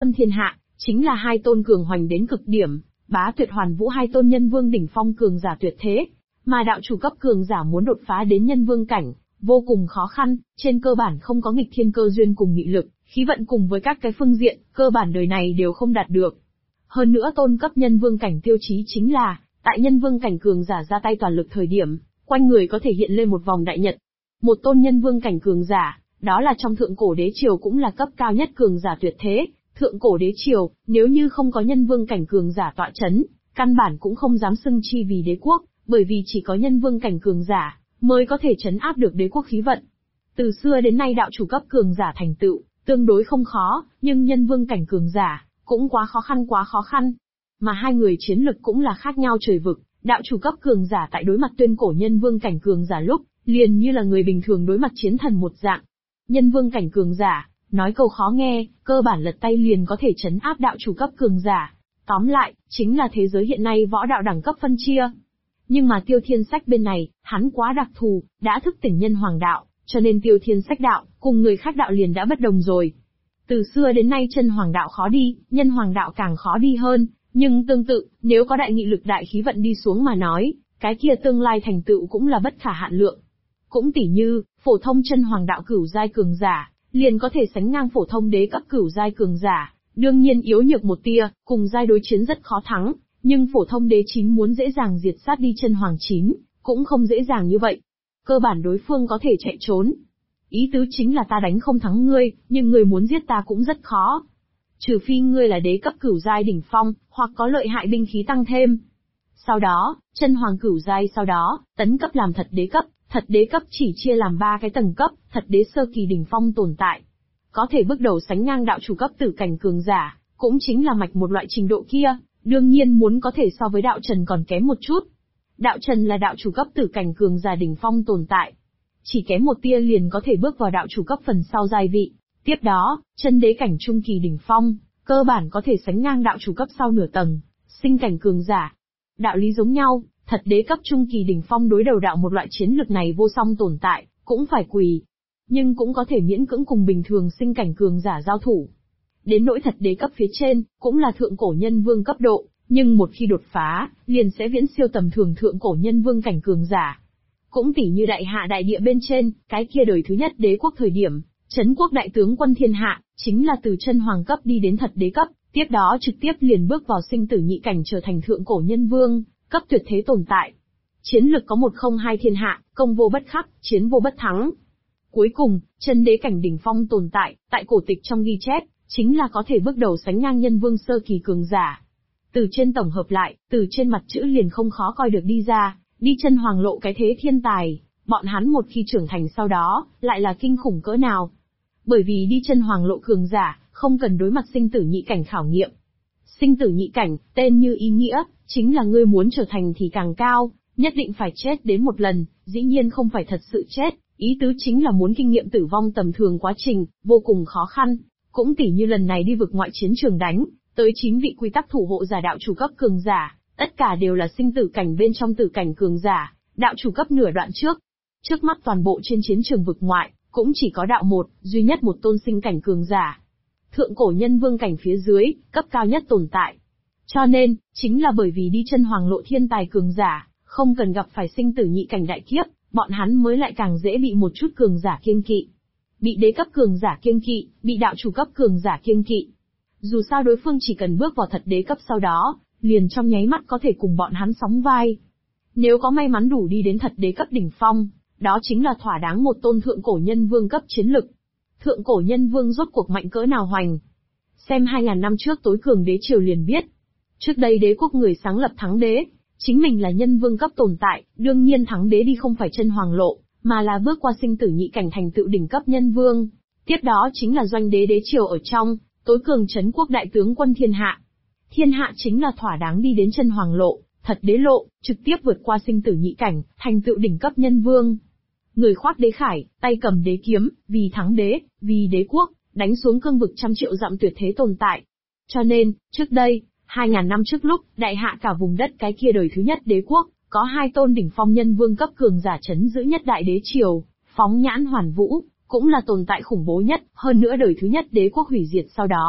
Quân thiên hạ, chính là hai tôn cường hoành đến cực điểm, bá tuyệt hoàn vũ hai tôn nhân vương đỉnh phong cường giả tuyệt thế, mà đạo chủ cấp cường giả muốn đột phá đến nhân vương cảnh, vô cùng khó khăn, trên cơ bản không có nghịch thiên cơ duyên cùng nghị lực, khí vận cùng với các cái phương diện, cơ bản đời này đều không đạt được. Hơn nữa tôn cấp nhân vương cảnh tiêu chí chính là, tại nhân vương cảnh cường giả ra tay toàn lực thời điểm, quanh người có thể hiện lên một vòng đại nhật. Một tôn nhân vương cảnh cường giả, đó là trong thượng cổ đế triều cũng là cấp cao nhất cường giả tuyệt thế. Thượng cổ đế triều, nếu như không có nhân vương cảnh cường giả tọa chấn, căn bản cũng không dám xưng chi vì đế quốc, bởi vì chỉ có nhân vương cảnh cường giả mới có thể trấn áp được đế quốc khí vận. Từ xưa đến nay đạo chủ cấp cường giả thành tựu tương đối không khó, nhưng nhân vương cảnh cường giả cũng quá khó khăn. Mà hai người chiến lực cũng là khác nhau trời vực, đạo chủ cấp cường giả tại đối mặt tuyên cổ nhân vương cảnh cường giả lúc, liền như là người bình thường đối mặt chiến thần một dạng. Nhân vương cảnh cường giả, nói câu khó nghe, cơ bản lật tay liền có thể trấn áp đạo chủ cấp cường giả. Tóm lại, chính là thế giới hiện nay võ đạo đẳng cấp phân chia. Nhưng mà Tiêu Thiên Sách bên này, hắn quá đặc thù, đã thức tỉnh nhân hoàng đạo, cho nên Tiêu Thiên Sách đạo, cùng người khác đạo liền đã bất đồng rồi. Từ xưa đến nay chân hoàng đạo khó đi, nhân hoàng đạo càng khó đi hơn, nhưng tương tự, nếu có đại nghị lực đại khí vận đi xuống mà nói, cái kia tương lai thành tựu cũng là bất khả hạn lượng. Cũng tỉ như, phổ thông chân hoàng đạo cửu giai cường giả, liền có thể sánh ngang phổ thông đế cấp cửu giai cường giả, đương nhiên yếu nhược một tia, cùng giai đối chiến rất khó thắng, nhưng phổ thông đế 9 muốn dễ dàng diệt sát đi chân hoàng 9, cũng không dễ dàng như vậy. Cơ bản đối phương có thể chạy trốn. Ý tứ chính là ta đánh không thắng ngươi, nhưng ngươi muốn giết ta cũng rất khó. Trừ phi ngươi là đế cấp cửu giai đỉnh phong, hoặc có lợi hại binh khí tăng thêm. Sau đó, chân hoàng cửu giai sau đó, tấn cấp làm thật đế cấp chỉ chia làm 3 cái tầng cấp, thật đế sơ kỳ đỉnh phong tồn tại. Có thể bước đầu sánh ngang đạo chủ cấp tử cảnh cường giả, cũng chính là mạch một loại trình độ kia, đương nhiên muốn có thể so với đạo trần còn kém một chút. Đạo trần là đạo chủ cấp tử cảnh cường giả đỉnh phong tồn tại. Chỉ kém một tia liền có thể bước vào đạo chủ cấp phần sau giai vị. Tiếp đó, chân đế cảnh trung kỳ đỉnh phong, cơ bản có thể sánh ngang đạo chủ cấp sau nửa tầng, sinh cảnh cường giả. Đạo lý giống nhau, thật đế cấp trung kỳ đỉnh phong đối đầu đạo một loại chiến lực này vô song tồn tại, cũng phải quỳ. Nhưng cũng có thể miễn cưỡng cùng bình thường sinh cảnh cường giả giao thủ. Đến nỗi thật đế cấp phía trên, cũng là thượng cổ nhân vương cấp độ, nhưng một khi đột phá, liền sẽ viễn siêu tầm thường thượng cổ nhân vương cảnh cường giả. Cũng tỉ như đại hạ đại địa bên trên, cái kia đời thứ nhất đế quốc thời điểm, trấn quốc đại tướng quân thiên hạ, chính là từ chân hoàng cấp đi đến thật đế cấp, tiếp đó trực tiếp liền bước vào sinh tử nhị cảnh trở thành thượng cổ nhân vương, cấp tuyệt thế tồn tại. Chiến lực có 102 thiên hạ, công vô bất khắc, chiến vô bất thắng. Cuối cùng, chân đế cảnh đỉnh phong tồn tại, tại cổ tịch trong ghi chép, chính là có thể bước đầu sánh ngang nhân vương sơ kỳ cường giả. Từ trên tổng hợp lại, từ trên mặt chữ liền không khó coi được đi ra, đi chân hoàng lộ cái thế thiên tài, bọn hắn một khi trưởng thành sau đó, lại là kinh khủng cỡ nào. Bởi vì đi chân hoàng lộ cường giả, không cần đối mặt sinh tử nhị cảnh khảo nghiệm. Sinh tử nhị cảnh, tên như ý nghĩa, chính là ngươi muốn trở thành thì càng cao, nhất định phải chết đến một lần, dĩ nhiên không phải thật sự chết, ý tứ chính là muốn kinh nghiệm tử vong tầm thường quá trình, vô cùng khó khăn. Cũng tỉ như lần này đi vực ngoại chiến trường đánh, tới 9 vị quy tắc thủ hộ giả đạo chủ cấp cường giả, tất cả đều là sinh tử cảnh bên trong tử cảnh cường giả, đạo chủ cấp nửa đoạn trước. Trước mắt toàn bộ trên chiến trường vực ngoại, cũng chỉ có đạo một, duy nhất một tôn sinh cảnh cường giả. Thượng cổ nhân vương cảnh phía dưới, cấp cao nhất tồn tại. Cho nên, chính là bởi vì đi chân hoàng lộ thiên tài cường giả, không cần gặp phải sinh tử nhị cảnh đại kiếp, bọn hắn mới lại càng dễ bị một chút cường giả kiêng kỵ. Bị đế cấp cường giả kiêng kỵ, bị đạo chủ cấp cường giả kiêng kỵ. Dù sao đối phương chỉ cần bước vào thật đế cấp sau đó, liền trong nháy mắt có thể cùng bọn hắn sóng vai. Nếu có may mắn đủ đi đến thật đế cấp đỉnh phong, đó chính là thỏa đáng một tôn thượng cổ nhân vương cấp chiến lực. Thượng cổ nhân vương rốt cuộc mạnh cỡ nào hoành. Xem 2000 năm trước tối cường đế triều liền biết. Trước đây đế quốc người sáng lập thắng đế, chính mình là nhân vương cấp tồn tại, đương nhiên thắng đế đi không phải chân hoàng lộ, mà là bước qua sinh tử nhị cảnh thành tựu đỉnh cấp nhân vương. Tiếp đó chính là doanh đế đế triều ở trong, tối cường trấn quốc đại tướng quân thiên hạ. Thiên hạ chính là thỏa đáng đi đến chân hoàng lộ, thật đế lộ, trực tiếp vượt qua sinh tử nhị cảnh, thành tựu đỉnh cấp nhân vương. Người khoác đế khải, tay cầm đế kiếm, vì thắng đế, vì đế quốc, đánh xuống cương vực trăm triệu dặm tuyệt thế tồn tại. Cho nên, trước đây, 2000 năm trước lúc, đại hạ cả vùng đất cái kia đời thứ nhất đế quốc, có 2 tôn đỉnh phong nhân vương cấp cường giả trấn giữ nhất đại đế triều, Phóng Nhãn Hoàn Vũ, cũng là tồn tại khủng bố nhất, hơn nữa đời thứ nhất đế quốc hủy diệt sau đó,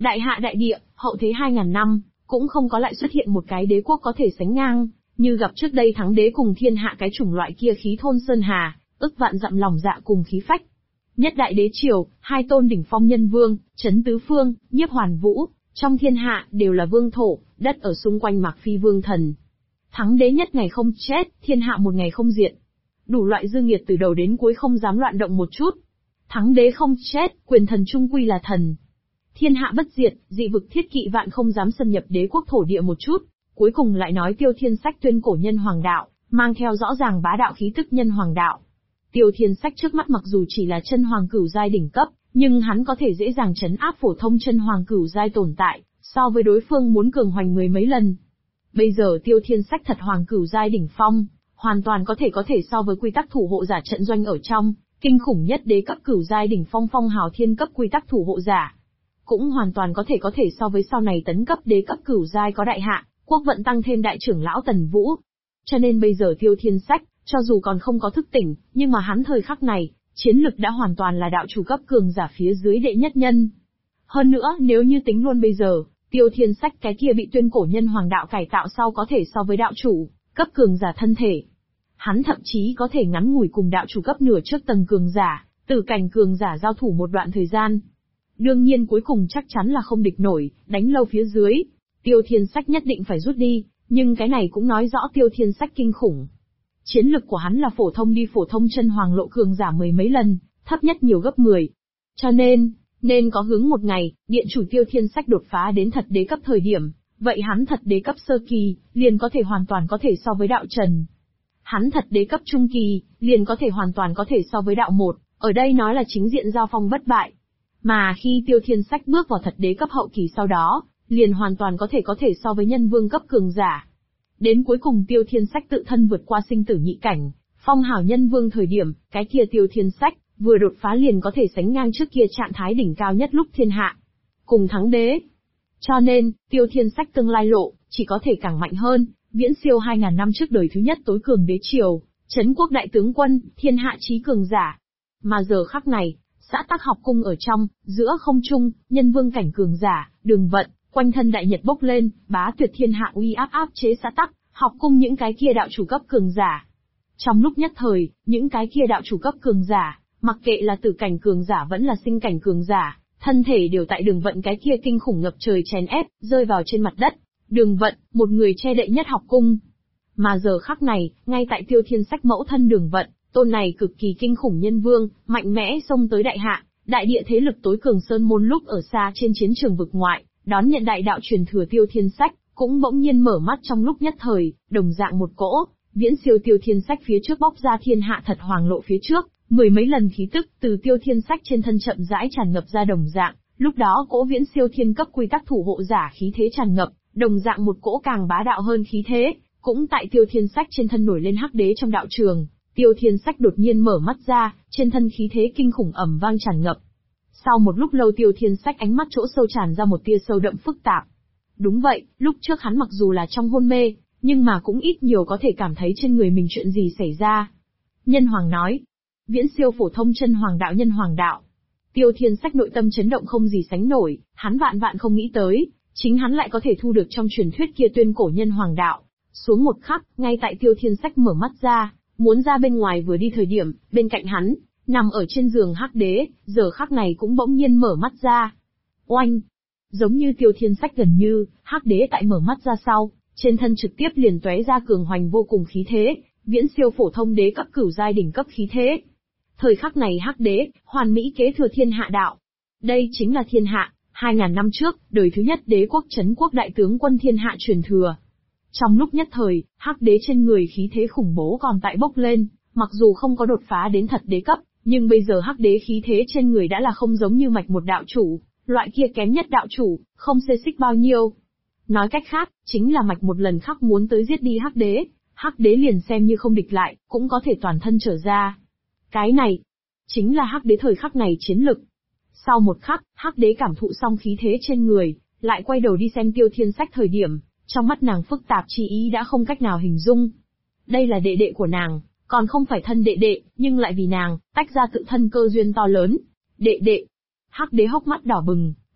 Đại hạ đại địa, hậu thế 2000 năm, cũng không có lại xuất hiện một cái đế quốc có thể sánh ngang, như gặp trước đây thắng đế cùng thiên hạ cái chủng loại kia khí thôn sơn hà, ức vạn dặm lòng dạ cùng khí phách. Nhất đại đế triều, hai tôn đỉnh phong nhân vương, chấn tứ phương, nhiếp hoàn vũ, trong thiên hạ đều là vương thổ, đất ở xung quanh mạc phi vương thần. Thắng đế nhất ngày không chết, thiên hạ một ngày không diệt. Đủ loại dư nghiệt từ đầu đến cuối không dám loạn động một chút. Thắng đế không chết, quyền thần trung quy là thần. Thiên hạ bất diệt, dị vực thiết kỵ vạn không dám xâm nhập đế quốc thổ địa một chút. Cuối cùng lại nói Tiêu Thiên Sách tuyên cổ nhân hoàng đạo, mang theo rõ ràng bá đạo khí tức nhân hoàng đạo. Tiêu Thiên Sách trước mắt mặc dù chỉ là chân hoàng cửu giai đỉnh cấp, nhưng hắn có thể dễ dàng trấn áp phổ thông chân hoàng cửu giai tồn tại, so với đối phương muốn cường hoành mười mấy lần. Bây giờ Tiêu Thiên Sách thật hoàng cửu giai đỉnh phong, hoàn toàn có thể so với quy tắc thủ hộ giả trận doanh ở trong, kinh khủng nhất đế cấp cửu giai đỉnh phong phong hào thiên cấp quy tắc thủ hộ giả. Cũng hoàn toàn có thể so với sau này tấn cấp đế cấp cửu giai có đại hạ, quốc vận tăng thêm đại trưởng lão Tần Vũ. Cho nên bây giờ Tiêu Thiên Sách, cho dù còn không có thức tỉnh, nhưng mà hắn thời khắc này, chiến lực đã hoàn toàn là đạo chủ cấp cường giả phía dưới đệ nhất nhân. Hơn nữa, nếu như tính luôn bây giờ, Tiêu Thiên Sách cái kia bị tuyên cổ nhân hoàng đạo cải tạo sau có thể so với đạo chủ cấp cường giả thân thể. Hắn thậm chí có thể ngắn ngủi cùng đạo chủ cấp nửa trước tầng cường giả, tử cảnh cường giả giao thủ một đoạn thời gian. Đương nhiên cuối cùng chắc chắn là không địch nổi, đánh lâu phía dưới. Tiêu Thiên Sách nhất định phải rút đi, nhưng cái này cũng nói rõ Tiêu Thiên Sách kinh khủng. Chiến lực của hắn là phổ thông chân hoàng lộ cường giả mười mấy lần, thấp nhất nhiều gấp 10. Cho nên có hướng một ngày, điện chủ Tiêu Thiên Sách đột phá đến thật đế cấp thời điểm, vậy hắn thật đế cấp sơ kỳ, liền có thể hoàn toàn có thể so với đạo trần. Hắn thật đế cấp trung kỳ, liền có thể hoàn toàn có thể so với đạo một, ở đây nói là chính diện giao phong bất bại. Mà khi Tiêu Thiên Sách bước vào thật đế cấp hậu kỳ sau đó, liền hoàn toàn có thể so với nhân vương cấp cường giả. Đến cuối cùng Tiêu Thiên Sách tự thân vượt qua sinh tử nhị cảnh, phong hào nhân vương thời điểm, cái kia Tiêu Thiên Sách, vừa đột phá liền có thể sánh ngang trước kia trạng thái đỉnh cao nhất lúc thiên hạ. Cùng thắng đế. Cho nên, Tiêu Thiên Sách tương lai lộ, chỉ có thể càng mạnh hơn, viễn siêu 2000 năm trước đời thứ nhất tối cường đế triều, trấn quốc đại tướng quân, thiên hạ chí cường giả. Mà giờ khắc này, xã tắc học cung ở trong, giữa không trung, nhân vương cảnh cường giả, đường vận, quanh thân đại nhật bốc lên, bá tuyệt thiên hạ uy áp áp chế xã tắc, học cung những cái kia đạo chủ cấp cường giả. Trong lúc nhất thời, những cái kia đạo chủ cấp cường giả, mặc kệ là tử cảnh cường giả vẫn là sinh cảnh cường giả, thân thể đều tại đường vận cái kia kinh khủng ngập trời chèn ép, rơi vào trên mặt đất. Đường vận, một người che đậy nhất học cung. Mà giờ khắc này, ngay tại Tiêu Thiên Sách mẫu thân đường vận, tôn này cực kỳ kinh khủng nhân vương, mạnh mẽ xông tới đại hạ, đại địa thế lực tối cường sơn môn lúc ở xa trên chiến trường vực ngoại, đón nhận đại đạo truyền thừa Tiêu Thiên Sách, cũng bỗng nhiên mở mắt trong lúc nhất thời, đồng dạng một cỗ, viễn siêu Tiêu Thiên Sách phía trước bóc ra thiên hạ thật hoàng lộ phía trước, mười mấy lần khí tức từ Tiêu Thiên Sách trên thân chậm rãi tràn ngập ra đồng dạng, lúc đó cỗ viễn siêu thiên cấp quy tắc thủ hộ giả khí thế tràn ngập, đồng dạng một cỗ càng bá đạo hơn khí thế, cũng tại Tiêu Thiên Sách trên thân nổi lên hắc đế trong đạo trường. Tiêu Thiên Sách đột nhiên mở mắt ra, trên thân khí thế kinh khủng ầm vang tràn ngập. Sau một lúc lâu Tiêu Thiên Sách ánh mắt chỗ sâu tràn ra một tia sâu đậm phức tạp. Đúng vậy, lúc trước hắn mặc dù là trong hôn mê, nhưng mà cũng ít nhiều có thể cảm thấy trên người mình chuyện gì xảy ra. Nhân Hoàng nói, viễn siêu phổ thông chân hoàng đạo nhân hoàng đạo. Tiêu Thiên Sách nội tâm chấn động không gì sánh nổi, hắn vạn không nghĩ tới, chính hắn lại có thể thu được trong truyền thuyết kia tuyên cổ nhân hoàng đạo. Xuống một khắc, ngay tại Tiêu Thiên Sách mở mắt ra, muốn ra bên ngoài vừa đi thời điểm, bên cạnh hắn, nằm ở trên giường hắc đế, giờ khắc này cũng bỗng nhiên mở mắt ra. Oanh! Giống như Tiêu Thiên Sách gần như, hắc đế tại mở mắt ra sau, trên thân trực tiếp liền tóe ra cường hoành vô cùng khí thế, viễn siêu phổ thông đế cấp cửu giai đỉnh cấp khí thế. Thời khắc này hắc đế, hoàn mỹ kế thừa thiên hạ đạo. Đây chính là thiên hạ, 2000 năm trước, đời thứ nhất đế quốc trấn quốc đại tướng quân thiên hạ truyền thừa. Trong lúc nhất thời, hắc đế trên người khí thế khủng bố còn tại bốc lên, mặc dù không có đột phá đến thật đế cấp, nhưng bây giờ hắc đế khí thế trên người đã là không giống như mạch một đạo chủ, loại kia kém nhất đạo chủ, không xê xích bao nhiêu. Nói cách khác, chính là mạch một lần khắc muốn tới giết đi hắc đế liền xem như không địch lại, cũng có thể toàn thân trở ra. Cái này, chính là hắc đế thời khắc này chiến lực. Sau một khắc, hắc đế cảm thụ xong khí thế trên người, lại quay đầu đi xem Tiêu Thiên Sách thời điểm, trong mắt nàng phức tạp chi ý đã không cách nào hình dung. Đây là đệ đệ của nàng, còn không phải thân đệ đệ, nhưng lại vì nàng, tách ra tự thân cơ duyên to lớn. Đệ đệ. Hắc đế hốc mắt đỏ bừng,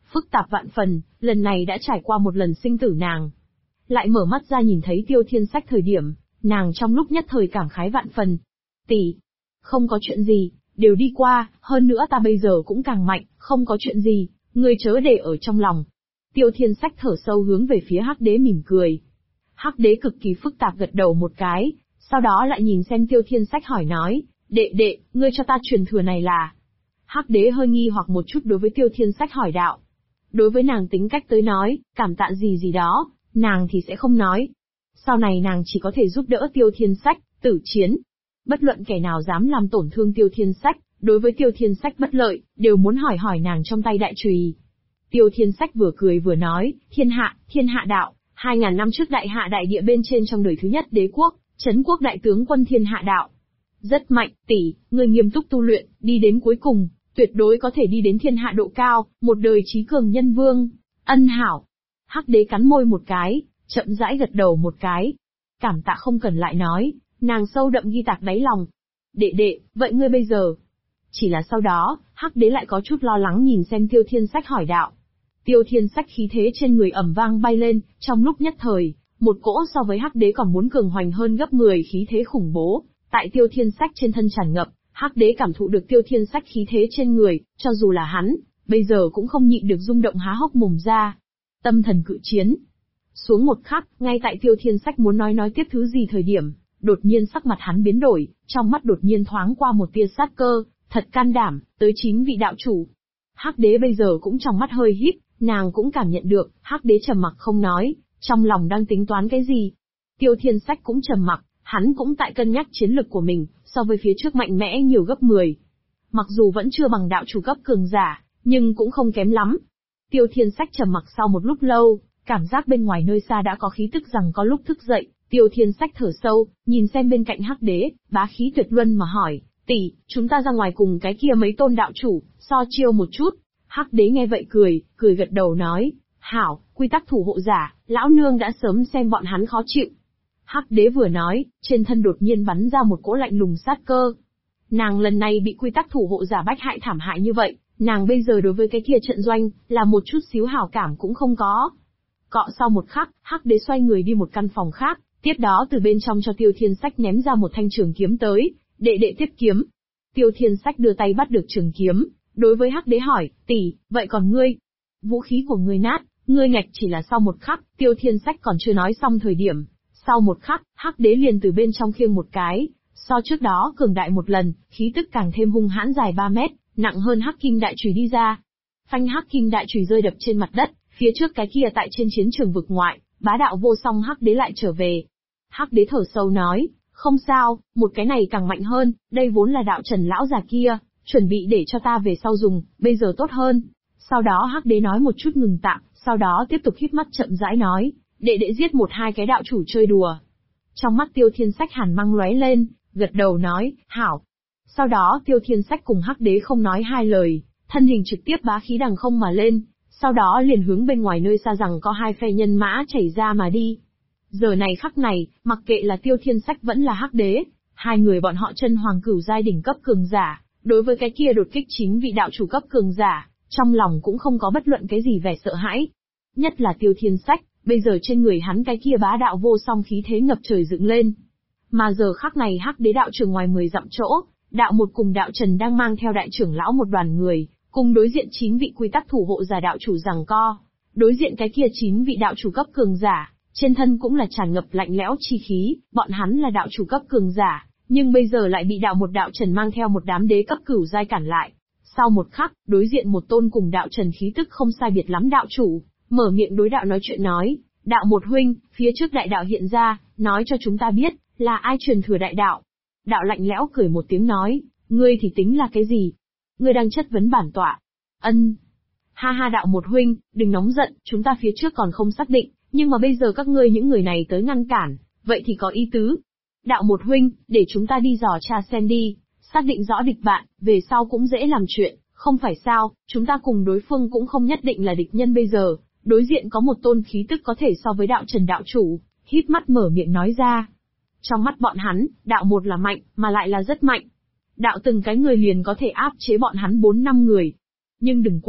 phức tạp vạn phần, lần này đã trải qua một lần sinh tử nàng. Lại mở mắt ra nhìn thấy Tiêu Thiên Sách thời điểm, nàng trong lúc nhất thời cảm khái vạn phần. Tỷ, không có chuyện gì, đều đi qua, hơn nữa ta bây giờ cũng càng mạnh, không có chuyện gì, ngươi chớ để ở trong lòng. Tiêu Thiên Sách thở sâu hướng về phía Hắc Đế mỉm cười. Hắc Đế cực kỳ phức tạp gật đầu một cái, sau đó lại nhìn xem Tiêu Thiên Sách hỏi nói, đệ, ngươi cho ta truyền thừa này là... Hắc Đế hơi nghi hoặc một chút đối với Tiêu Thiên Sách hỏi đạo. Đối với nàng tính cách tới nói, cảm tạ gì đó, nàng thì sẽ không nói. Sau này nàng chỉ có thể giúp đỡ Tiêu Thiên Sách, tử chiến. Bất luận kẻ nào dám làm tổn thương Tiêu Thiên Sách, đối với Tiêu Thiên Sách bất lợi, đều muốn hỏi nàng trong tay đại chùy. Tiêu Thiên Sách vừa cười vừa nói, thiên hạ đạo, 2000 năm trước đại hạ đại địa bên trên trong đời thứ nhất đế quốc, trấn quốc đại tướng quân thiên hạ đạo. Rất mạnh, tỷ, ngươi nghiêm túc tu luyện, đi đến cuối cùng, tuyệt đối có thể đi đến thiên hạ độ cao, một đời trí cường nhân vương. Ân hảo. Hắc Đế cắn môi một cái, chậm rãi gật đầu một cái. Cảm tạ không cần lại nói, nàng sâu đậm ghi tạc đáy lòng. Đệ, vậy ngươi bây giờ? Chỉ là sau đó, Hắc Đế lại có chút lo lắng nhìn xem Tiêu Thiên Sách hỏi đạo. Tiêu Thiên Sách khí thế trên người ầm vang bay lên, trong lúc nhất thời, một cỗ so với Hắc Đế còn muốn cường hoành hơn gấp 10 khí thế khủng bố, tại Tiêu Thiên Sách trên thân tràn ngập. Hắc Đế cảm thụ được Tiêu Thiên Sách khí thế trên người, cho dù là hắn, bây giờ cũng không nhịn được rung động há hốc mồm ra. Tâm thần cự chiến. Xuống một khắc, ngay tại Tiêu Thiên Sách muốn nói tiếp thứ gì thời điểm, đột nhiên sắc mặt hắn biến đổi, trong mắt đột nhiên thoáng qua một tia sát cơ, thật can đảm, tới 9 vị đạo chủ. Hắc Đế bây giờ cũng trong mắt hơi híp, nàng cũng cảm nhận được, Hắc Đế trầm mặc không nói, trong lòng đang tính toán cái gì. Tiêu Thiên Sách cũng trầm mặc, hắn cũng tại cân nhắc chiến lực của mình, so với phía trước mạnh mẽ nhiều gấp 10. Mặc dù vẫn chưa bằng đạo chủ cấp cường giả, nhưng cũng không kém lắm. Tiêu Thiên Sách trầm mặc sau một lúc lâu, cảm giác bên ngoài nơi xa đã có khí tức rằng có lúc thức dậy, Tiêu Thiên Sách thở sâu, nhìn xem bên cạnh Hắc Đế, bá khí tuyệt luân mà hỏi, tỷ, chúng ta ra ngoài cùng cái kia mấy tôn đạo chủ, so chiêu một chút. Hắc Đế nghe vậy cười gật đầu nói, hảo, quy tắc thủ hộ giả, lão nương đã sớm xem bọn hắn khó chịu. Hắc Đế vừa nói, trên thân đột nhiên bắn ra một cỗ lạnh lùng sát cơ. Nàng lần này bị quy tắc thủ hộ giả bách hại thảm hại như vậy, nàng bây giờ đối với cái kia trận doanh, là một chút xíu hảo cảm cũng không có. Cọ sau một khắc, Hắc Đế xoay người đi một căn phòng khác, tiếp đó từ bên trong cho Tiêu Thiên Sách ném ra một thanh trường kiếm tới, đệ tiếp kiếm. Tiêu Thiên Sách đưa tay bắt được trường kiếm, đối với Hắc Đế hỏi, tỷ, vậy còn ngươi? Vũ khí của ngươi nát, ngươi ngạch. Chỉ là sau một khắc, Tiêu Thiên Sách còn chưa nói xong thời điểm. Sau một khắc, Hắc Đế liền từ bên trong khiêng một cái, so trước đó cường đại một lần, khí tức càng thêm hung hãn dài 3 mét, nặng hơn Hắc Kim đại chùy đi ra. Phanh Hắc Kim đại chùy rơi đập trên mặt đất, phía trước cái kia tại trên chiến trường vực ngoại, bá đạo vô song Hắc Đế lại trở về. Hắc Đế thở sâu nói, không sao, một cái này càng mạnh hơn, đây vốn là đạo Trần lão già kia, chuẩn bị để cho ta về sau dùng, bây giờ tốt hơn. Sau đó Hắc Đế nói một chút ngừng tạm, sau đó tiếp tục híp mắt chậm rãi nói, đệ giết 1-2 cái đạo chủ chơi đùa. Trong mắt Tiêu Thiên Sách hàn mang lóe lên, gật đầu nói, hảo. Sau đó Tiêu Thiên Sách cùng Hắc Đế không nói hai lời, thân hình trực tiếp bá khí đằng không mà lên, sau đó liền hướng bên ngoài nơi xa rằng có 2 phe nhân mã chảy ra mà đi. Giờ này khắc này, mặc kệ là Tiêu Thiên Sách vẫn là Hắc Đế, hai người bọn họ chân hoàng cửu giai đỉnh cấp cường giả, đối với cái kia đột kích 9 vị đạo chủ cấp cường giả, trong lòng cũng không có bất luận cái gì vẻ sợ hãi. Nhất là Tiêu Thiên Sách, bây giờ trên người hắn cái kia bá đạo vô song khí thế ngập trời dựng lên. Mà giờ khắc này Hắc Đế đạo trường ngoài 10 dặm chỗ, đạo một cùng đạo Trần đang mang theo đại trưởng lão một đoàn người, cùng đối diện 9 vị quy tắc thủ hộ giả đạo chủ giằng co. Đối diện cái kia 9 vị đạo chủ cấp cường giả, trên thân cũng là tràn ngập lạnh lẽo chi khí, bọn hắn là đạo chủ cấp cường giả, nhưng bây giờ lại bị đạo một đạo Trần mang theo một đám đế cấp cửu giai cản lại. Sau một khắc, đối diện một tôn cùng đạo Trần khí tức không sai biệt lắm đạo chủ, mở miệng đối đạo nói chuyện nói, đạo một huynh, phía trước đại đạo hiện ra, nói cho chúng ta biết, là ai truyền thừa đại đạo. Đạo lạnh lẽo cười một tiếng nói, ngươi thì tính là cái gì? Ngươi đang chất vấn bản tọa. Ân. Ha đạo một huynh, đừng nóng giận, chúng ta phía trước còn không xác định, nhưng mà bây giờ các ngươi những người này tới ngăn cản, vậy thì có ý tứ. Đạo một huynh, để chúng ta đi dò tra xem đi, xác định rõ địch bạn, về sau cũng dễ làm chuyện, không phải sao, chúng ta cùng đối phương cũng không nhất định là địch nhân bây giờ. Đối diện có một tôn khí tức có thể so với đạo Trần đạo chủ, híp mắt mở miệng nói ra. Trong mắt bọn hắn, đạo một là mạnh, mà lại là rất mạnh. Đạo từng cái người liền có thể áp chế bọn hắn 4-5 người. Nhưng đừng quên,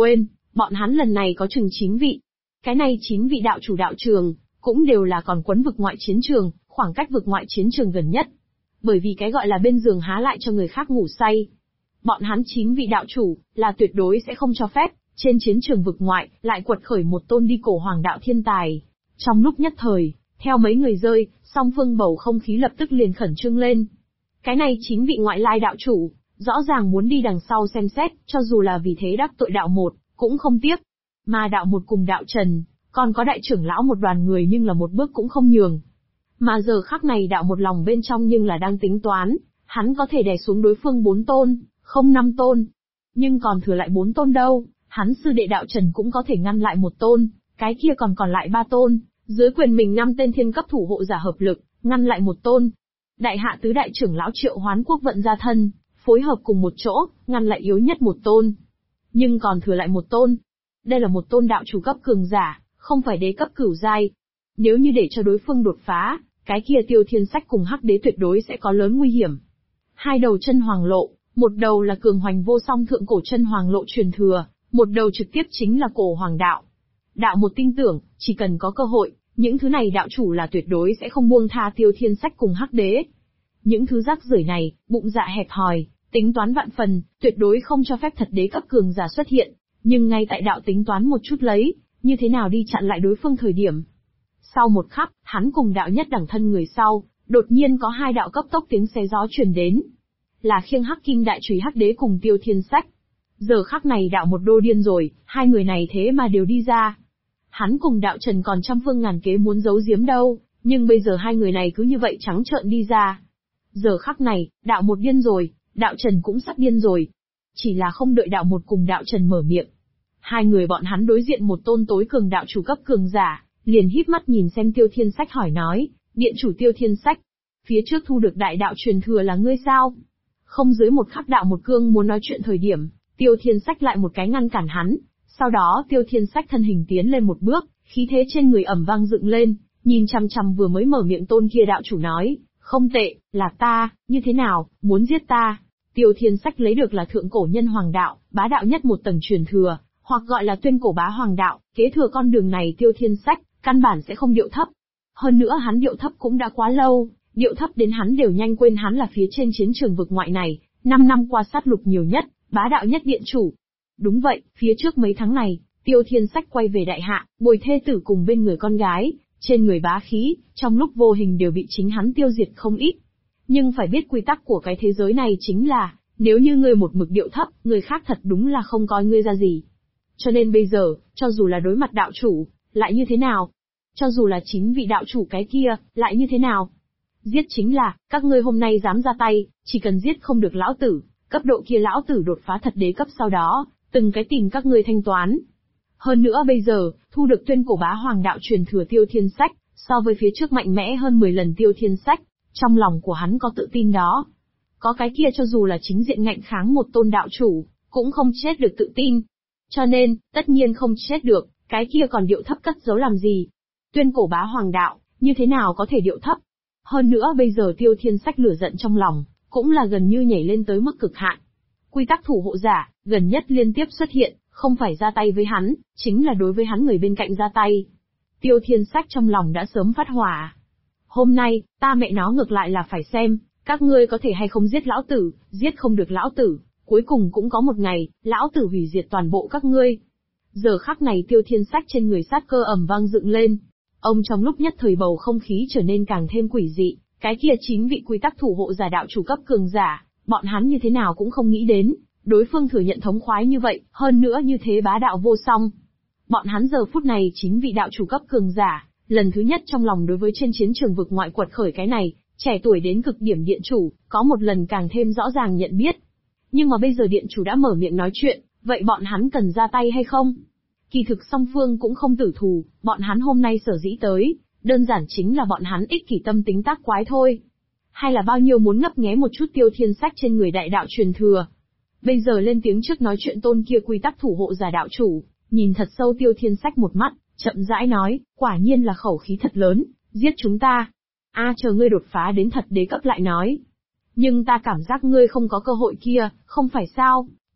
Bọn hắn lần này có chừng 9 vị. Cái này 9 vị đạo chủ đạo trường, cũng đều là còn quấn vực ngoại chiến trường, khoảng cách vực ngoại chiến trường gần nhất. Bởi vì cái gọi là bên giường há lại cho người khác ngủ say. Bọn hắn 9 vị đạo chủ, là tuyệt đối sẽ không cho phép, trên chiến trường vực ngoại, lại quật khởi một tôn đi cổ hoàng đạo thiên tài. Trong lúc nhất thời, theo mấy người rơi, song phương bầu không khí lập tức liền khẩn trương lên. Cái này 9 vị ngoại lai đạo chủ, rõ ràng muốn đi đằng sau xem xét, cho dù là vì thế đắc tội đạo một, cũng không tiếc. Mà đạo một cùng đạo Trần, còn có đại trưởng lão một đoàn người nhưng là một bước cũng không nhường. Mà giờ khắc này đạo một lòng bên trong nhưng là đang tính toán, hắn có thể đè xuống đối phương 4 tôn, không 5 tôn. Nhưng còn thừa lại 4 tôn đâu, hắn sư đệ đạo Trần cũng có thể ngăn lại 1 tôn, cái kia còn lại 3 tôn, dưới quyền mình 5 tên thiên cấp thủ hộ giả hợp lực, ngăn lại 1 tôn. Đại hạ tứ đại trưởng lão Triệu Hoán Quốc vận ra thân, phối hợp cùng một chỗ, ngăn lại yếu nhất 1 tôn. Nhưng còn thừa lại 1 tôn. Đây là 1 tôn đạo chủ cấp cường giả, không phải đế cấp cửu giai. Nếu như để cho đối phương đột phá, cái kia Tiêu Thiên Sách cùng Hắc Đế tuyệt đối sẽ có lớn nguy hiểm. Hai đầu chân hoàng lộ, một đầu là cường hoành vô song thượng cổ chân hoàng lộ truyền thừa, một đầu trực tiếp chính là cổ hoàng đạo. Đạo một tin tưởng, chỉ cần có cơ hội, những thứ này đạo chủ là tuyệt đối sẽ không buông tha Tiêu Thiên Sách cùng Hắc Đế. Những thứ rác rưởi này, bụng dạ hẹp hòi, tính toán vạn phần, tuyệt đối không cho phép thật đế cấp cường giả xuất hiện. Nhưng ngay tại đạo tính toán một chút lấy, như thế nào đi chặn lại đối phương thời điểm. Sau một khắc, hắn cùng đạo nhất đẳng thân người sau, đột nhiên có 2 đạo cấp tốc tiếng xé gió truyền đến. Là khiêng hắc kim đại chùy Hắc Đế cùng Tiêu Thiên Sách. Giờ khắc này đạo một đô điên rồi, 2 người này thế mà đều đi ra. Hắn cùng đạo Trần còn trăm phương ngàn kế muốn giấu giếm đâu, nhưng bây giờ 2 người này cứ như vậy trắng trợn đi ra. Giờ khắc này, đạo một điên rồi, đạo Trần cũng sắp điên rồi. Chỉ là không đợi đạo một cùng đạo Trần mở miệng. 2 người bọn hắn đối diện một tôn tối cường đạo chủ cấp cường giả, liền híp mắt nhìn xem Tiêu Thiên Sách hỏi nói, điện chủ Tiêu Thiên Sách, phía trước thu được đại đạo truyền thừa là ngươi sao? Không dưới một khắc đạo một cương muốn nói chuyện thời điểm, Tiêu Thiên Sách lại một cái ngăn cản hắn, sau đó Tiêu Thiên Sách thân hình tiến lên một bước, khí thế trên người ầm vang dựng lên, nhìn chằm chằm vừa mới mở miệng tôn kia đạo chủ nói, không tệ, là ta, như thế nào, muốn giết ta? Tiêu Thiên Sách lấy được là thượng cổ nhân hoàng đạo, bá đạo nhất một tầng truyền thừa, hoặc gọi là tuyên cổ bá hoàng đạo, kế thừa con đường này Tiêu Thiên Sách, căn bản sẽ không điệu thấp. Hơn nữa hắn điệu thấp cũng đã quá lâu, điệu thấp đến hắn đều nhanh quên hắn là phía trên chiến trường vực ngoại này, 5 năm qua sát lục nhiều nhất, bá đạo nhất điện chủ. Đúng vậy, phía trước mấy tháng này, Tiêu Thiên Sách quay về đại hạ, bồi thê tử cùng bên người con gái, trên người bá khí, trong lúc vô hình đều bị chính hắn tiêu diệt không ít. Nhưng phải biết quy tắc của cái thế giới này chính là, nếu như ngươi một mực điệu thấp, người khác thật đúng là không coi ngươi ra gì. Cho nên bây giờ, cho dù là đối mặt đạo chủ, lại như thế nào? Cho dù là chính vị đạo chủ cái kia, lại như thế nào? Giết chính là, các ngươi hôm nay dám ra tay, chỉ cần giết không được lão tử, cấp độ kia lão tử đột phá thật đế cấp sau đó, từng cái tìm các ngươi thanh toán. Hơn nữa bây giờ, thu được tuyên cổ bá hoàng đạo truyền thừa Tiêu Thiên Sách, so với phía trước mạnh mẽ hơn 10 lần Tiêu Thiên Sách, trong lòng của hắn có tự tin đó. Có cái kia cho dù là chính diện ngạnh kháng một tôn đạo chủ, cũng không chết được tự tin. Cho nên, tất nhiên không chết được, cái kia còn điệu thấp cất giấu làm gì? Tuyên cổ bá hoàng đạo, như thế nào có thể điệu thấp? Hơn nữa bây giờ Tiêu Thiên Sách lửa giận trong lòng, cũng là gần như nhảy lên tới mức cực hạn. Quy tắc thủ hộ giả, gần nhất liên tiếp xuất hiện, không phải ra tay với hắn, chính là đối với hắn người bên cạnh ra tay. Tiêu Thiên Sách trong lòng đã sớm phát hỏa. Hôm nay, ta mẹ nó ngược lại là phải xem, các ngươi có thể hay không giết lão tử, giết không được lão tử, cuối cùng cũng có một ngày, lão tử hủy diệt toàn bộ các ngươi. Giờ khắc này Tiêu Thiên Sách trên người sát cơ ầm vang dựng lên. Ông trong lúc nhất thời bầu không khí trở nên càng thêm quỷ dị, cái kia chính vị quy tắc thủ hộ giả đạo chủ cấp cường giả, bọn hắn như thế nào cũng không nghĩ đến, đối phương thừa nhận thống khoái như vậy, hơn nữa như thế bá đạo vô song. Bọn hắn giờ phút này chính vị đạo chủ cấp cường giả, lần thứ nhất trong lòng đối với trên chiến trường vực ngoại quật khởi cái này, trẻ tuổi đến cực điểm điện chủ, có một lần càng thêm rõ ràng nhận biết. Nhưng mà bây giờ điện chủ đã mở miệng nói chuyện, vậy bọn hắn cần ra tay hay không? Kỳ thực song phương cũng không tử thù, bọn hắn hôm nay sở dĩ tới, đơn giản chính là bọn hắn ích kỷ tâm tính tác quái thôi. Hay là bao nhiêu muốn ngấp nghé một chút Tiêu Thiên Sách trên người đại đạo truyền thừa. Bây giờ lên tiếng trước nói chuyện tôn kia quy tắc thủ hộ giả đạo chủ, nhìn thật sâu Tiêu Thiên Sách một mắt, chậm rãi nói, quả nhiên là khẩu khí thật lớn, giết chúng ta. Chờ ngươi đột phá đến thật đế cấp lại nói. Nhưng ta cảm giác ngươi không có cơ hội kia, không phải sao?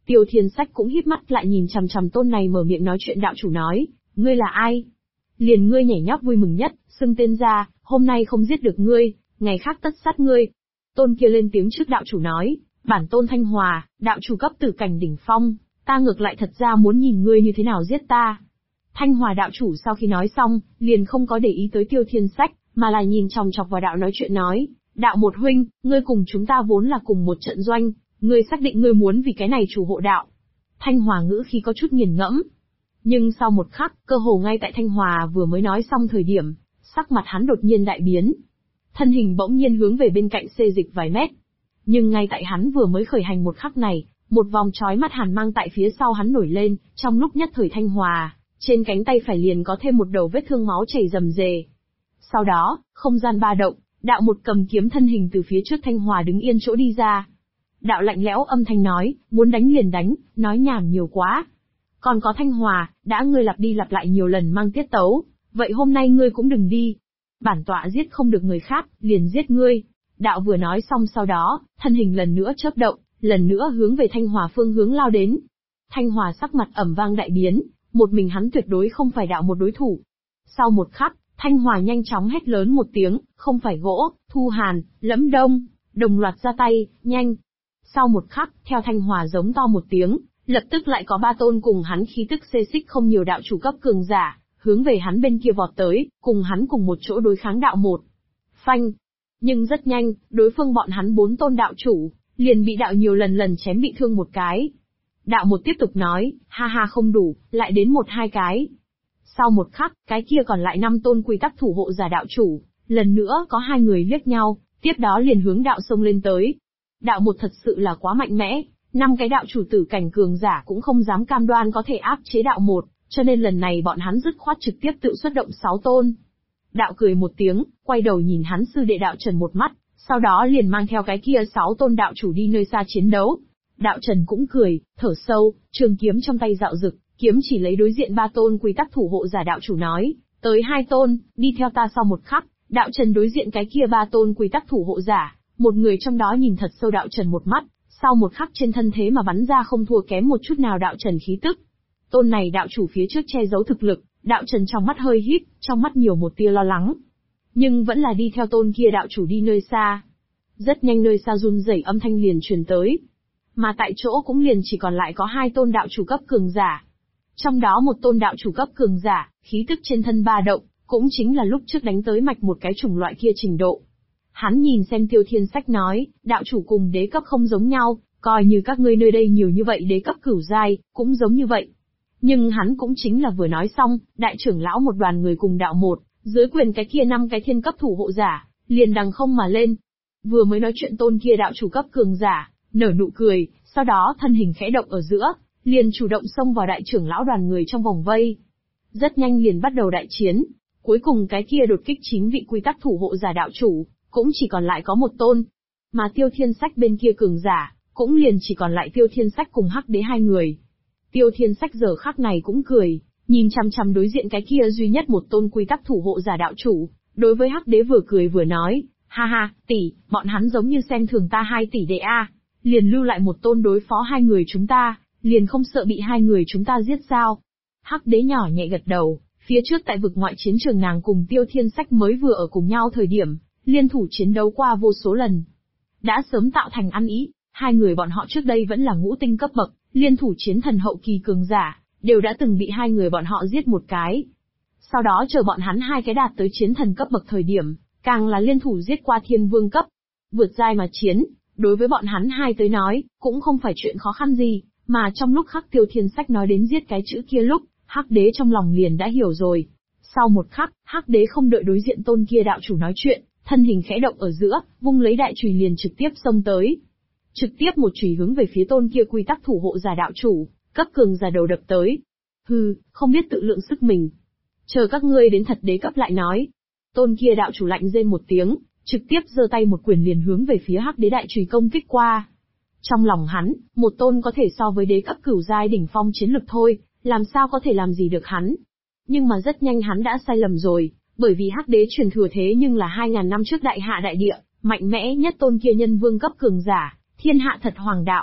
Tiêu Thiên Sách cũng híp mắt lại nhìn chằm chằm tôn này mở miệng nói chuyện. Đạo chủ nói, ngươi là ai? Liền ngươi nhảy nhót vui mừng nhất, xưng tên ra, hôm nay không giết được ngươi, ngày khác tất sát ngươi. Tôn kia lên tiếng trước. Đạo chủ nói, bản tôn Thanh Hòa, đạo chủ cấp tử cảnh đỉnh phong, ta ngược lại thật ra muốn nhìn ngươi như thế nào giết ta. Thanh Hòa đạo chủ sau khi nói xong, liền không có để ý tới Tiêu Thiên Sách, mà là nhìn chòng chọc vào đạo nói chuyện nói, đạo một huynh, ngươi cùng chúng ta vốn là cùng một trận doanh, ngươi xác định ngươi muốn vì cái này chủ hộ đạo. Thanh Hòa ngữ khí có chút nghiền ngẫm. Nhưng sau một khắc, cơ hồ ngay tại Thanh Hòa vừa mới nói xong thời điểm, sắc mặt hắn đột nhiên đại biến. Thân hình bỗng nhiên hướng về bên cạnh xê dịch vài mét. Nhưng ngay tại hắn vừa mới khởi hành một khắc này, một vòng chói mắt hàn mang tại phía sau hắn nổi lên, trong lúc nhất thời Thanh Hòa, trên cánh tay phải liền có thêm một đầu vết thương máu chảy rầm rề. Sau đó, không gian ba động, đạo một cầm kiếm thân hình từ phía trước Thanh Hòa đứng yên chỗ đi ra. Đạo lạnh lẽo âm thanh nói, muốn đánh liền đánh, nói nhảm nhiều quá. Còn có Thanh Hòa, đã ngươi lặp đi lặp lại nhiều lần mang tiết tấu, vậy hôm nay ngươi cũng đừng đi. Bản tọa giết không được người khác, liền giết ngươi. Đạo vừa nói xong sau đó, thân hình lần nữa chớp động, lần nữa hướng về Thanh Hòa phương hướng lao đến. Thanh Hòa sắc mặt ẩm vang đại biến, một mình hắn tuyệt đối không phải đạo một đối thủ. Sau một khắc, Thanh Hòa nhanh chóng hét lớn một tiếng, không phải gỗ, Thu Hàn, Lẫm Đông, đồng loạt ra tay, nhanh. Sau một khắc, theo Thanh Hòa giống to một tiếng, lập tức lại có ba tôn cùng hắn khí tức xê xích không nhiều đạo chủ cấp cường giả, hướng về hắn bên kia vọt tới, cùng hắn cùng một chỗ đối kháng đạo một. Phanh. Nhưng rất nhanh, đối phương bọn hắn 4 tôn đạo chủ, liền bị đạo nhiều lần chém bị thương một cái. Đạo một tiếp tục nói, ha ha không đủ, lại đến 1-2 cái. Sau một khắc, cái kia còn lại 5 tôn quy tắc thủ hộ giả đạo chủ, lần nữa có 2 người liếc nhau, tiếp đó liền hướng đạo xông lên tới. Đạo một thật sự là quá mạnh mẽ, 5 cái đạo chủ tử cảnh cường giả cũng không dám cam đoan có thể áp chế đạo một, cho nên lần này bọn hắn dứt khoát trực tiếp tự xuất động 6 tôn. Đạo cười một tiếng, quay đầu nhìn hắn sư đệ đạo Trần một mắt, sau đó liền mang theo cái kia 6 tôn đạo chủ đi nơi xa chiến đấu. Đạo Trần cũng cười, thở sâu, trường kiếm trong tay dạo rực, kiếm chỉ lấy đối diện 3 tôn quy tắc thủ hộ giả đạo chủ nói, tới 2 tôn, đi theo ta. Sau một khắc, đạo Trần đối diện cái kia 3 tôn quy tắc thủ hộ giả, một người trong đó nhìn thật sâu đạo Trần một mắt, sau một khắc trên thân thế mà bắn ra không thua kém một chút nào đạo Trần khí tức. Tôn này đạo chủ phía trước che giấu thực lực, đạo Trần trong mắt hơi híp, trong mắt nhiều một tia lo lắng. Nhưng vẫn là đi theo tôn kia đạo chủ đi nơi xa. Rất nhanh nơi xa run rẩy âm thanh liền truyền tới. Mà tại chỗ cũng liền chỉ còn lại có 2 tôn đạo chủ cấp cường giả. Trong đó một tôn đạo chủ cấp cường giả, khí tức trên thân ba động, cũng chính là lúc trước đánh tới mạch một cái chủng loại kia trình độ. Hắn nhìn xem Tiêu Thiên Sách nói, đạo chủ cùng đế cấp không giống nhau, coi như các ngươi nơi đây nhiều như vậy đế cấp cửu giai, cũng giống như vậy. Nhưng hắn cũng chính là vừa nói xong, đại trưởng lão một đoàn người cùng đạo một, dưới quyền cái kia 5 cái thiên cấp thủ hộ giả, liền đằng không mà lên. Vừa mới nói chuyện tôn kia đạo chủ cấp cường giả, nở nụ cười, sau đó thân hình khẽ động ở giữa, liền chủ động xông vào đại trưởng lão đoàn người trong vòng vây. Rất nhanh liền bắt đầu đại chiến, cuối cùng cái kia đột kích 9 vị quy tắc thủ hộ giả đạo chủ, cũng chỉ còn lại có một tôn. Mà Tiêu Thiên Sách bên kia cường giả, cũng liền chỉ còn lại Tiêu Thiên Sách cùng Hắc Đế 2 người. Tiêu Thiên Sách giờ khắc này cũng cười, nhìn chằm chằm đối diện cái kia duy nhất một tôn quy tắc thủ hộ giả đạo chủ, đối với Hắc Đế vừa cười vừa nói, ha ha, tỷ, bọn hắn giống như xem thường ta 2 tỷ đệ a, liền lưu lại một tôn đối phó 2 người chúng ta, liền không sợ bị 2 người chúng ta giết sao? Hắc Đế nhỏ nhẹ gật đầu, phía trước tại vực ngoại chiến trường nàng cùng Tiêu Thiên Sách mới vừa ở cùng nhau thời điểm, liên thủ chiến đấu qua vô số lần. Đã sớm tạo thành ăn ý, 2 người bọn họ trước đây vẫn là ngũ tinh cấp bậc, liên thủ chiến thần hậu kỳ cường giả, đều đã từng bị 2 người bọn họ giết một cái. Sau đó chờ bọn hắn 2 cái đạt tới chiến thần cấp bậc thời điểm, càng là liên thủ giết qua thiên vương cấp. Vượt giai mà chiến, đối với bọn hắn 2 tới nói, cũng không phải chuyện khó khăn gì, mà trong lúc Hắc Tiêu Thiên Sách nói đến giết cái chữ kia lúc, Hắc Đế trong lòng liền đã hiểu rồi. Sau một khắc, Hắc Đế không đợi đối diện tôn kia đạo chủ nói chuyện, thân hình khẽ động ở giữa, vung lấy đại chùy liền trực tiếp xông tới. Trực tiếp một chùy hướng về phía tôn kia quy tắc thủ hộ giả đạo chủ, cấp cường giả đầu đập tới. Hừ, không biết tự lượng sức mình. Chờ các ngươi đến thật đế cấp lại nói. Tôn kia đạo chủ lạnh rên một tiếng, trực tiếp giơ tay một quyền liền hướng về phía Hắc Đế đại chùy công kích qua. Trong lòng hắn, một tôn có thể so với đế cấp cửu giai đỉnh phong chiến lực thôi, làm sao có thể làm gì được hắn. Nhưng mà rất nhanh hắn đã sai lầm rồi, bởi vì Hắc Đế truyền thừa thế nhưng là 2000 năm trước đại hạ đại địa, mạnh mẽ nhất tôn kia nhân vương cấp cường giả, thiên hạ thật hoàng đạo.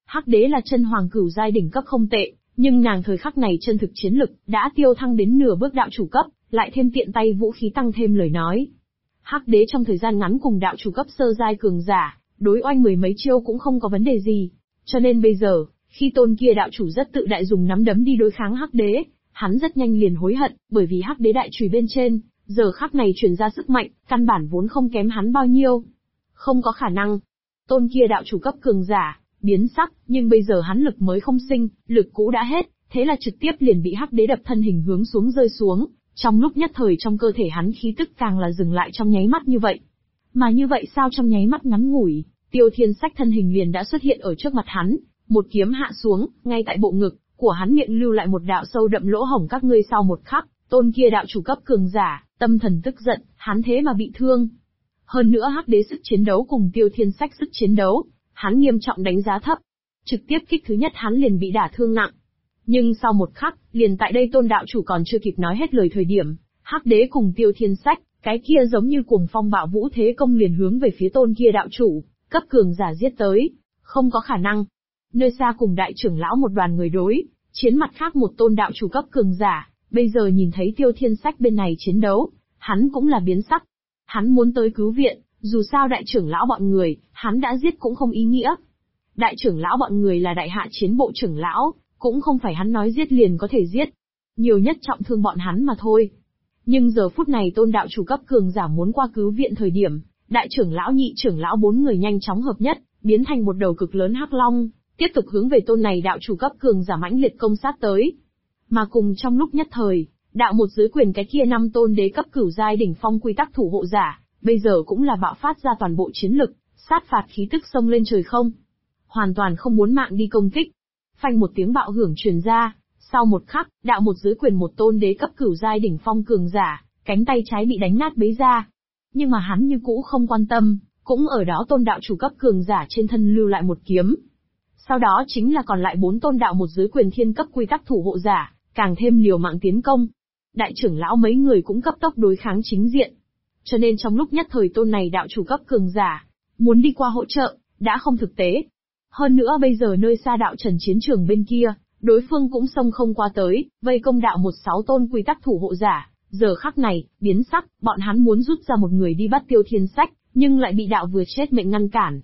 Hắc đế là chân hoàng cửu giai đỉnh cấp không tệ, nhưng nàng thời khắc này chân thực chiến lực đã tiêu thăng đến nửa bước đạo chủ cấp, lại thêm tiện tay vũ khí tăng thêm lời nói. Hắc đế trong thời gian ngắn cùng đạo chủ cấp sơ giai cường giả, đối oanh mười mấy chiêu cũng không có vấn đề gì. Cho nên bây giờ, khi tôn kia đạo chủ rất tự đại dùng nắm đấm đi đối kháng Hắc đế, hắn rất nhanh liền hối hận, bởi vì Hắc đế đại chùy bên trên, giờ khắc này truyền ra sức mạnh, căn bản vốn không kém hắn bao nhiêu. Không có khả năng. Tôn kia đạo chủ cấp cường giả, biến sắc, nhưng bây giờ hắn lực mới không sinh, lực cũ đã hết, thế là trực tiếp liền bị Hắc đế đập thân hình hướng xuống rơi xuống, trong lúc nhất thời trong cơ thể hắn khí tức càng là dừng lại trong nháy mắt như vậy. Mà như vậy sao trong nháy mắt ngắn ngủi, Tiêu Thiên Sách thân hình liền đã xuất hiện ở trước mặt hắn, một kiếm hạ xuống, ngay tại bộ ngực của hắn miệng lưu lại một đạo sâu đậm lỗ hổng. Các ngươi sau một khắc, tôn kia đạo chủ cấp cường giả, tâm thần tức giận, hắn thế mà bị thương. Hơn nữa Hắc đế sức chiến đấu cùng Tiêu Thiên Sách sức chiến đấu, hắn nghiêm trọng đánh giá thấp. Trực tiếp kích thứ nhất hắn liền bị đả thương nặng. Nhưng sau một khắc, liền tại đây tôn đạo chủ còn chưa kịp nói hết lời thời điểm, Hắc đế cùng Tiêu Thiên Sách, cái kia giống như cuồng phong bạo vũ thế công liền hướng về phía tôn kia đạo chủ, cấp cường giả giết tới. Không có khả năng. Nơi xa cùng đại trưởng lão một đoàn người đối, chiến mặt khác một tôn đạo chủ cấp cường giả, bây giờ nhìn thấy Tiêu Thiên Sách bên này chiến đấu, hắn cũng là biến sắc. Hắn muốn tới cứu viện, dù sao đại trưởng lão bọn người, hắn đã giết cũng không ý nghĩa. Đại trưởng lão bọn người là đại hạ chiến bộ trưởng lão, cũng không phải hắn nói giết liền có thể giết. Nhiều nhất trọng thương bọn hắn mà thôi. Nhưng giờ phút này tôn đạo chủ cấp cường giả muốn qua cứu viện thời điểm, đại trưởng lão nhị trưởng lão bốn người nhanh chóng hợp nhất, biến thành một đầu cực lớn hắc long, tiếp tục hướng về tôn này đạo chủ cấp cường giả mãnh liệt công sát tới. Mà cùng trong lúc nhất thời, đạo một dưới quyền cái kia năm tôn đế cấp cửu giai đỉnh phong quy tắc thủ hộ giả, bây giờ cũng là bạo phát ra toàn bộ chiến lực, sát phạt khí tức xông lên trời không. Hoàn toàn không muốn mạng đi công kích. Phanh một tiếng bạo hưởng truyền ra, sau một khắc, đạo một dưới quyền một tôn đế cấp cửu giai đỉnh phong cường giả, cánh tay trái bị đánh nát bấy ra. Nhưng mà hắn như cũ không quan tâm, cũng ở đó tôn đạo chủ cấp cường giả trên thân lưu lại một kiếm. Sau đó chính là còn lại 4 tôn đạo một dưới quyền thiên cấp quy tắc thủ hộ giả, càng thêm liều mạng tiến công. Đại trưởng lão mấy người cũng cấp tốc đối kháng chính diện. Cho nên trong lúc nhất thời tôn này đạo chủ cấp cường giả, muốn đi qua hỗ trợ, đã không thực tế. Hơn nữa bây giờ nơi xa đạo trần chiến trường bên kia, đối phương cũng xông không qua tới, vây công đạo 16 tôn quy tắc thủ hộ giả. Giờ khắc này, biến sắc, bọn hắn muốn rút ra một người đi bắt Tiêu Thiên Sách, nhưng lại bị đạo vừa chết mệnh ngăn cản.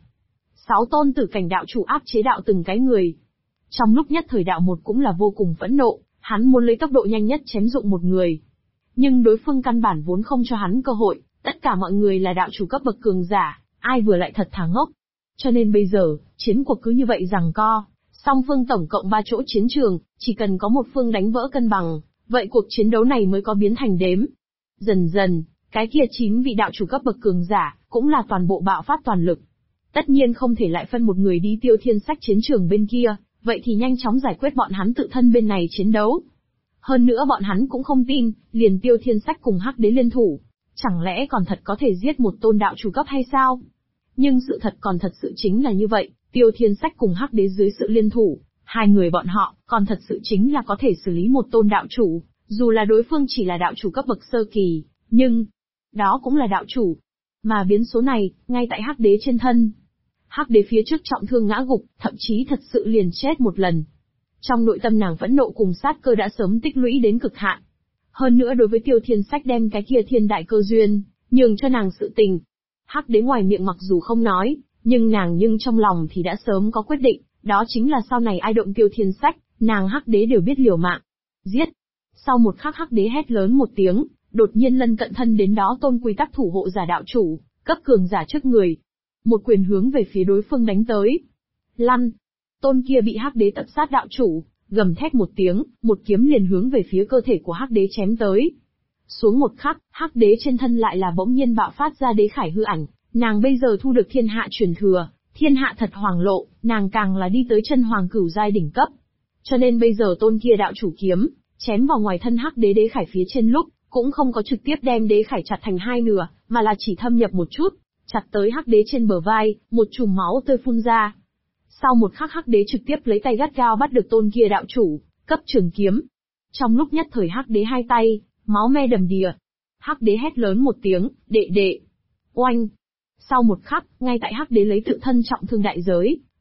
6 tôn tử cảnh đạo chủ áp chế đạo từng cái người. Trong lúc nhất thời đạo một cũng là vô cùng phẫn nộ, hắn muốn lấy tốc độ nhanh nhất chém dụng một người. Nhưng đối phương căn bản vốn không cho hắn cơ hội, tất cả mọi người là đạo chủ cấp bậc cường giả, ai vừa lại thật thà ngốc. Cho nên bây giờ, chiến cuộc cứ như vậy giằng co, song phương tổng cộng 3 chỗ chiến trường, chỉ cần có một phương đánh vỡ cân bằng, vậy cuộc chiến đấu này mới có biến thành đếm. Dần dần, cái kia 9 vị đạo chủ cấp bậc cường giả, cũng là toàn bộ bạo phát toàn lực. Tất nhiên không thể lại phân một người đi Tiêu Thiên Sách chiến trường bên kia, vậy thì nhanh chóng giải quyết bọn hắn tự thân bên này chiến đấu. Hơn nữa bọn hắn cũng không tin, liền Tiêu Thiên Sách cùng Hắc đế liên thủ, chẳng lẽ còn thật có thể giết một tôn đạo chủ cấp hay sao? Nhưng sự thật còn thật sự chính là như vậy, Tiêu Thiên Sách cùng Hắc đế dưới sự liên thủ, hai người bọn họ, còn thật sự chính là có thể xử lý một tôn đạo chủ, dù là đối phương chỉ là đạo chủ cấp bậc sơ kỳ, nhưng đó cũng là đạo chủ. Mà biến số này, ngay tại Hắc đế trên thân. Hắc đế phía trước trọng thương ngã gục, thậm chí thật sự liền chết một lần. Trong nội tâm nàng phẫn nộ cùng sát cơ đã sớm tích lũy đến cực hạn. Hơn nữa đối với Tiêu Thiên Sách đem cái kia thiên đại cơ duyên, nhường cho nàng sự tình. Hắc đế ngoài miệng mặc dù không nói, nhưng trong lòng thì đã sớm có quyết định, đó chính là sau này ai động Tiêu Thiên Sách, nàng Hắc đế đều biết liều mạng. Giết! Sau một khắc Hắc đế hét lớn một tiếng, đột nhiên lân cận thân đến đó tôn quy tắc thủ hộ giả đạo chủ, cấp cường giả trước người. Một quyền hướng về phía đối phương đánh tới. Lăn! Tôn kia bị Hắc đế tập sát đạo chủ, gầm thét một tiếng, một kiếm liền hướng về phía cơ thể của Hắc đế chém tới. Xuống một khắc, Hắc đế trên thân lại là bỗng nhiên bạo phát ra đế khải hư ảnh, nàng bây giờ thu được thiên hạ truyền thừa, thiên hạ thật hoàng lộ, nàng càng là đi tới chân hoàng cửu giai đỉnh cấp. Cho nên bây giờ tôn kia đạo chủ kiếm, chém vào ngoài thân Hắc đế đế khải phía trên lúc, cũng không có trực tiếp đem đế khải chặt thành hai nửa, mà là chỉ thâm nhập một chút, chặt tới Hắc đế trên bờ vai, một chùm máu tươi phun ra. Sau một khắc Hắc đế trực tiếp lấy tay gắt gao bắt được tôn kia đạo chủ, cấp trường kiếm. Trong lúc nhất thời Hắc đế hai tay, máu me đầm đìa. Hắc đế hét lớn một tiếng, đệ đệ. Oanh! Sau một khắc, ngay tại Hắc đế lấy tự thân trọng thương đại giới,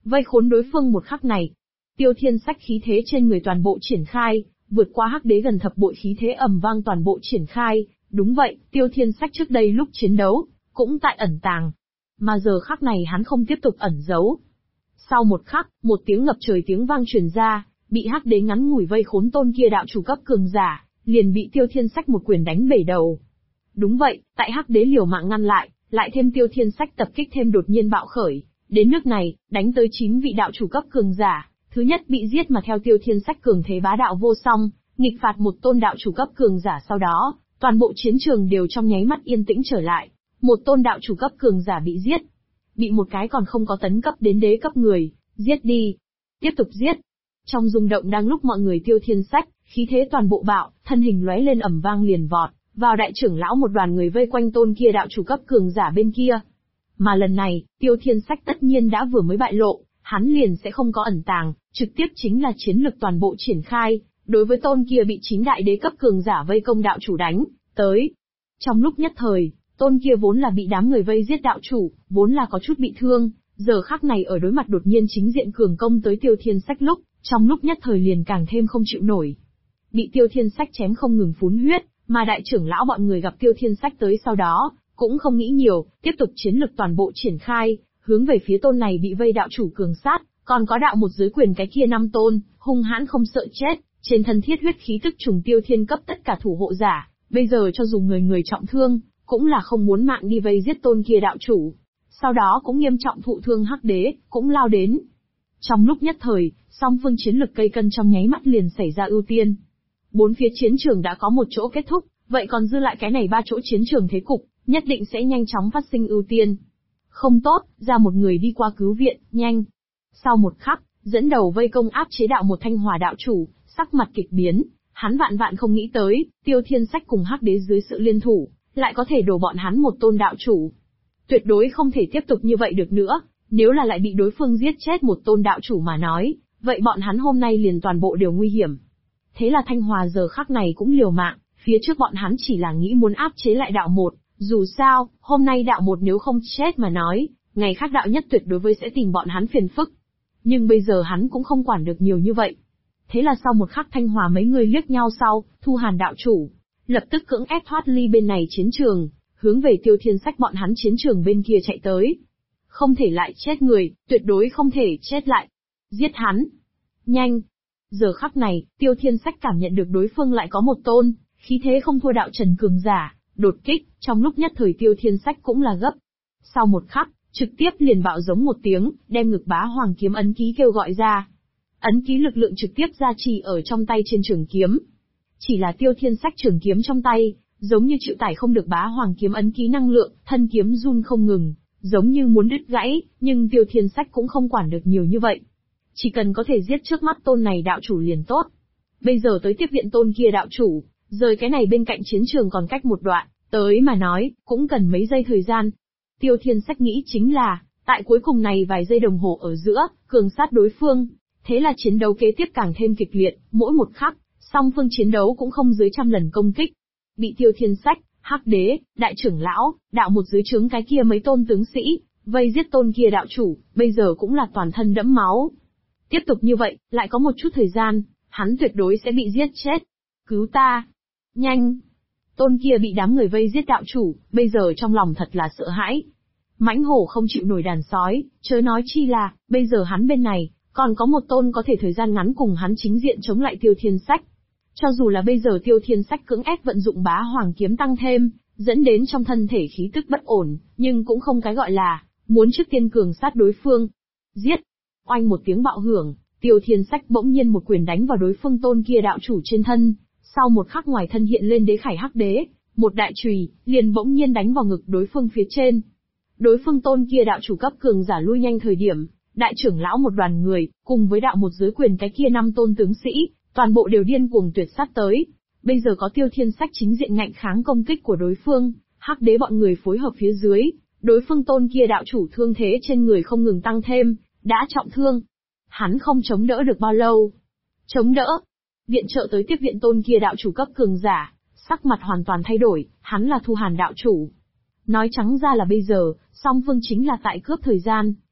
vây khốn đối phương một khắc này. Tiêu Thiên Sách khí thế trên người toàn bộ triển khai, vượt qua Hắc Đế gần thập bội khí thế ầm vang toàn bộ triển khai, đúng vậy, Tiêu Thiên Sách trước đây lúc chiến đấu, cũng tại ẩn tàng. Mà giờ khắc này hắn không tiếp tục ẩn giấu. Sau một khắc, một tiếng ngập trời tiếng vang truyền ra, bị Hắc Đế ngắn ngủi vây khốn tôn kia đạo chủ cấp cường giả, liền bị Tiêu Thiên Sách một quyền đánh bể đầu. Đúng vậy, tại Hắc Đế liều mạng ngăn lại thêm Tiêu Thiên Sách tập kích thêm đột nhiên bạo khởi, đến nước này, đánh tới 9 vị đạo chủ cấp cường giả, thứ nhất bị giết mà theo Tiêu Thiên Sách cường thế bá đạo vô song, nghịch phạt một tôn đạo chủ cấp cường giả sau đó, toàn bộ chiến trường đều trong nháy mắt yên tĩnh trở lại, một tôn đạo chủ cấp cường giả bị giết. Bị một cái còn không có tấn cấp đến đế cấp người, giết đi. Tiếp tục giết. Trong rung động đang lúc mọi người Tiêu Thiên Sách, khí thế toàn bộ bạo, thân hình lóe lên ầm vang liền vọt, vào đại trưởng lão một đoàn người vây quanh tôn kia đạo chủ cấp cường giả bên kia. Mà lần này, Tiêu Thiên Sách tất nhiên đã vừa mới bại lộ, hắn liền sẽ không có ẩn tàng, trực tiếp chính là chiến lực toàn bộ triển khai, đối với tôn kia bị 9 đại đế cấp cường giả vây công đạo chủ đánh tới. Trong lúc nhất thời, tôn kia vốn là bị đám người vây giết đạo chủ, vốn là có chút bị thương, giờ khắc này ở đối mặt đột nhiên chính diện cường công tới Tiêu Thiên Sách lúc, trong lúc nhất thời liền càng thêm không chịu nổi. Bị Tiêu Thiên Sách chém không ngừng phún huyết, mà đại trưởng lão bọn người gặp Tiêu Thiên Sách tới sau đó, cũng không nghĩ nhiều, tiếp tục chiến lực toàn bộ triển khai, hướng về phía tôn này bị vây đạo chủ cường sát, còn có đạo một dưới quyền cái kia 5 tôn, hung hãn không sợ chết, trên thân thiết huyết khí tức trùng tiêu thiên cấp tất cả thủ hộ giả, bây giờ cho dù người người trọng thương, cũng là không muốn mạng đi vây giết tôn kia đạo chủ. Sau đó cũng nghiêm trọng thụ thương Hắc Đế, cũng lao đến. Trong lúc nhất thời, song phương chiến lực cây cân trong nháy mắt liền xảy ra ưu tiên. Bốn phía chiến trường đã có một chỗ kết thúc, vậy còn dư lại cái này 3 chỗ chiến trường thế cục, nhất định sẽ nhanh chóng phát sinh ưu tiên. Không tốt, ra một người đi qua cứu viện, nhanh. Sau một khắc, dẫn đầu vây công áp chế đạo một Thanh Hòa đạo chủ, sắc mặt kịch biến, hắn vạn vạn không nghĩ tới, Tiêu Thiên Sách cùng Hắc Đế dưới sự liên thủ, lại có thể đổ bọn hắn một tôn đạo chủ. Tuyệt đối không thể tiếp tục như vậy được nữa, nếu là lại bị đối phương giết chết một tôn đạo chủ mà nói, vậy bọn hắn hôm nay liền toàn bộ đều nguy hiểm. Thế là Thanh Hòa giờ khắc này cũng liều mạng, phía trước bọn hắn chỉ là nghĩ muốn áp chế lại đạo một, dù sao, hôm nay đạo một nếu không chết mà nói, ngày khác đạo nhất tuyệt đối với sẽ tìm bọn hắn phiền phức. Nhưng bây giờ hắn cũng không quản được nhiều như vậy. Thế là sau một khắc Thanh Hòa mấy người liếc nhau sau, Thu Hàn đạo chủ, lập tức cưỡng ép thoát ly bên này chiến trường, hướng về Tiêu Thiên Sách bọn hắn chiến trường bên kia chạy tới. Không thể lại chết người, tuyệt đối không thể chết lại. Giết hắn. Nhanh. Giờ khắc này, Tiêu Thiên Sách cảm nhận được đối phương lại có một tôn, khí thế không thua đạo trần cường giả, đột kích, trong lúc nhất thời Tiêu Thiên Sách cũng là gấp. Sau một khắc, trực tiếp liền bạo giống một tiếng, đem ngực bá hoàng kiếm ấn ký kêu gọi ra. Ấn ký lực lượng trực tiếp gia trì ở trong tay trên trường kiếm. Chỉ là Tiêu Thiên Sách trường kiếm trong tay, giống như chịu tải không được bá hoàng kiếm ấn ký năng lượng, thân kiếm run không ngừng, giống như muốn đứt gãy, nhưng Tiêu Thiên Sách cũng không quản được nhiều như vậy. Chỉ cần có thể giết trước mắt tôn này đạo chủ liền tốt. Bây giờ tới tiếp viện tôn kia đạo chủ, rời cái này bên cạnh chiến trường còn cách một đoạn, tới mà nói, cũng cần mấy giây thời gian. Tiêu Thiên Sách nghĩ chính là, tại cuối cùng này vài giây đồng hồ ở giữa, cường sát đối phương. Thế là chiến đấu kế tiếp càng thêm kịch liệt, mỗi một khắc, song phương chiến đấu cũng không dưới 100 lần công kích. Bị Tiêu Thiên Sách, Hắc Đế, đại trưởng lão, đạo một dưới trướng cái kia mấy tôn tướng sĩ, vây giết tôn kia đạo chủ, bây giờ cũng là toàn thân đẫm máu. Tiếp tục như vậy, lại có một chút thời gian, hắn tuyệt đối sẽ bị giết chết. Cứu ta! Nhanh! Tôn kia bị đám người vây giết đạo chủ, bây giờ trong lòng thật là sợ hãi. Mãnh hổ không chịu nổi đàn sói, chớ nói chi là, bây giờ hắn bên này, còn có một tôn có thể thời gian ngắn cùng hắn chính diện chống lại Tiêu Thiên Sách. Cho dù là bây giờ Tiêu Thiên Sách cưỡng ép vận dụng bá hoàng kiếm tăng thêm, dẫn đến trong thân thể khí tức bất ổn, nhưng cũng không cái gọi là, muốn trước tiên cường sát đối phương. Giết! Oanh một tiếng bạo hưởng, Tiêu Thiên Sách bỗng nhiên một quyền đánh vào đối phương tôn kia đạo chủ trên thân, sau một khắc ngoài thân hiện lên đế khải Hắc Đế, một đại chùy, liền bỗng nhiên đánh vào ngực đối phương phía trên. Đối phương tôn kia đạo chủ cấp cường giả lui nhanh thời điểm, đại trưởng lão một đoàn người, cùng với đạo một dưới quyền cái kia 5 tôn tướng sĩ, toàn bộ đều điên cuồng tuyệt sát tới. Bây giờ có Tiêu Thiên Sách chính diện ngạnh kháng công kích của đối phương, Hắc Đế bọn người phối hợp phía dưới, đối phương tôn kia đạo chủ thương thế trên người không ngừng tăng thêm, đã trọng thương. Hắn không chống đỡ được bao lâu. Chống đỡ. Viện trợ tới tiếp viện tôn kia đạo chủ cấp cường giả, sắc mặt hoàn toàn thay đổi, hắn là Thu Hàn đạo chủ. Nói trắng ra là bây giờ, song phương chính là tại cướp thời gian,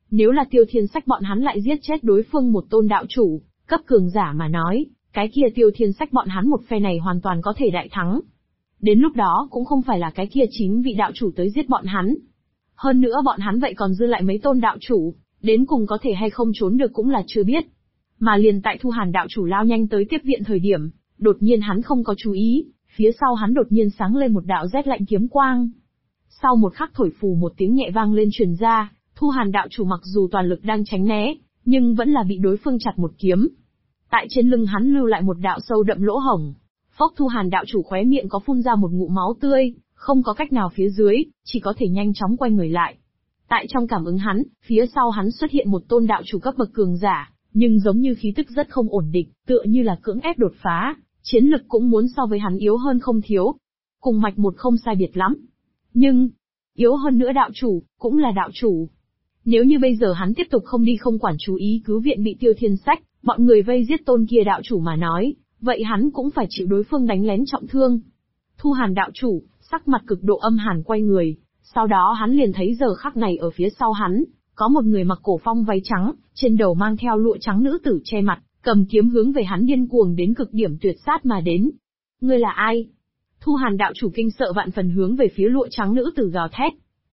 Nếu là Tiêu Thiên Sách bọn hắn lại giết chết đối phương một tôn đạo chủ, cấp cường giả mà nói, cái kia Tiêu Thiên Sách bọn hắn một phe này hoàn toàn có thể đại thắng. Đến lúc đó cũng không phải là cái kia 9 vị đạo chủ tới giết bọn hắn. Hơn nữa bọn hắn vậy còn dư lại mấy tôn đạo chủ, đến cùng có thể hay không trốn được cũng là chưa biết. Mà liền tại Thu Hàn đạo chủ lao nhanh tới tiếp viện thời điểm, đột nhiên hắn không có chú ý, phía sau hắn đột nhiên sáng lên một đạo rét lạnh kiếm quang. Sau một khắc thổi phù một tiếng nhẹ vang lên truyền ra, Thu Hàn đạo chủ mặc dù toàn lực đang tránh né, nhưng vẫn là bị đối phương chặt một kiếm. Tại trên lưng hắn lưu lại một đạo sâu đậm lỗ hổng. Phốc, Thu Hàn đạo chủ khóe miệng có phun ra một ngụm máu tươi, không có cách nào phía dưới, chỉ có thể nhanh chóng quay người lại. Tại trong cảm ứng hắn, phía sau hắn xuất hiện một tôn đạo chủ cấp bậc cường giả, nhưng giống như khí tức rất không ổn định, tựa như là cưỡng ép đột phá, chiến lực cũng muốn so với hắn yếu hơn không thiếu. Cùng mạch một không sai biệt lắm. Nhưng, yếu hơn nữa đạo chủ, cũng là đạo chủ. Nếu như bây giờ hắn tiếp tục không đi không quản chú ý cứu viện bị Tiêu Thiên Sách, bọn người vây giết tôn kia đạo chủ mà nói, vậy hắn cũng phải chịu đối phương đánh lén trọng thương. Thu Hàn đạo chủ, sắc mặt cực độ âm hàn quay người, sau đó hắn liền thấy giờ khắc này ở phía sau hắn, có một người mặc cổ phong váy trắng, trên đầu mang theo lụa trắng nữ tử che mặt, cầm kiếm hướng về hắn điên cuồng đến cực điểm tuyệt sát mà đến. Ngươi là ai? Thu Hàn đạo chủ kinh sợ vạn phần hướng về phía lụa trắng nữ tử gào thét.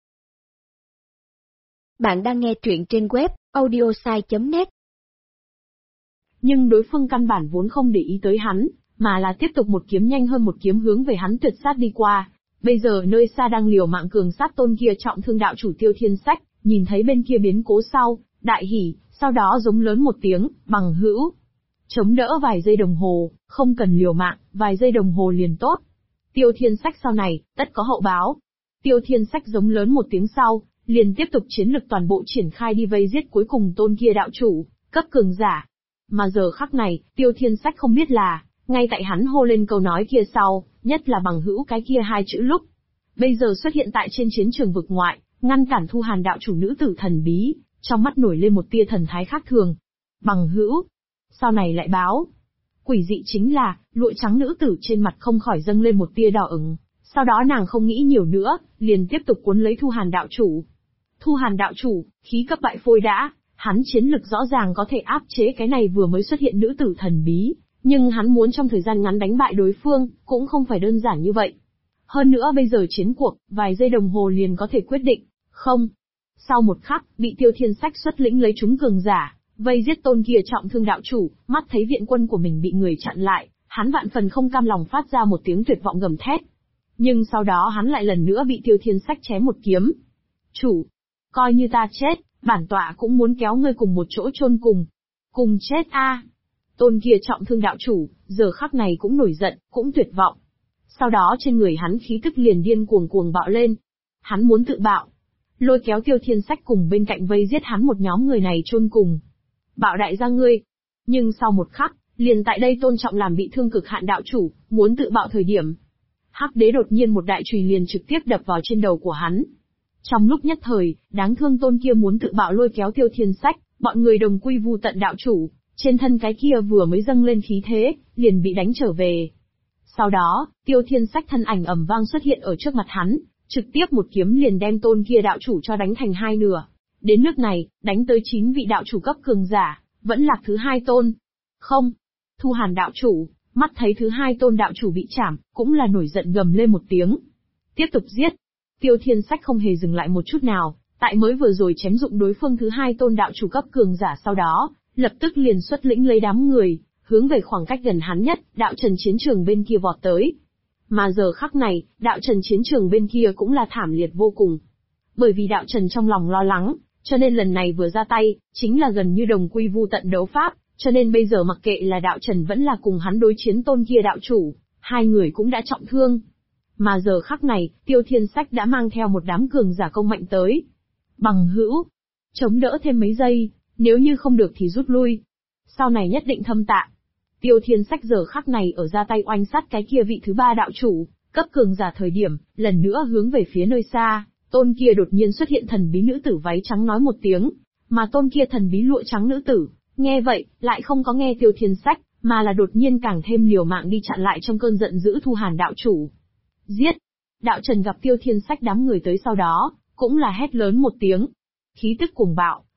Bạn đang nghe truyện trên web audiosai.net. Nhưng đối phương căn bản vốn không để ý tới hắn, mà là tiếp tục một kiếm nhanh hơn một kiếm hướng về hắn tuyệt sát đi qua. Bây giờ nơi xa đang liều mạng cường sát tôn kia trọng thương đạo chủ Tiêu Thiên Sách, nhìn thấy bên kia biến cố sau, đại hỉ, sau đó giống lớn một tiếng, bằng hữu. Chống đỡ vài giây đồng hồ, không cần liều mạng, vài giây đồng hồ liền tốt. Tiêu Thiên Sách sau này, tất có hậu báo. Tiêu Thiên Sách giống lớn một tiếng sau, liền tiếp tục chiến lực toàn bộ triển khai đi vây giết cuối cùng tôn kia đạo chủ, cấp cường giả. Mà giờ khắc này, Tiêu Thiên Sách không biết là, ngay tại hắn hô lên câu nói kia sau, nhất là bằng hữu cái kia hai chữ lúc. Bây giờ xuất hiện tại trên chiến trường vực ngoại, ngăn cản Thu Hàn đạo chủ nữ tử thần bí, trong mắt nổi lên một tia thần thái khác thường. Bằng hữu. Sau này lại báo. Quỷ dị chính là, lụa trắng nữ tử trên mặt không khỏi dâng lên một tia đỏ ửng. Sau đó nàng không nghĩ nhiều nữa, liền tiếp tục cuốn lấy Thu Hàn đạo chủ. Thu Hàn đạo chủ, khí cấp bại phôi đã, hắn chiến lực rõ ràng có thể áp chế cái này vừa mới xuất hiện nữ tử thần bí, nhưng hắn muốn trong thời gian ngắn đánh bại đối phương, cũng không phải đơn giản như vậy. Hơn nữa bây giờ chiến cuộc, vài giây đồng hồ liền có thể quyết định, không. Sau một khắc, bị Tiêu Thiên Sách xuất lĩnh lấy chúng cường giả, vây giết tôn kia trọng thương đạo chủ, mắt thấy viện quân của mình bị người chặn lại, hắn vạn phần không cam lòng phát ra một tiếng tuyệt vọng gầm thét. Nhưng sau đó hắn lại lần nữa bị Tiêu Thiên Sách chém một kiếm. Chủ, coi như ta chết, bản tọa cũng muốn kéo ngươi cùng một chỗ chôn cùng. Cùng chết a! Tôn kia trọng thương đạo chủ, giờ khắc này cũng nổi giận, cũng tuyệt vọng. Sau đó trên người hắn khí tức liền điên cuồng bạo lên. Hắn muốn tự bạo. Lôi kéo Tiêu Thiên Sách cùng bên cạnh vây giết hắn một nhóm người này chôn cùng. Bạo đại gia ngươi. Nhưng sau một khắc, liền tại đây tôn trọng làm bị thương cực hạn đạo chủ, muốn tự bạo thời điểm. Hắc đế đột nhiên một đại chùy liền trực tiếp đập vào trên đầu của hắn. Trong lúc nhất thời, đáng thương tôn kia muốn tự bạo lôi kéo Tiêu Thiên Sách, bọn người đồng quy vu tận đạo chủ, trên thân cái kia vừa mới dâng lên khí thế, liền bị đánh trở về. Sau đó, Tiêu Thiên Sách thân ảnh ầm vang xuất hiện ở trước mặt hắn, trực tiếp một kiếm liền đem tôn kia đạo chủ cho đánh thành hai nửa. Đến nước này, đánh tới 9 vị đạo chủ cấp cường giả, vẫn lạc thứ hai tôn. Không. Thu Hàn đạo chủ, mắt thấy thứ hai tôn đạo chủ bị chảm, cũng là nổi giận gầm lên một tiếng. Tiếp tục giết. Tiêu Thiên Sách không hề dừng lại một chút nào, tại mới vừa rồi chém dụng đối phương thứ hai tôn đạo chủ cấp cường giả sau đó, lập tức liền xuất lĩnh lấy đám người, hướng về khoảng cách gần hắn nhất, đạo trần chiến trường bên kia vọt tới. Mà giờ khắc này, đạo trần chiến trường bên kia cũng là thảm liệt vô cùng. Bởi vì đạo trần trong lòng lo lắng, cho nên lần này vừa ra tay, chính là gần như đồng quy vu tận đấu pháp, cho nên bây giờ mặc kệ là đạo trần vẫn là cùng hắn đối chiến tôn kia đạo chủ, hai người cũng đã trọng thương. Mà giờ khắc này, Tiêu Thiên Sách đã mang theo một đám cường giả công mạnh tới. Bằng hữu, chống đỡ thêm mấy giây, nếu như không được thì rút lui. Sau này nhất định thâm tạ. Tiêu Thiên Sách giờ khắc này ở ra tay oanh sát cái kia vị thứ ba đạo chủ, cấp cường giả thời điểm, lần nữa hướng về phía nơi xa, tôn kia đột nhiên xuất hiện thần bí nữ tử váy trắng nói một tiếng, mà tôn kia thần bí lụa trắng nữ tử, nghe vậy, lại không có nghe Tiêu Thiên Sách, mà là đột nhiên càng thêm liều mạng đi chặn lại trong cơn giận dữ Thu Hàn đạo chủ. Giết! Đạo Trần gặp Tiêu Thiên Sách đám người tới sau đó, cũng là hét lớn một tiếng. Khí tức cuồng bạo,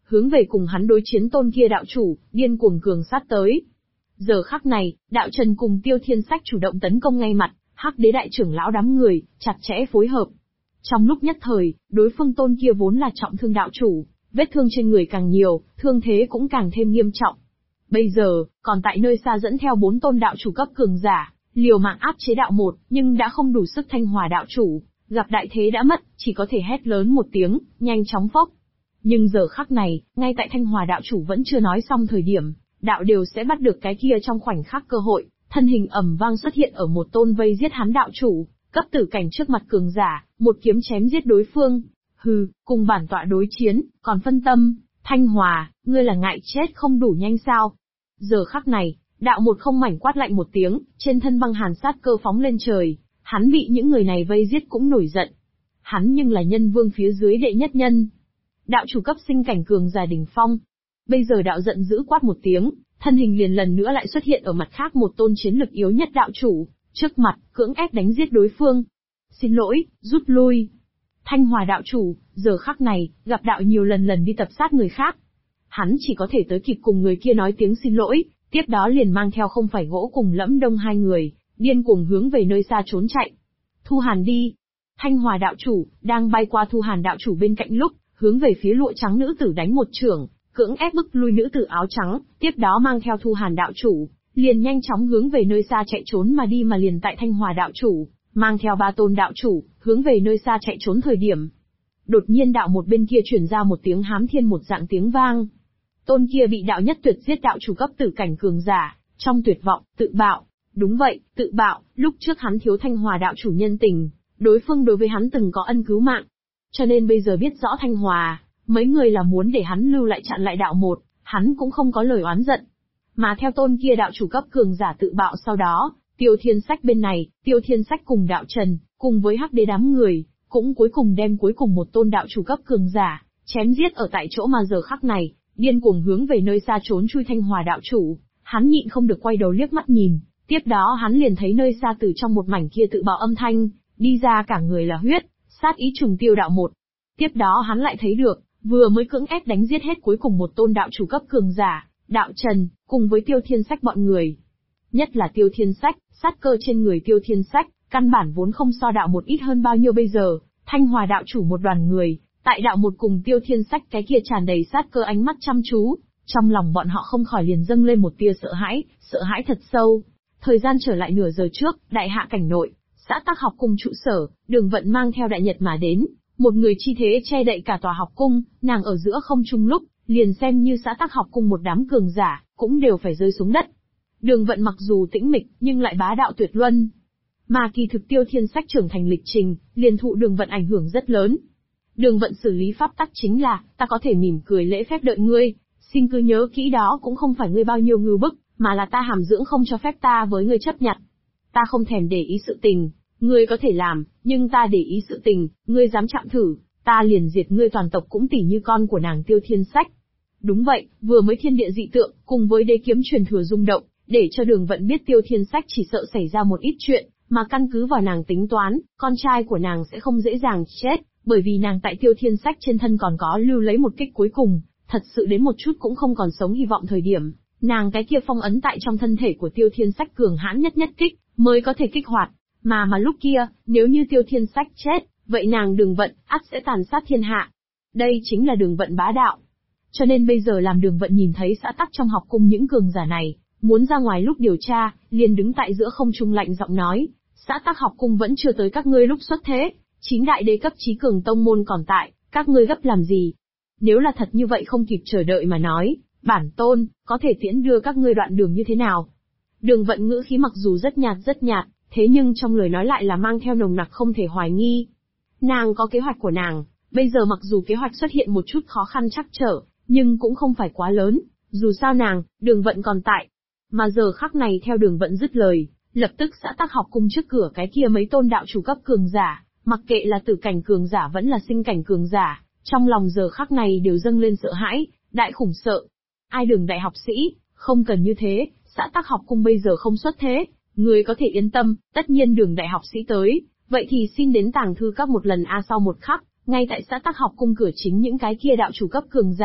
hướng về cùng hắn đối chiến tôn kia đạo chủ, điên cuồng cường sát tới. Giờ khắc này, đạo Trần cùng Tiêu Thiên Sách chủ động tấn công ngay mặt, Hắc Đế đại trưởng lão đám người, chặt chẽ phối hợp. Trong lúc nhất thời, đối phương tôn kia vốn là trọng thương đạo chủ, vết thương trên người càng nhiều, thương thế cũng càng thêm nghiêm trọng. Bây giờ, còn tại nơi xa dẫn theo 4 tôn đạo chủ cấp cường giả, liều mạng áp chế đạo một, nhưng đã không đủ sức thanh hòa đạo chủ, gặp đại thế đã mất, chỉ có thể hét lớn một tiếng, nhanh chóng phốc. Nhưng giờ khắc này, ngay tại thanh hòa đạo chủ vẫn chưa nói xong thời điểm, đạo đều sẽ bắt được cái kia trong khoảnh khắc cơ hội, thân hình ầm vang xuất hiện ở một tôn vây giết hắn đạo chủ, cấp tử cảnh trước mặt cường giả, một kiếm chém giết đối phương. Hừ, cùng bản tọa đối chiến, còn phân tâm, Thanh Hòa, ngươi là ngại chết không đủ nhanh sao? Giờ khắc này, đạo một không mảnh quát lạnh một tiếng, trên thân băng hàn sát cơ phóng lên trời, hắn bị những người này vây giết cũng nổi giận. Hắn nhưng là nhân vương phía dưới đệ nhất nhân. Đạo chủ cấp sinh cảnh cường giả đỉnh phong. Bây giờ đạo giận dữ quát một tiếng, thân hình liền lần nữa lại xuất hiện ở mặt khác một tôn chiến lực yếu nhất đạo chủ, trước mặt, cưỡng ép đánh giết đối phương. Xin lỗi, rút lui. Thanh Hòa đạo chủ, giờ khắc này, gặp đạo nhiều lần đi tập sát người khác. Hắn chỉ có thể tới kịp cùng người kia nói tiếng xin lỗi, tiếp đó liền mang theo không phải gỗ cùng Lẫm Đông hai người, điên cuồng hướng về nơi xa trốn chạy. Thu Hàn đi. Thanh Hòa đạo chủ, đang bay qua Thu Hàn đạo chủ bên cạnh lúc, hướng về phía lụa trắng nữ tử đánh một chưởng, cưỡng ép bức lui nữ tử áo trắng, tiếp đó mang theo Thu Hàn đạo chủ, liền nhanh chóng hướng về nơi xa chạy trốn mà đi mà liền tại Thanh Hòa đạo chủ, mang theo 3 tôn đạo chủ, hướng về nơi xa chạy trốn thời điểm. Đột nhiên đạo một bên kia truyền ra một tiếng hám thiên một dạng tiếng vang. Tôn kia bị đạo nhất tuyệt giết đạo chủ cấp tử cảnh cường giả, trong tuyệt vọng, tự bạo. Đúng vậy, tự bạo, lúc trước hắn thiếu Thanh Hòa đạo chủ nhân tình, đối phương đối với hắn từng có ân cứu mạng. Cho nên bây giờ biết rõ Thanh Hòa, mấy người là muốn để hắn lưu lại chặn lại đạo một, hắn cũng không có lời oán giận. Mà theo tôn kia đạo chủ cấp cường giả tự bạo sau đó, Tiêu Thiên Sách bên này, Tiêu Thiên Sách cùng đạo Trần, cùng với Hắc Đế đám người, cũng cuối cùng đem cuối cùng một tôn đạo chủ cấp cường giả, chém giết ở tại chỗ mà giờ khắc này, điên cuồng hướng về nơi xa trốn chui Thanh Hòa đạo chủ, hắn nhịn không được quay đầu liếc mắt nhìn, tiếp đó hắn liền thấy nơi xa từ trong một mảnh kia tự bạo âm thanh, đi ra cả người là huyết, sát ý trùng tiêu đạo một. Tiếp đó hắn lại thấy được, vừa mới cưỡng ép đánh giết hết cuối cùng một tôn đạo chủ cấp cường giả, đạo Trần, cùng với Tiêu Thiên Sách bọn người. Nhất là Tiêu Thiên Sách, sát cơ trên người Tiêu Thiên Sách, căn bản vốn không so đạo một ít hơn bao nhiêu bây giờ, Thanh Hòa đạo chủ một đoàn người, tại đạo một cùng Tiêu Thiên Sách cái kia tràn đầy sát cơ ánh mắt chăm chú, trong lòng bọn họ không khỏi liền dâng lên một tia sợ hãi thật sâu. Thời gian trở lại nửa giờ trước, đại hạ cảnh nội, xã Tắc học cung trụ sở, Đường Vận mang theo đại nhật mà đến, một người chi thế che đậy cả tòa học cung, nàng ở giữa không trung lúc, liền xem như xã Tắc học cung một đám cường giả, cũng đều phải rơi xuống đất. Đường Vận mặc dù tĩnh mịch, nhưng lại bá đạo tuyệt luân. Mà kỳ thực Tiêu Thiên Sách trưởng thành lịch trình, liền thụ Đường Vận ảnh hưởng rất lớn. Đường Vận xử lý pháp tắc chính là, ta có thể mỉm cười lễ phép đợi ngươi, xin cứ nhớ kỹ đó cũng không phải ngươi bao nhiêu ngưu bức, mà là ta hàm dưỡng không cho phép ta với ngươi chấp nhận. Ta không thèm để ý sự tình, ngươi có thể làm, nhưng ta để ý sự tình, ngươi dám chạm thử, ta liền diệt ngươi toàn tộc cũng tỉ như con của nàng Tiêu Thiên Sách. Đúng vậy, vừa mới thiên địa dị tượng, cùng với đế kiếm truyền thừa rung động, để cho Đường Vận biết Tiêu Thiên Sách chỉ sợ xảy ra một ít chuyện, mà căn cứ vào nàng tính toán, con trai của nàng sẽ không dễ dàng chết, bởi vì nàng tại Tiêu Thiên Sách trên thân còn có lưu lấy một kích cuối cùng, thật sự đến một chút cũng không còn sống hy vọng thời điểm, nàng cái kia phong ấn tại trong thân thể của Tiêu Thiên Sách cường hãn nhất kích, mới có thể kích hoạt, mà lúc kia, nếu như Tiêu Thiên Sách chết, vậy nàng Đường Vận, ắt sẽ tàn sát thiên hạ. Đây chính là Đường Vận bá đạo. Cho nên bây giờ làm Đường Vận nhìn thấy xã Tắc trong học cung những cường giả này, muốn ra ngoài lúc điều tra, liền đứng tại giữa không trung lạnh giọng nói, xã Tắc học cung vẫn chưa tới các ngươi lúc xuất thế, 9 đại đế cấp chí cường tông môn còn tại, các ngươi gấp làm gì? Nếu là thật như vậy không kịp chờ đợi mà nói, bản tôn, có thể tiễn đưa các ngươi đoạn đường như thế nào? Đường Vận ngữ khí mặc dù rất nhạt, thế nhưng trong lời nói lại là mang theo nồng nặc không thể hoài nghi. Nàng có kế hoạch của nàng, bây giờ mặc dù kế hoạch xuất hiện một chút khó khăn trắc trở, nhưng cũng không phải quá lớn, dù sao nàng, Đường Vận còn tại. Mà giờ khắc này theo Đường Vận dứt lời, lập tức xã Tắc học cung trước cửa cái kia mấy tôn đạo chủ cấp cường giả, mặc kệ là tử cảnh cường giả vẫn là sinh cảnh cường giả, trong lòng giờ khắc này đều dâng lên sợ hãi, đại khủng sợ. Ai Đường đại học sĩ, không cần như thế, xã Tắc học cung bây giờ không xuất thế, người có thể yên tâm, tất nhiên Đường đại học sĩ tới, vậy thì xin đến tàng thư các một lần sau một khắc, ngay tại xã Tắc học cung cửa chính những cái kia đạo chủ cấp cường giả,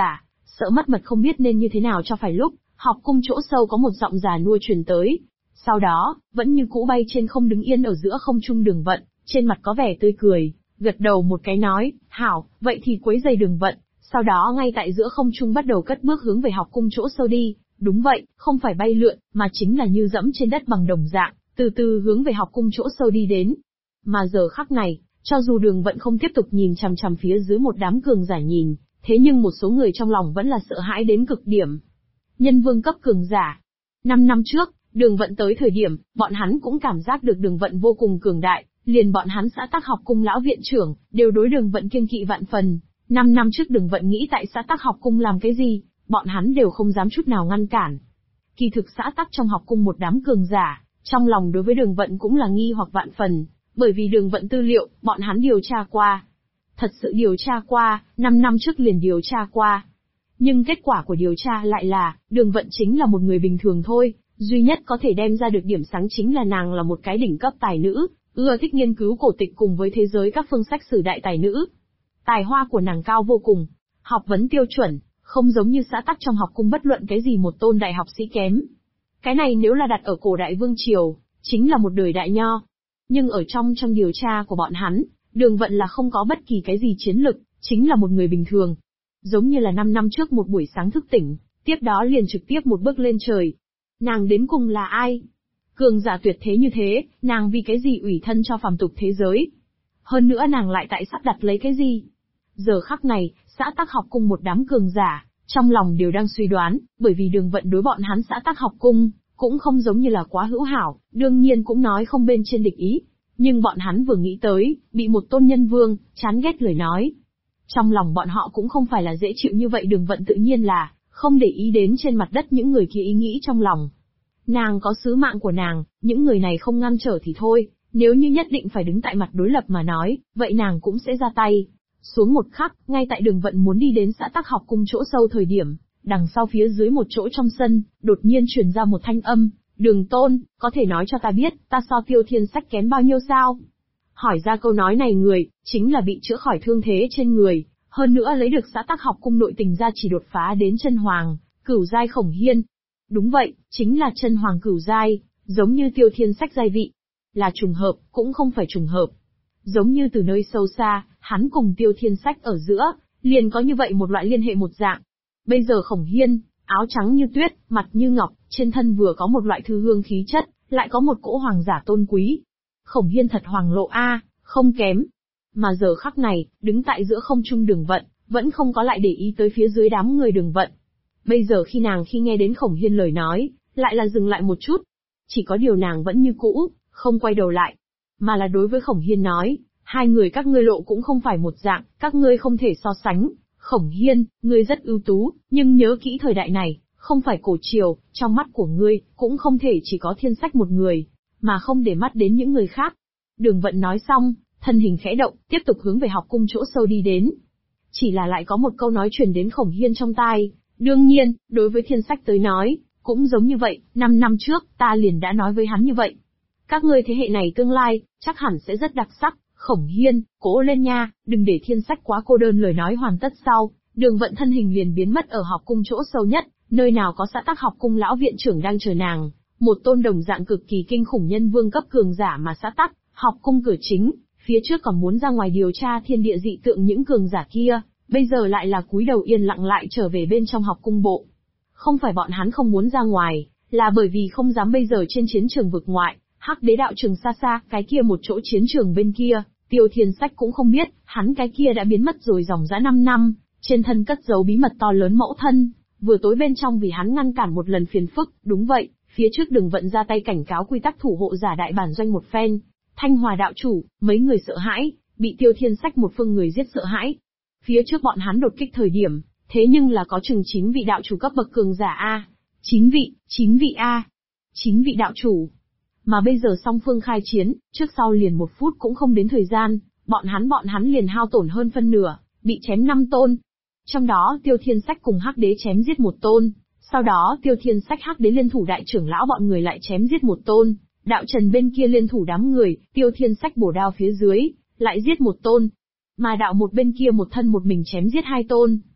sợ mất mật không biết nên như thế nào cho phải lúc, học cung chỗ sâu có một giọng già nua truyền tới. Sau đó, vẫn như cũ bay trên không đứng yên ở giữa không trung Đường Vận, trên mặt có vẻ tươi cười, gật đầu một cái nói, hảo, vậy thì quấy giày Đường Vận, sau đó ngay tại giữa không trung bắt đầu cất bước hướng về học cung chỗ sâu đi, đúng vậy, không phải bay lượn, mà chính là như dẫm trên đất bằng đồng dạng, từ từ hướng về học cung chỗ sâu đi đến. Mà giờ khắc này, cho dù Đường Vận không tiếp tục nhìn chằm chằm phía dưới một đám cường giả nhìn, thế nhưng một số người trong lòng vẫn là sợ hãi đến cực điểm. Nhân vương cấp cường giả. 5 năm trước, Đường Vận tới thời điểm, bọn hắn cũng cảm giác được Đường Vận vô cùng cường đại, liền bọn hắn xã Tắc Học Cung lão viện trưởng, đều đối Đường Vận kiêng kỵ vạn phần. 5 năm trước Đường Vận nghĩ tại xã Tắc Học Cung làm cái gì, bọn hắn đều không dám chút nào ngăn cản. Kỳ thực xã Tắc trong học cung một đám cường giả, trong lòng đối với Đường Vận cũng là nghi hoặc vạn phần, bởi vì Đường Vận tư liệu, bọn hắn điều tra qua. Thật sự điều tra qua, 5 năm trước liền điều tra qua. Nhưng kết quả của điều tra lại là, Đường Vận chính là một người bình thường thôi, duy nhất có thể đem ra được điểm sáng chính là nàng là một cái đỉnh cấp tài nữ, ưa thích nghiên cứu cổ tịch cùng với thế giới các phương sách sử đại tài nữ. Tài hoa của nàng cao vô cùng, học vấn tiêu chuẩn, không giống như xã Tắc trong học cung bất luận cái gì một tôn đại học sĩ kém. Cái này nếu là đặt ở cổ đại vương triều, chính là một đời đại nho. Nhưng ở trong điều tra của bọn hắn, Đường Vận là không có bất kỳ cái gì chiến lực, chính là một người bình thường. Giống như là 5 năm trước một buổi sáng thức tỉnh, tiếp đó liền trực tiếp một bước lên trời. Nàng đến cùng là ai? Cường giả tuyệt thế như thế, nàng vì cái gì ủy thân cho phàm tục thế giới? Hơn nữa nàng lại tại sắp đặt lấy cái gì? Giờ khắc này, xã Tắc Học Cung một đám cường giả, trong lòng đều đang suy đoán, bởi vì Đường Vận đối bọn hắn xã Tắc Học Cung, cũng không giống như là quá hữu hảo, đương nhiên cũng nói không bên trên địch ý. Nhưng bọn hắn vừa nghĩ tới, bị một tôn nhân vương, chán ghét lời nói. Trong lòng bọn họ cũng không phải là dễ chịu như vậy. Đường Vận tự nhiên là, không để ý đến trên mặt đất những người kia ý nghĩ trong lòng. Nàng có sứ mạng của nàng, những người này không ngăn trở thì thôi, nếu như nhất định phải đứng tại mặt đối lập mà nói, vậy nàng cũng sẽ ra tay. Xuống một khắc, ngay tại Đường Vận muốn đi đến xã Tắc Học Cung chỗ sâu thời điểm, đằng sau phía dưới một chỗ trong sân, đột nhiên truyền ra một thanh âm, Đường Tôn, có thể nói cho ta biết, ta so Tiêu Thiên Sách kém bao nhiêu sao? Hỏi ra câu nói này người, chính là bị chữa khỏi thương thế trên người, hơn nữa lấy được xã Tắc Học Cung nội tình ra chỉ đột phá đến chân hoàng, cửu giai Khổng Hiên. Đúng vậy, chính là chân hoàng cửu giai, giống như Tiêu Thiên Sách giai vị. Là trùng hợp, cũng không phải trùng hợp. Giống như từ nơi sâu xa, hắn cùng Tiêu Thiên Sách ở giữa, liền có như vậy một loại liên hệ một dạng. Bây giờ Khổng Hiên, áo trắng như tuyết, mặt như ngọc, trên thân vừa có một loại thư hương khí chất, lại có một cỗ hoàng giả tôn quý. Khổng Hiên thật hoàng lộ a, không kém. Mà giờ khắc này, đứng tại giữa không trung Đường Vận, vẫn không có lại để ý tới phía dưới đám người Đường Vận. Bây giờ khi nghe đến Khổng Hiên lời nói, lại là dừng lại một chút. Chỉ có điều nàng vẫn như cũ, không quay đầu lại. Mà là đối với Khổng Hiên nói, hai người các ngươi lộ cũng không phải một dạng, các ngươi không thể so sánh. Khổng Hiên, ngươi rất ưu tú, nhưng nhớ kỹ thời đại này, không phải cổ triều, trong mắt của ngươi, cũng không thể chỉ có Thiên Sách một người, mà không để mắt đến những người khác. Đường Vận nói xong, thân hình khẽ động, tiếp tục hướng về học cung chỗ sâu đi đến. Chỉ là lại có một câu nói truyền đến Khổng Hiên trong tai, đương nhiên, đối với Thiên Sách tới nói, cũng giống như vậy, 5 năm trước, ta liền đã nói với hắn như vậy. Các ngươi thế hệ này tương lai, chắc hẳn sẽ rất đặc sắc. Khổng Hiên, cố lên nha, đừng để Thiên Sách quá cô đơn. Lời nói hoàn tất sau, Đường Vận thân hình liền biến mất ở học cung chỗ sâu nhất, nơi nào có xã Tắc Học Cung lão viện trưởng đang chờ nàng, một tôn đồng dạng cực kỳ kinh khủng nhân vương cấp cường giả mà xã Tắc Học Cung cửa chính, phía trước còn muốn ra ngoài điều tra thiên địa dị tượng những cường giả kia, bây giờ lại là cúi đầu yên lặng lại trở về bên trong học cung bộ. Không phải bọn hắn không muốn ra ngoài, là bởi vì không dám. Bây giờ trên chiến trường vực ngoại, Hắc Đế đạo trường xa xa, cái kia một chỗ chiến trường bên kia, Tiêu Thiên Sách cũng không biết, hắn cái kia đã biến mất rồi dòng dã 5 năm, trên thân cất giấu bí mật to lớn mẫu thân, vừa tối bên trong vì hắn ngăn cản một lần phiền phức. Đúng vậy, phía trước Đường Vận ra tay cảnh cáo quy tắc thủ hộ giả đại bản doanh một phen. Thanh Hòa đạo chủ, mấy người sợ hãi, bị Tiêu Thiên Sách một phương người giết sợ hãi. Phía trước bọn hắn đột kích thời điểm, thế nhưng là có chừng 9 vị đạo chủ cấp bậc cường giả a. 9 vị a. 9 vị đạo chủ. Mà bây giờ song phương khai chiến, trước sau liền 1 phút cũng không đến thời gian, bọn hắn liền hao tổn hơn phân nửa, bị chém 5 tôn. Trong đó Tiêu Thiên Sách cùng Hắc Đế chém giết 1 tôn, sau đó Tiêu Thiên Sách Hắc Đế liên thủ đại trưởng lão bọn người lại chém giết 1 tôn, đạo trần bên kia liên thủ đám người, Tiêu Thiên Sách bổ đao phía dưới, lại giết 1 tôn. Mà đạo một bên kia một thân một mình chém giết 2 tôn.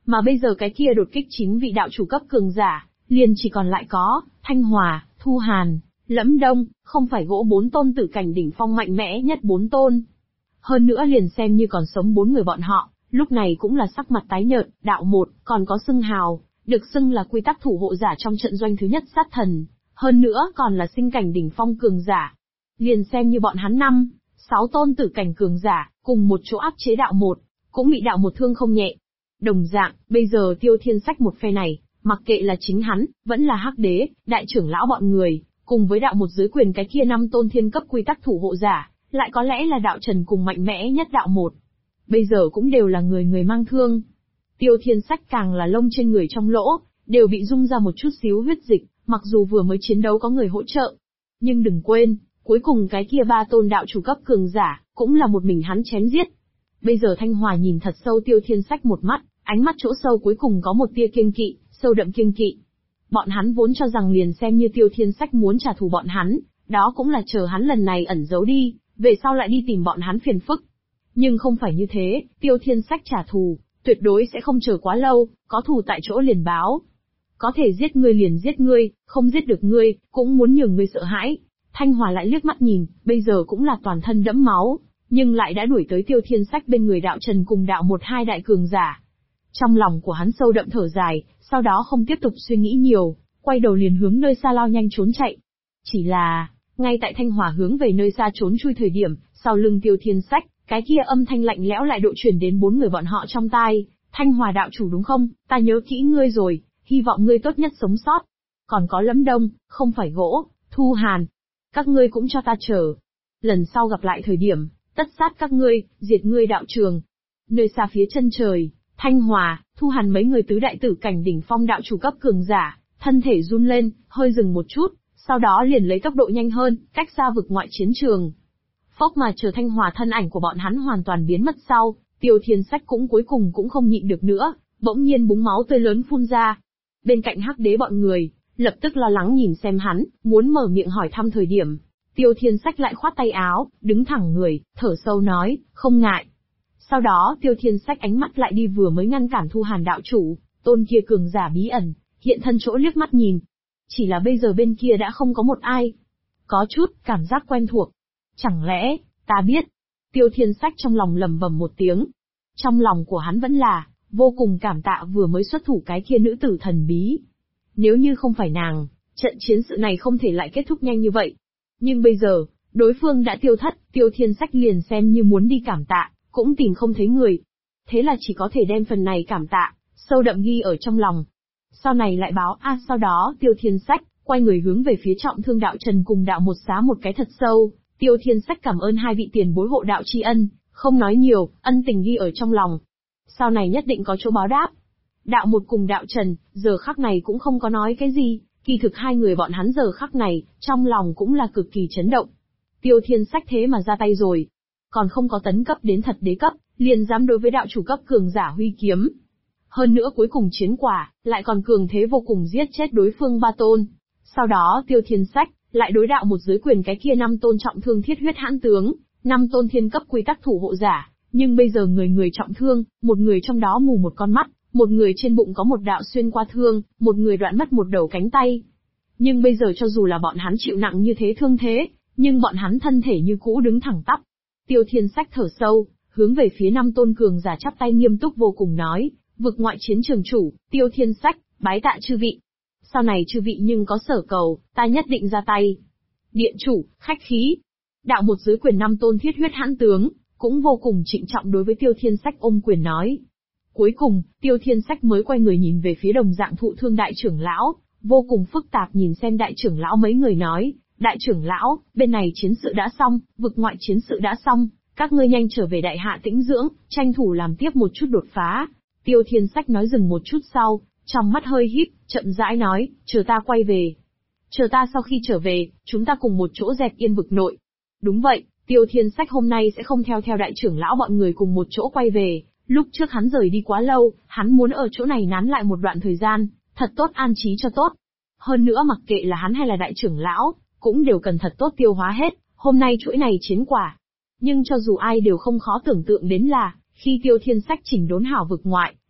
Mà bây giờ cái kia đột kích chính vị đạo chủ cấp cường giả, liền chỉ còn lại có Thanh Hòa, Thu Hàn, Lẫm Đông, không phải gỗ 4 tôn tử cảnh đỉnh phong mạnh mẽ nhất 4 tôn. Hơn nữa liền xem như còn sống 4 người bọn họ, lúc này cũng là sắc mặt tái nhợt, đạo một, còn có xưng hào, được xưng là quy tắc thủ hộ giả trong trận doanh thứ nhất sát thần, hơn nữa còn là sinh cảnh đỉnh phong cường giả. Liền xem như bọn hắn 6 tôn tử cảnh cường giả, cùng một chỗ áp chế đạo một, cũng bị đạo một thương không nhẹ. Đồng dạng, bây giờ Tiêu Thiên Sách một phe này, mặc kệ là chính hắn, vẫn là Hắc Đế, đại trưởng lão bọn người, cùng với đạo một dưới quyền cái kia 5 tôn thiên cấp quy tắc thủ hộ giả, lại có lẽ là đạo trần cùng mạnh mẽ nhất đạo một. Bây giờ cũng đều là người người mang thương. Tiêu Thiên Sách càng là lông trên người trong lỗ, đều bị rung ra một chút xíu huyết dịch, mặc dù vừa mới chiến đấu có người hỗ trợ. Nhưng đừng quên, cuối cùng cái kia 3 tôn đạo chủ cấp cường giả, cũng là một mình hắn chém giết. Bây giờ Thanh Hòa nhìn thật sâu Tiêu Thiên Sách một mắt, ánh mắt chỗ sâu cuối cùng có một tia kiêng kỵ, sâu đậm kiêng kỵ. Bọn hắn vốn cho rằng liền xem như Tiêu Thiên Sách muốn trả thù bọn hắn, đó cũng là chờ hắn lần này ẩn giấu đi, về sau lại đi tìm bọn hắn phiền phức. Nhưng không phải như thế, Tiêu Thiên Sách trả thù, tuyệt đối sẽ không chờ quá lâu, có thù tại chỗ liền báo. Có thể giết ngươi liền giết ngươi, không giết được ngươi, cũng muốn nhường ngươi sợ hãi. Thanh Hòa lại liếc mắt nhìn, bây giờ cũng là toàn thân đẫm máu, nhưng lại đã đuổi tới Tiêu Thiên Sách bên người đạo Trần cùng đạo một hai đại cường giả. Trong lòng của hắn sâu đậm thở dài, sau đó không tiếp tục suy nghĩ nhiều, quay đầu liền hướng nơi xa lao nhanh trốn chạy. Chỉ là, ngay tại Thanh Hòa hướng về nơi xa trốn chui thời điểm, sau lưng Tiêu Thiên Sách, cái kia âm thanh lạnh lẽo lại độ truyền đến 4 người bọn họ trong tai. Thanh Hòa đạo chủ đúng không, ta nhớ kỹ ngươi rồi, hy vọng ngươi tốt nhất sống sót. Còn có Lẫm Đông, không phải gỗ, Thu Hàn. Các ngươi cũng cho ta chờ. Lần sau gặp lại thời điểm, tất sát các ngươi, diệt ngươi đạo trường. Nơi xa phía chân trời, Thanh Hòa, Thu Hàn mấy người tứ đại tử cảnh đỉnh phong đạo chủ cấp cường giả, thân thể run lên, hơi dừng một chút, sau đó liền lấy tốc độ nhanh hơn, cách xa vực ngoại chiến trường. Phốc mà chờ Thanh Hòa thân ảnh của bọn hắn hoàn toàn biến mất sau, Tiêu Thiên Sách cũng cuối cùng cũng không nhịn được nữa, bỗng nhiên búng máu tươi lớn phun ra. Bên cạnh Hắc Đế bọn người, lập tức lo lắng nhìn xem hắn, muốn mở miệng hỏi thăm thời điểm. Tiêu Thiên Sách lại khoát tay áo, đứng thẳng người, thở sâu nói, không ngại. Sau đó Tiêu Thiên Sách ánh mắt lại đi vừa mới ngăn cản Thu Hàn đạo chủ, tôn kia cường giả bí ẩn, hiện thân chỗ liếc mắt nhìn. Chỉ là bây giờ bên kia đã không có một ai. Có chút, cảm giác quen thuộc. Chẳng lẽ, ta biết. Tiêu Thiên Sách trong lòng lẩm bẩm một tiếng. Trong lòng của hắn vẫn là, vô cùng cảm tạ vừa mới xuất thủ cái kia nữ tử thần bí. Nếu như không phải nàng, trận chiến sự này không thể lại kết thúc nhanh như vậy. Nhưng bây giờ, đối phương đã tiêu thất, Tiêu Thiên Sách liền xem như muốn đi cảm tạ, cũng tìm không thấy người. Thế là chỉ có thể đem phần này cảm tạ, sâu đậm ghi ở trong lòng. Sau này lại báo sau đó Tiêu Thiên Sách, quay người hướng về phía trọng thương đạo Trần cùng đạo một xá một cái thật sâu. Tiêu Thiên Sách cảm ơn hai vị tiền bối hộ đạo tri ân, không nói nhiều, ân tình ghi ở trong lòng. Sau này nhất định có chỗ báo đáp. Đạo một cùng đạo Trần, giờ khắc này cũng không có nói cái gì, kỳ thực hai người bọn hắn giờ khắc này, trong lòng cũng là cực kỳ chấn động. Tiêu Thiên Sách thế mà ra tay rồi. Còn không có tấn cấp đến thật đế cấp, liền dám đối với đạo chủ cấp cường giả huy kiếm. Hơn nữa cuối cùng chiến quả, lại còn cường thế vô cùng giết chết đối phương 3 tôn. Sau đó Tiêu Thiên Sách, lại đối đạo một dưới quyền cái kia 5 tôn trọng thương thiết huyết hãn tướng, 5 tôn thiên cấp quy tắc thủ hộ giả, nhưng bây giờ người người trọng thương, một người trong đó mù một con mắt, một người trên bụng có một đạo xuyên qua thương, một người đoạn mất một đầu cánh tay. Nhưng bây giờ cho dù là bọn hắn chịu nặng như thế thương thế, nhưng bọn hắn thân thể như cũ đứng thẳng tắp. Tiêu Thiên Sách thở sâu, hướng về phía 5 tôn cường giả chắp tay nghiêm túc vô cùng nói, vực ngoại chiến trường chủ, Tiêu Thiên Sách, bái tạ chư vị. Sau này chư vị nhưng có sở cầu, ta nhất định ra tay. Điện chủ, khách khí. Đạo một dưới quyền 5 tôn thiết huyết hãn tướng, cũng vô cùng trịnh trọng đối với Tiêu Thiên Sách ôm quyền nói. Cuối cùng, Tiêu Thiên Sách mới quay người nhìn về phía đồng dạng thụ thương đại trưởng lão, vô cùng phức tạp nhìn xem đại trưởng lão mấy người nói, đại trưởng lão, bên này chiến sự đã xong, vực ngoại chiến sự đã xong, các ngươi nhanh trở về đại hạ tĩnh dưỡng, tranh thủ làm tiếp một chút đột phá. Tiêu Thiên Sách nói dừng một chút sau, trong mắt hơi híp, chậm rãi nói, chờ ta quay về. Chờ ta sau khi trở về, chúng ta cùng một chỗ dẹp yên vực nội. Đúng vậy, Tiêu Thiên Sách hôm nay sẽ không theo đại trưởng lão bọn người cùng một chỗ quay về, lúc trước hắn rời đi quá lâu, hắn muốn ở chỗ này nán lại một đoạn thời gian, thật tốt an trí cho tốt. Hơn nữa mặc kệ là hắn hay là đại trưởng lão, cũng đều cần thật tốt tiêu hóa hết, hôm nay chuỗi này chiến quả. Nhưng cho dù ai đều không khó tưởng tượng đến là, khi Tiêu Thiên Sách chỉnh đốn hảo vực ngoại,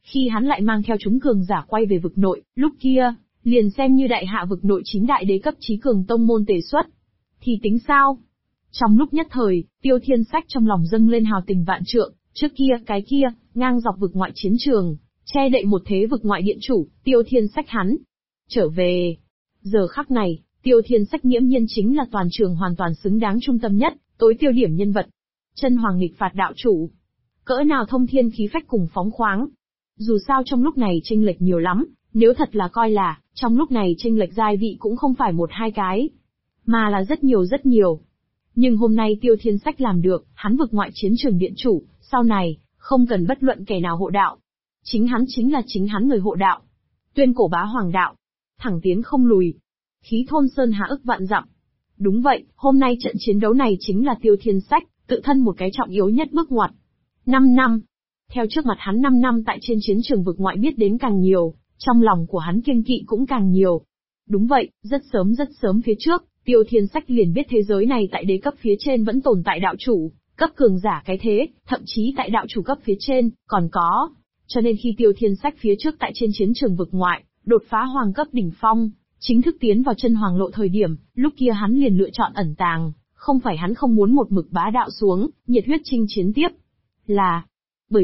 Khi hắn lại mang theo chúng cường giả quay về vực nội, lúc kia, liền xem như đại hạ vực nội 9 đại đế cấp chí cường tông môn tề xuất. Thì tính sao? Trong lúc nhất thời, Tiêu Thiên Sách trong lòng dâng lên hào tình vạn trượng, trước kia, cái kia, ngang dọc vực ngoại chiến trường, che đậy một thế vực ngoại điện chủ, Tiêu Thiên Sách hắn. Trở về. Giờ khắc này, Tiêu Thiên Sách nghiễm nhiên chính là toàn trường hoàn toàn xứng đáng trung tâm nhất, tối tiêu điểm nhân vật. Chân hoàng nghịch phạt đạo chủ. Cỡ nào thông thiên khí phách cùng phóng khoáng. Dù sao trong lúc này chênh lệch nhiều lắm, nếu thật là coi là, trong lúc này chênh lệch giai vị cũng không phải một hai cái, mà là rất nhiều rất nhiều. Nhưng hôm nay Tiêu Thiên Sách làm được, hắn vực ngoại chiến trường điện chủ, sau này, không cần bất luận kẻ nào hộ đạo. Chính hắn người hộ đạo. Tuyên cổ bá hoàng đạo. Thẳng tiến không lùi. Khí thôn sơn hà ức vạn dặm. Đúng vậy, hôm nay trận chiến đấu này chính là Tiêu Thiên Sách, tự thân một cái trọng yếu nhất bước ngoặt. 5 năm. Theo trước mặt hắn 5 năm tại trên chiến trường vực ngoại biết đến càng nhiều, trong lòng của hắn kiêng kỵ cũng càng nhiều. Đúng vậy, rất sớm phía trước, Tiêu Thiên Sách liền biết thế giới này tại đế cấp phía trên vẫn tồn tại đạo chủ, cấp cường giả cái thế, thậm chí tại đạo chủ cấp phía trên, còn có. Cho nên khi Tiêu Thiên Sách phía trước tại trên chiến trường vực ngoại, đột phá hoàng cấp đỉnh phong, chính thức tiến vào chân hoàng lộ thời điểm, lúc kia hắn liền lựa chọn ẩn tàng, không phải hắn không muốn một mực bá đạo xuống, nhiệt huyết chinh chiến tiếp. Là, bởi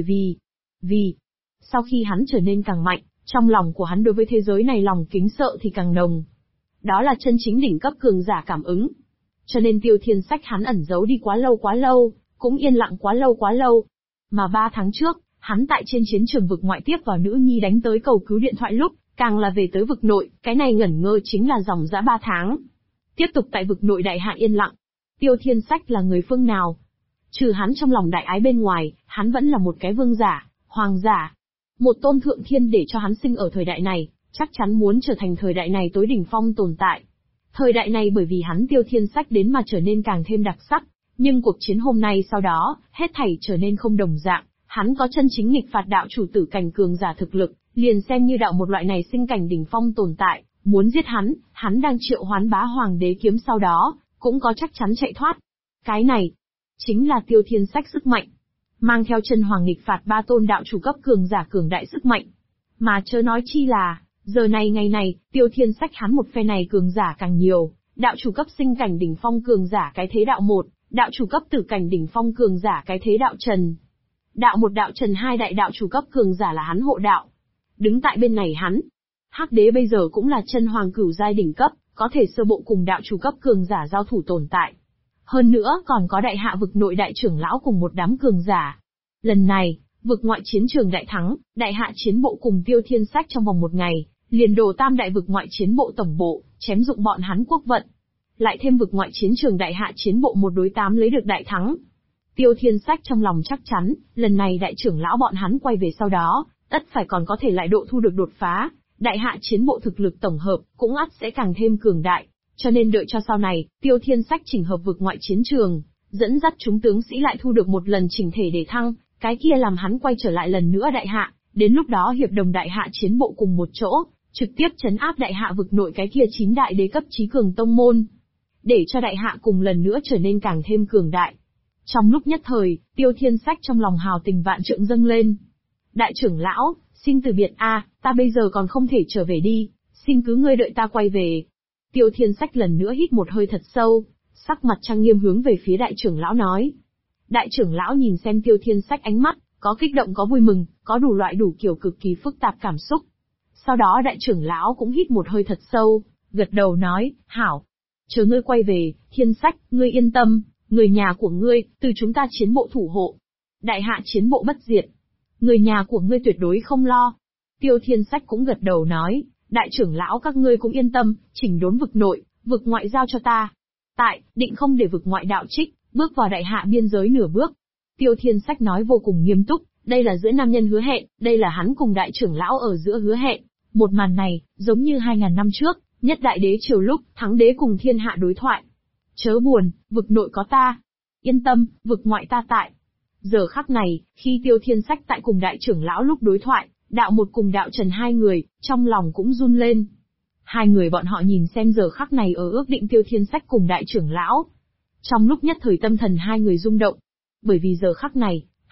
vì, sau khi hắn trở nên càng mạnh, trong lòng của hắn đối với thế giới này lòng kính sợ thì càng nồng. Đó là chân chính đỉnh cấp cường giả cảm ứng. Cho nên Tiêu Thiên Sách hắn ẩn giấu đi quá lâu, cũng yên lặng quá lâu. Mà 3 tháng trước, hắn tại trên chiến trường vực ngoại tiếp vào nữ nhi đánh tới cầu cứu điện thoại lúc, càng là về tới vực nội, cái này ngẩn ngơ chính là dòng dã 3 tháng. Tiếp tục tại vực nội đại hạ yên lặng. Tiêu Thiên Sách là người phương nào? Trừ hắn trong lòng đại ái bên ngoài, hắn vẫn là một cái vương giả, hoàng giả. Một tôn thượng thiên để cho hắn sinh ở thời đại này, chắc chắn muốn trở thành thời đại này tối đỉnh phong tồn tại. Thời đại này bởi vì hắn Tiêu Thiên Sách đến mà trở nên càng thêm đặc sắc, nhưng cuộc chiến hôm nay sau đó, hết thảy trở nên không đồng dạng, hắn có chân chính nghịch phạt đạo chủ tử cảnh cường giả thực lực, liền xem như đạo một loại này sinh cảnh đỉnh phong tồn tại, muốn giết hắn đang triệu hoán bá hoàng đế kiếm sau đó, cũng có chắc chắn chạy thoát. Cái này, chính là Tiêu Thiên Sách sức mạnh. Mang theo chân hoàng nghịch phạt 3 tôn đạo chủ cấp cường giả cường đại sức mạnh. Mà chớ nói chi là, giờ này ngày này, Tiêu Thiên Sách hắn một phe này cường giả càng nhiều, đạo chủ cấp sinh cảnh đỉnh phong cường giả cái thế đạo 1, đạo chủ cấp tử cảnh đỉnh phong cường giả cái thế đạo trần. Đạo 1 đạo trần 2 đại đạo chủ cấp cường giả là hắn hộ đạo. Đứng tại bên này hắn, Hắc Đế bây giờ cũng là chân hoàng cửu giai đỉnh cấp, có thể sơ bộ cùng đạo chủ cấp cường giả giao thủ tồn tại. Hơn nữa còn có đại hạ vực nội đại trưởng lão cùng một đám cường giả. Lần này, vực ngoại chiến trường đại thắng, đại hạ chiến bộ cùng Tiêu Thiên Sách trong vòng 1 ngày, liền đổ tam đại vực ngoại chiến bộ tổng bộ, chém dụng bọn hắn quốc vận. Lại thêm vực ngoại chiến trường đại hạ chiến bộ 1 đối 8 lấy được đại thắng. Tiêu Thiên Sách trong lòng chắc chắn, lần này đại trưởng lão bọn hắn quay về sau đó, tất phải còn có thể lại độ thu được đột phá, đại hạ chiến bộ thực lực tổng hợp, cũng ắt sẽ càng thêm cường đại. Cho nên đợi cho sau này, Tiêu Thiên Sách chỉnh hợp vực ngoại chiến trường, dẫn dắt chúng tướng sĩ lại thu được một lần chỉnh thể để thăng, cái kia làm hắn quay trở lại lần nữa đại hạ, đến lúc đó hiệp đồng đại hạ chiến bộ cùng một chỗ, trực tiếp trấn áp đại hạ vực nội cái kia 9 đại đế cấp chí cường tông môn, để cho đại hạ cùng lần nữa trở nên càng thêm cường đại. Trong lúc nhất thời, Tiêu Thiên Sách trong lòng hào tình vạn trượng dâng lên. Đại trưởng lão, xin từ biệt ta bây giờ còn không thể trở về đi, xin cứ ngươi đợi ta quay về. Tiêu Thiên Sách lần nữa hít một hơi thật sâu, sắc mặt trang nghiêm hướng về phía đại trưởng lão nói. Đại trưởng lão nhìn xem Tiêu Thiên Sách ánh mắt, có kích động có vui mừng, có đủ loại đủ kiểu cực kỳ phức tạp cảm xúc. Sau đó đại trưởng lão cũng hít một hơi thật sâu, gật đầu nói, hảo. Chờ ngươi quay về, Thiên Sách, ngươi yên tâm, người nhà của ngươi, từ chúng ta chiến bộ thủ hộ. Đại hạ chiến bộ bất diệt. Người nhà của ngươi tuyệt đối không lo. Tiêu Thiên Sách cũng gật đầu nói, đại trưởng lão các ngươi cũng yên tâm, chỉnh đốn vực nội, vực ngoại giao cho ta. Định không để vực ngoại đạo trích, bước vào đại hạ biên giới nửa bước. Tiêu Thiên Sách nói vô cùng nghiêm túc, đây là giữa nam nhân hứa hẹn, đây là hắn cùng đại trưởng lão ở giữa hứa hẹn. Một màn này, giống như 2000 năm trước, nhất đại đế triều lúc, thắng đế cùng thiên hạ đối thoại. Chớ buồn, vực nội có ta. Yên tâm, vực ngoại ta tại. Giờ khắc này, khi Tiêu Thiên Sách tại cùng đại trưởng lão lúc đối thoại, đạo 1 cùng đạo trần 2 người, trong lòng cũng run lên. Hai người bọn họ nhìn xem giờ khắc này ở ước định Tiêu Thiên Sách cùng đại trưởng lão. Trong lúc nhất thời tâm thần hai người rung động. Bởi vì giờ khắc này,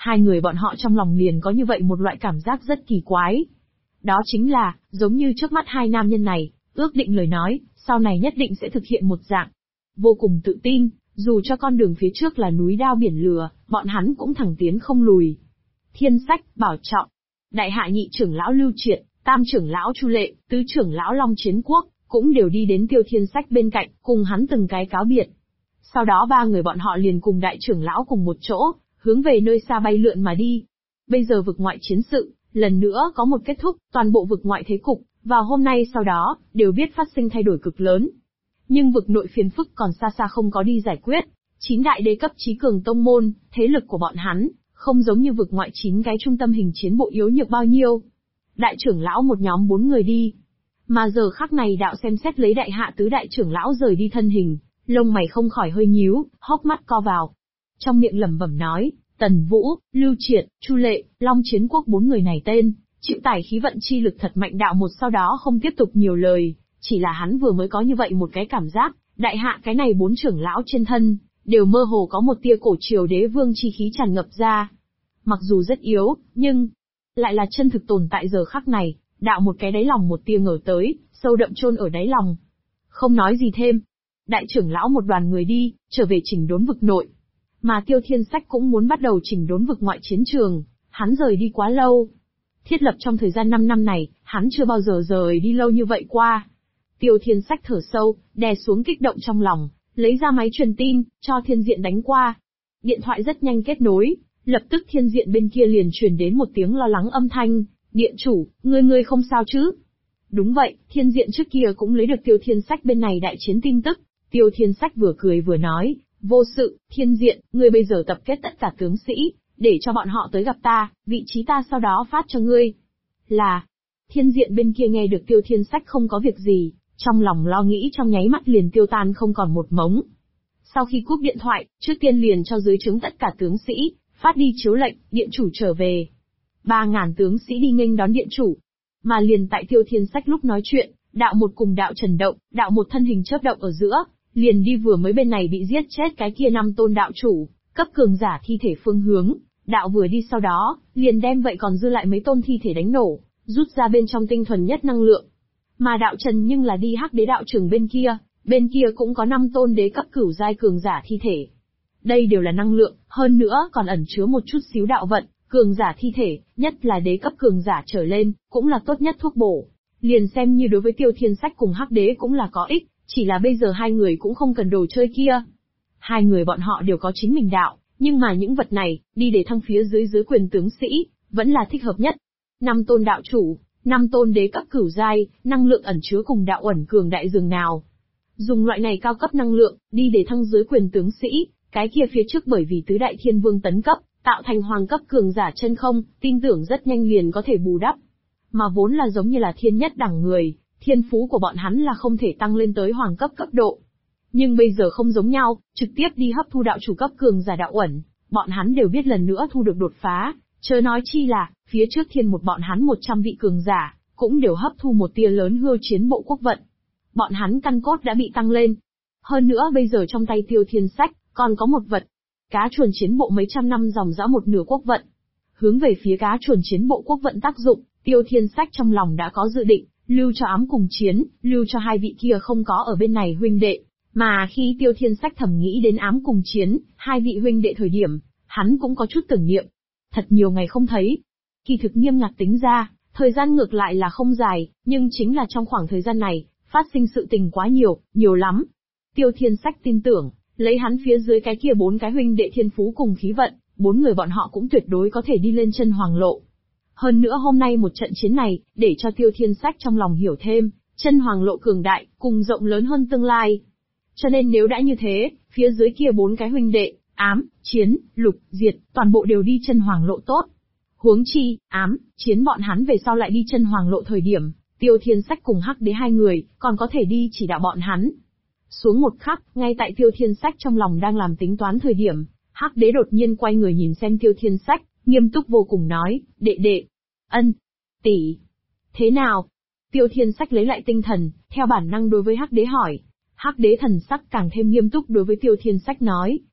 Hai người bọn họ trong lòng liền có như vậy một loại cảm giác rất kỳ quái. Đó chính là, giống như trước mắt hai nam nhân này, ước định lời nói, sau này nhất định sẽ thực hiện một dạng. Vô cùng tự tin, dù cho con đường phía trước là núi đao biển lửa, bọn hắn cũng thẳng tiến không lùi. Thiên Sách, Bảo Trọng, đại hạ nhị trưởng lão Lưu Triệt, tam trưởng lão Chu Lệ, tứ trưởng lão Long Chiến Quốc, cũng đều đi đến Tiêu Thiên Sách bên cạnh, cùng hắn từng cái cáo biệt. Sau đó ba người bọn họ liền cùng đại trưởng lão cùng một chỗ, hướng về nơi xa bay lượn mà đi. Bây giờ vực ngoại chiến sự, lần nữa có một kết thúc, toàn bộ vực ngoại thế cục, vào hôm nay sau đó, đều biết phát sinh thay đổi cực lớn. Nhưng vực nội phiền phức còn xa xa không có đi giải quyết. 9 đại đế cấp chí cường tông môn, thế lực của bọn hắn, không giống như vực ngoại 9 cái trung tâm hình chiến bộ yếu nhược bao nhiêu. Đại trưởng lão một nhóm 4 người đi. Mà giờ khắc này đạo xem xét lấy đại hạ tứ đại trưởng lão rời đi thân hình, lông mày không khỏi hơi nhíu, hốc mắt co vào. Trong miệng lẩm bẩm nói, Tần Vũ, Lưu Triệt, Chu Lệ, Long Chiến Quốc 4 người này tên, chịu tải khí vận chi lực thật mạnh đạo một sau đó không tiếp tục nhiều lời, chỉ là hắn vừa mới có như vậy một cái cảm giác, đại hạ cái này 4 trưởng lão trên thân, đều mơ hồ có một tia cổ triều đế vương chi khí tràn ngập ra. Mặc dù rất yếu, nhưng lại là chân thực tồn tại giờ khắc này, đạo một cái đáy lòng một tia ngờ tới, sâu đậm chôn ở đáy lòng. Không nói gì thêm. Đại trưởng lão một đoàn người đi, trở về chỉnh đốn vực nội. Mà Tiêu Thiên Sách cũng muốn bắt đầu chỉnh đốn vực ngoại chiến trường, hắn rời đi quá lâu. Thiết lập trong thời gian 5 năm này, hắn chưa bao giờ rời đi lâu như vậy qua. Tiêu Thiên Sách thở sâu, đè xuống kích động trong lòng, lấy ra máy truyền tin, cho Thiên Diện đánh qua. Điện thoại rất nhanh kết nối, lập tức Thiên Diện bên kia liền truyền đến một tiếng lo lắng âm thanh, điện chủ, ngươi không sao chứ? Đúng vậy, Thiên Diện trước kia cũng lấy được Tiêu Thiên Sách bên này đại chiến tin tức. Tiêu Thiên Sách vừa cười vừa nói, vô sự, Thiên Diện, ngươi bây giờ tập kết tất cả tướng sĩ, để cho bọn họ tới gặp ta, vị trí ta sau đó phát cho ngươi. Là, Thiên Diện bên kia nghe được Tiêu Thiên Sách không có việc gì, trong lòng lo nghĩ trong nháy mắt liền tiêu tan không còn một mống. Sau khi cúp điện thoại, trước tiên liền cho dưới trướng tất cả tướng sĩ, phát đi chiếu lệnh, điện chủ trở về. 3.000 tướng sĩ đi nghênh đón điện chủ. Mà liền tại Tiêu Thiên Sách lúc nói chuyện, đạo một cùng đạo Trần Động, đạo một thân hình chớp động ở giữa, liền đi vừa mới bên này bị giết chết cái kia 5 tôn đạo chủ, cấp cường giả thi thể phương hướng, đạo vừa đi sau đó, liền đem vậy còn dư lại mấy tôn thi thể đánh nổ, rút ra bên trong tinh thuần nhất năng lượng. Mà đạo Trần nhưng là đi Hắc Đế đạo trường bên kia cũng có 5 tôn đế cấp cửu giai cường giả thi thể. Đây đều là năng lượng, hơn nữa còn ẩn chứa một chút xíu đạo vận, cường giả thi thể, nhất là đế cấp cường giả trở lên, cũng là tốt nhất thuốc bổ. Liền xem như đối với Tiêu Thiên Sách cùng Hắc Đế cũng là có ích, chỉ là bây giờ hai người cũng không cần đồ chơi kia. Hai người bọn họ đều có chính mình đạo, nhưng mà những vật này, đi để thăng phía dưới quyền tướng sĩ, vẫn là thích hợp nhất. 5 tôn đạo chủ, 5 tôn đế cấp cửu giai, năng lượng ẩn chứa cùng đạo ẩn cường đại dường nào. Dùng loại này cao cấp năng lượng, đi để thăng dưới quyền tướng sĩ, cái kia phía trước bởi vì tứ đại thiên vương tấn cấp, tạo thành hoàng cấp cường giả chân không, tin tưởng rất nhanh liền có thể bù đắp. Mà vốn là giống như là thiên nhất đẳng người, thiên phú của bọn hắn là không thể tăng lên tới hoàng cấp cấp độ. Nhưng bây giờ không giống nhau, trực tiếp đi hấp thu đạo chủ cấp cường giả đạo ẩn, bọn hắn đều biết lần nữa thu được đột phá, chớ nói chi là, phía trước thiên một bọn hắn 100 vị cường giả, cũng đều hấp thu một tia lớn hư chiến bộ quốc vận. Bọn hắn căn cốt đã bị tăng lên. Hơn nữa bây giờ trong tay Tiêu Thiên Sách, còn có một vật. Cá chuồn chiến bộ mấy trăm năm dòng dã một nửa quốc vận. Hướng về phía cá chuồn chiến bộ quốc vận tác dụng, Tiêu Thiên Sách trong lòng đã có dự định, lưu cho ám cùng chiến, lưu cho hai vị kia không có ở bên này huynh đệ. Mà khi Tiêu Thiên Sách thầm nghĩ đến ám cùng chiến, hai vị huynh đệ thời điểm, hắn cũng có chút tưởng niệm. Thật nhiều ngày không thấy. Kỳ thực nghiêm ngặt tính ra, thời gian ngược lại là không dài, nhưng chính là trong khoảng thời gian này, phát sinh sự tình quá nhiều lắm. Tiêu Thiên Sách tin tưởng, lấy hắn phía dưới cái kia 4 cái huynh đệ thiên phú cùng khí vận, 4 người bọn họ cũng tuyệt đối có thể đi lên chân hoàng lộ. Hơn nữa hôm nay một trận chiến này, để cho Tiêu Thiên Sách trong lòng hiểu thêm, chân hoàng lộ cường đại, cùng rộng lớn hơn tương lai. Cho nên nếu đã như thế, phía dưới kia 4 cái huynh đệ, ám, chiến, lục, diệt, toàn bộ đều đi chân hoàng lộ tốt. Huống chi, ám, chiến bọn hắn về sau lại đi chân hoàng lộ thời điểm, Tiêu Thiên Sách cùng Hắc Đế hai người, còn có thể đi chỉ đạo bọn hắn. Xuống một khắc, ngay tại Tiêu Thiên Sách trong lòng đang làm tính toán thời điểm, Hắc Đế đột nhiên quay người nhìn xem Tiêu Thiên Sách, nghiêm túc vô cùng nói, đệ, ân, tỷ, thế nào? Tiêu Thiên Sách lấy lại tinh thần, theo bản năng đối với Hắc Đế hỏi. Hắc Đế thần sắc càng thêm nghiêm túc đối với Tiêu Thiên Sách nói,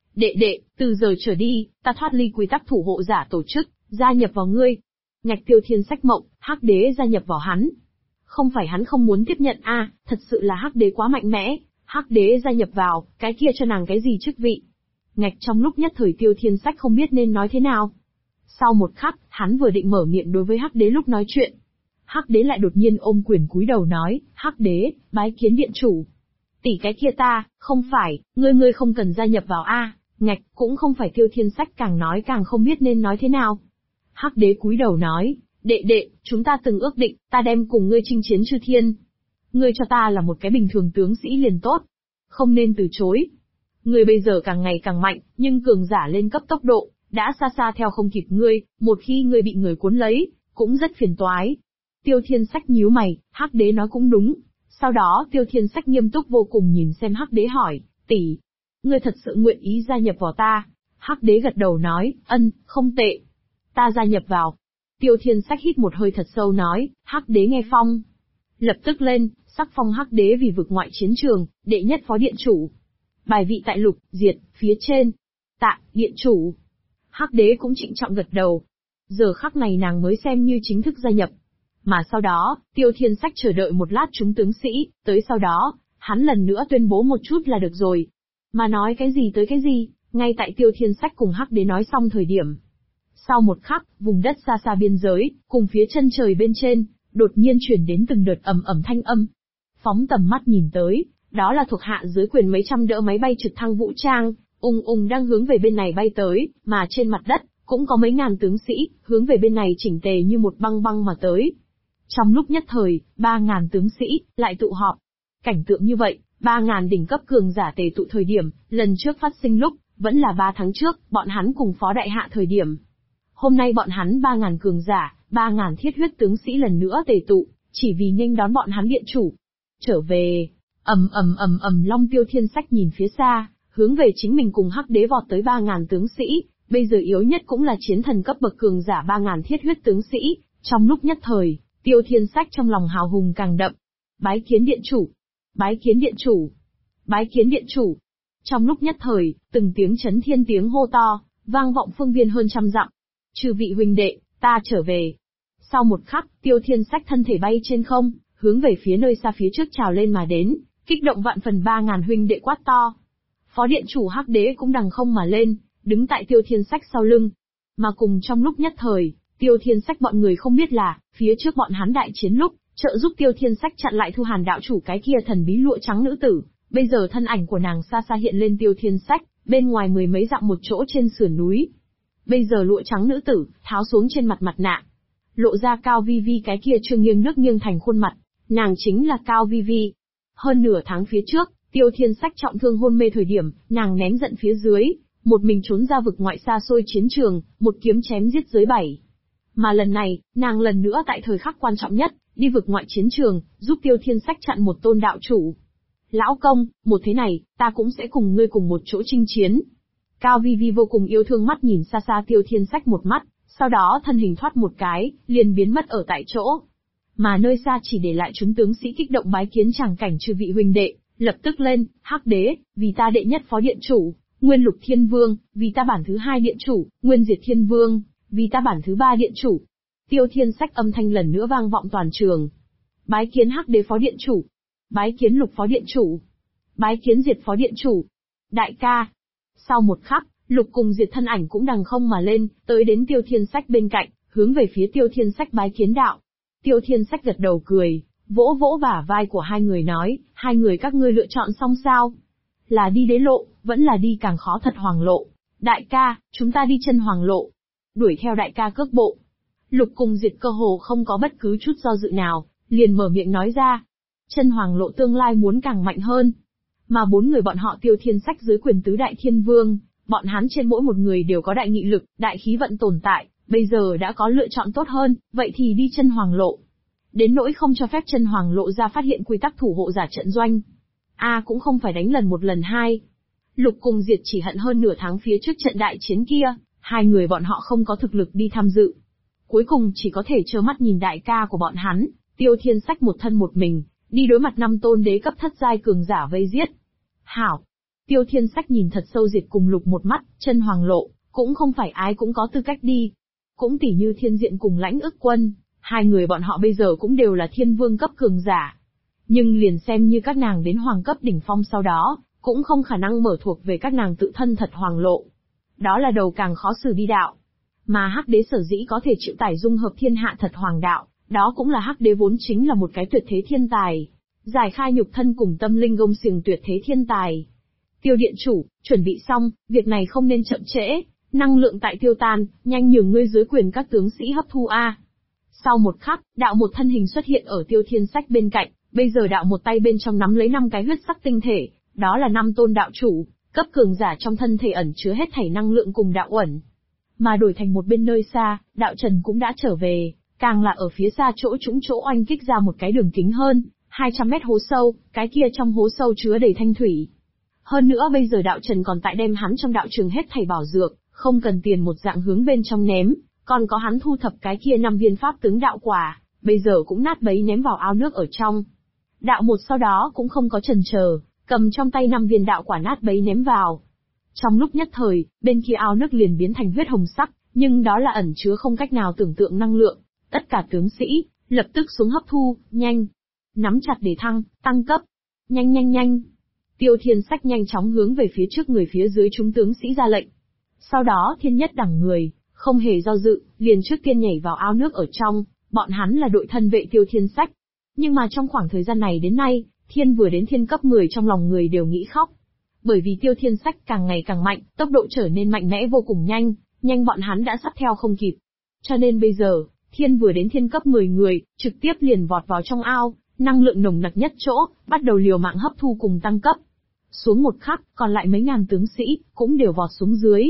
Đệ đệ, từ giờ trở đi, ta thoát ly quy tắc thủ hộ giả tổ chức, gia nhập vào ngươi. Ngạch Tiêu Thiên Sách mộng, Hắc Đế gia nhập vào hắn. Không phải hắn không muốn tiếp nhận thật sự là Hắc Đế quá mạnh mẽ, Hắc Đế gia nhập vào, cái kia cho nàng cái gì chức vị. Ngạch trong lúc nhất thời Tiêu Thiên Sách không biết nên nói thế nào. Sau một khắc, hắn vừa định mở miệng đối với Hắc Đế lúc nói chuyện. Hắc Đế lại đột nhiên ôm quyền cúi đầu nói, Hắc Đế, bái kiến điện chủ. Tỷ cái kia ta, không phải, ngươi không cần gia nhập vào Ngạch, cũng không phải. Tiêu Thiên Sách càng nói càng không biết nên nói thế nào. Hắc Đế cúi đầu nói, đệ đệ, chúng ta từng ước định, ta đem cùng ngươi chinh chiến chư thiên. Ngươi cho ta là một cái bình thường tướng sĩ liền tốt. Không nên từ chối. Ngươi bây giờ càng ngày càng mạnh, nhưng cường giả lên cấp tốc độ, đã xa xa theo không kịp ngươi, một khi ngươi bị người cuốn lấy, cũng rất phiền toái. Tiêu Thiên Sách nhíu mày, Hắc Đế nói cũng đúng. Sau đó Tiêu Thiên Sách nghiêm túc vô cùng nhìn xem Hắc Đế hỏi, tỷ, ngươi thật sự nguyện ý gia nhập vào ta? Hắc Đế gật đầu nói, ân, không tệ. Ta gia nhập vào. Tiêu Thiên Sách hít một hơi thật sâu nói, Hắc Đế nghe phong. Lập tức lên, sắc phong Hắc Đế vì vực ngoại chiến trường, đệ nhất phó điện chủ. Bài vị tại Lục, Diệt, phía trên. Tạ, điện chủ. Hắc Đế cũng trịnh trọng gật đầu. Giờ khắc này nàng mới xem như chính thức gia nhập. Mà sau đó, Tiêu Thiên Sách chờ đợi một lát chúng tướng sĩ, tới sau đó, hắn lần nữa tuyên bố một chút là được rồi. Mà nói cái gì tới cái gì, ngay tại Tiêu Thiên Sách cùng Hắc Đế nói xong thời điểm. Sau một khắc, vùng đất xa xa biên giới, cùng phía chân trời bên trên, đột nhiên chuyển đến từng đợt ầm ầm thanh âm. Phóng tầm mắt nhìn tới, đó là thuộc hạ dưới quyền mấy trăm đỡ máy bay trực thăng vũ trang, đang hướng về bên này bay tới, mà trên mặt đất, cũng có mấy ngàn tướng sĩ, hướng về bên này chỉnh tề như một băng băng mà tới. Trong lúc nhất thời, 3.000 tướng sĩ, lại tụ họp. Cảnh tượng như vậy, 3.000 đỉnh cấp cường giả tề tụ thời điểm, lần trước phát sinh lúc, vẫn là 3 tháng trước, bọn hắn cùng phó đại hạ thời điểm. Hôm nay bọn hắn 3.000 cường giả, 3.000 thiết huyết tướng sĩ lần nữa tề tụ, chỉ vì nghênh đón bọn hắn điện chủ. Trở về, Long Tiêu Thiên Sách nhìn phía xa, hướng về chính mình cùng Hắc Đế vọt tới 3.000 tướng sĩ, bây giờ yếu nhất cũng là chiến thần cấp bậc cường giả 3.000 thiết huyết tướng sĩ, trong lúc nhất thời, Tiêu Thiên Sách trong lòng hào hùng càng đậm. Bái kiến điện chủ, bái kiến điện chủ, bái kiến điện chủ. Trong lúc nhất thời, từng tiếng chấn thiên tiếng hô to, vang vọng phương viên hơn trăm dặm. Chư vị huynh đệ, ta trở về. Sau một khắc, Tiêu Thiên Sách thân thể bay trên không, hướng về phía nơi xa phía trước trào lên mà đến, kích động vạn phần 3.000 huynh đệ quát to. Phó điện chủ Hắc Đế cũng đằng không mà lên, đứng tại Tiêu Thiên Sách sau lưng. Mà cùng trong lúc nhất thời, Tiêu Thiên Sách bọn người không biết là, phía trước bọn hắn đại chiến lúc, trợ giúp Tiêu Thiên Sách chặn lại Thu Hàn đạo chủ cái kia thần bí lụa trắng nữ tử, bây giờ thân ảnh của nàng xa xa hiện lên Tiêu Thiên Sách, bên ngoài mười mấy dặm một chỗ trên sườn núi. Bây giờ lụa trắng nữ tử, tháo xuống trên mặt mặt nạ, lộ ra Cao Vi Vi cái kia trương nghiêng nước nghiêng thành khuôn mặt, nàng chính là Cao Vi Vi. Hơn nửa tháng phía trước, Tiêu Thiên Sách trọng thương hôn mê thời điểm, nàng nén giận phía dưới, một mình trốn ra vực ngoại xa xôi chiến trường, một kiếm chém giết dưới 7. Mà lần này, nàng lần nữa tại thời khắc quan trọng nhất, đi vực ngoại chiến trường, giúp Tiêu Thiên Sách chặn một tôn đạo chủ. Lão công, một thế này, ta cũng sẽ cùng ngươi cùng một chỗ chinh chiến. Cao Vi Vi vô cùng yêu thương mắt nhìn xa xa Tiêu Thiên Sách một mắt, sau đó thân hình thoát một cái, liền biến mất ở tại chỗ. Mà nơi xa chỉ để lại chúng tướng sĩ kích động bái kiến tràng cảnh chư vị huynh đệ, lập tức lên, Hắc Đế, vì ta đệ nhất phó điện chủ, Nguyên Lục Thiên Vương, vì ta bản thứ 2 điện chủ, Nguyên Diệt Thiên Vương, vì ta bản thứ 3 điện chủ. Tiêu Thiên Sách âm thanh lần nữa vang vọng toàn trường. Bái kiến Hắc Đế phó điện chủ, bái kiến Lục phó điện chủ, bái kiến Diệt phó điện chủ. Đại ca. Sau một khắc, Lục cùng Diệt thân ảnh cũng đằng không mà lên, tới đến Tiêu Thiên Sách bên cạnh, hướng về phía Tiêu Thiên Sách bái kiến đạo. Tiêu Thiên Sách gật đầu cười, vỗ vỗ bả vai của hai người nói, hai người các ngươi lựa chọn xong sao? Là đi đế lộ, vẫn là đi càng khó thật hoàng lộ. Đại ca, chúng ta đi chân hoàng lộ. Đuổi theo đại ca cước bộ. Lục cùng Diệt cơ hồ không có bất cứ chút do dự nào, liền mở miệng nói ra. Chân hoàng lộ tương lai muốn càng mạnh hơn. Mà 4 người bọn họ Tiêu Thiên Sách dưới quyền tứ đại thiên vương, bọn hắn trên mỗi một người đều có đại nghị lực, đại khí vận tồn tại, bây giờ đã có lựa chọn tốt hơn, vậy thì đi chân hoàng lộ. Đến nỗi không cho phép chân hoàng lộ ra phát hiện quy tắc thủ hộ giả trận doanh. Cũng không phải đánh lần một lần hai. Lục cùng Diệt chỉ hận hơn nửa tháng phía trước trận đại chiến kia, hai người bọn họ không có thực lực đi tham dự. Cuối cùng chỉ có thể trơ mắt nhìn đại ca của bọn hắn, Tiêu Thiên Sách một thân một mình, đi đối mặt 5 tôn đế cấp thất giai cường giả vây giết. Hảo! Tiêu Thiên Sách nhìn thật sâu Diệt cùng Lục một mắt, chân hoàng lộ, cũng không phải ai cũng có tư cách đi. Cũng tỉ như Thiên Diện cùng Lãnh Ức Quân, hai người bọn họ bây giờ cũng đều là thiên vương cấp cường giả. Nhưng liền xem như các nàng đến hoàng cấp đỉnh phong sau đó, cũng không khả năng mở thuộc về các nàng tự thân thật hoàng lộ. Đó là đầu càng khó xử đi đạo. Mà Hắc Đế sở dĩ có thể chịu tải dung hợp thiên hạ thật hoàng đạo, đó cũng là Hắc Đế vốn chính là một cái tuyệt thế thiên tài. Giải khai nhục thân cùng tâm linh gông xiềng tuyệt thế thiên tài. Tiêu điện chủ, chuẩn bị xong, việc này không nên chậm trễ, năng lượng tại tiêu tan, nhanh nhường ngươi dưới quyền các tướng sĩ hấp thu a. Sau một khắc, đạo một thân hình xuất hiện ở Tiêu Thiên Sách bên cạnh, bây giờ đạo một tay bên trong nắm lấy 5 cái huyết sắc tinh thể, đó là 5 tôn đạo chủ, cấp cường giả trong thân thể ẩn chứa hết thảy năng lượng cùng đạo uẩn. Mà đổi thành một bên nơi xa, đạo Trần cũng đã trở về, càng là ở phía xa chỗ trũng chỗ oanh kích ra một cái đường kính hơn 200 mét hố sâu, cái kia trong hố sâu chứa đầy thanh thủy. Hơn nữa bây giờ đạo Trần còn tại đem hắn trong đạo trường hết thảy bảo dược, không cần tiền một dạng hướng bên trong ném, còn có hắn thu thập cái kia 5 viên pháp tướng đạo quả, bây giờ cũng nát bấy ném vào ao nước ở trong. Đạo một sau đó cũng không có chần chờ, cầm trong tay 5 viên đạo quả nát bấy ném vào. Trong lúc nhất thời, bên kia ao nước liền biến thành huyết hồng sắc, nhưng đó là ẩn chứa không cách nào tưởng tượng năng lượng. Tất cả tướng sĩ, lập tức xuống hấp thu, nhanh. Nắm chặt để tăng cấp. Nhanh nhanh nhanh. Tiêu Thiên Sách nhanh chóng hướng về phía trước người phía dưới chúng tướng sĩ ra lệnh. Sau đó thiên nhất đẳng người, không hề do dự, liền trước tiên nhảy vào ao nước ở trong, bọn hắn là đội thân vệ Tiêu Thiên Sách. Nhưng mà trong khoảng thời gian này đến nay, thiên vừa đến thiên cấp 10 trong lòng người đều nghĩ khóc. Bởi vì Tiêu Thiên Sách càng ngày càng mạnh, tốc độ trở nên mạnh mẽ vô cùng nhanh bọn hắn đã sắp theo không kịp. Cho nên bây giờ, thiên vừa đến thiên cấp 10 người, trực tiếp liền vọt vào trong ao, năng lượng nồng nặc nhất chỗ, bắt đầu liều mạng hấp thu cùng tăng cấp. Xuống một khắc, còn lại mấy ngàn tướng sĩ, cũng đều vọt xuống dưới.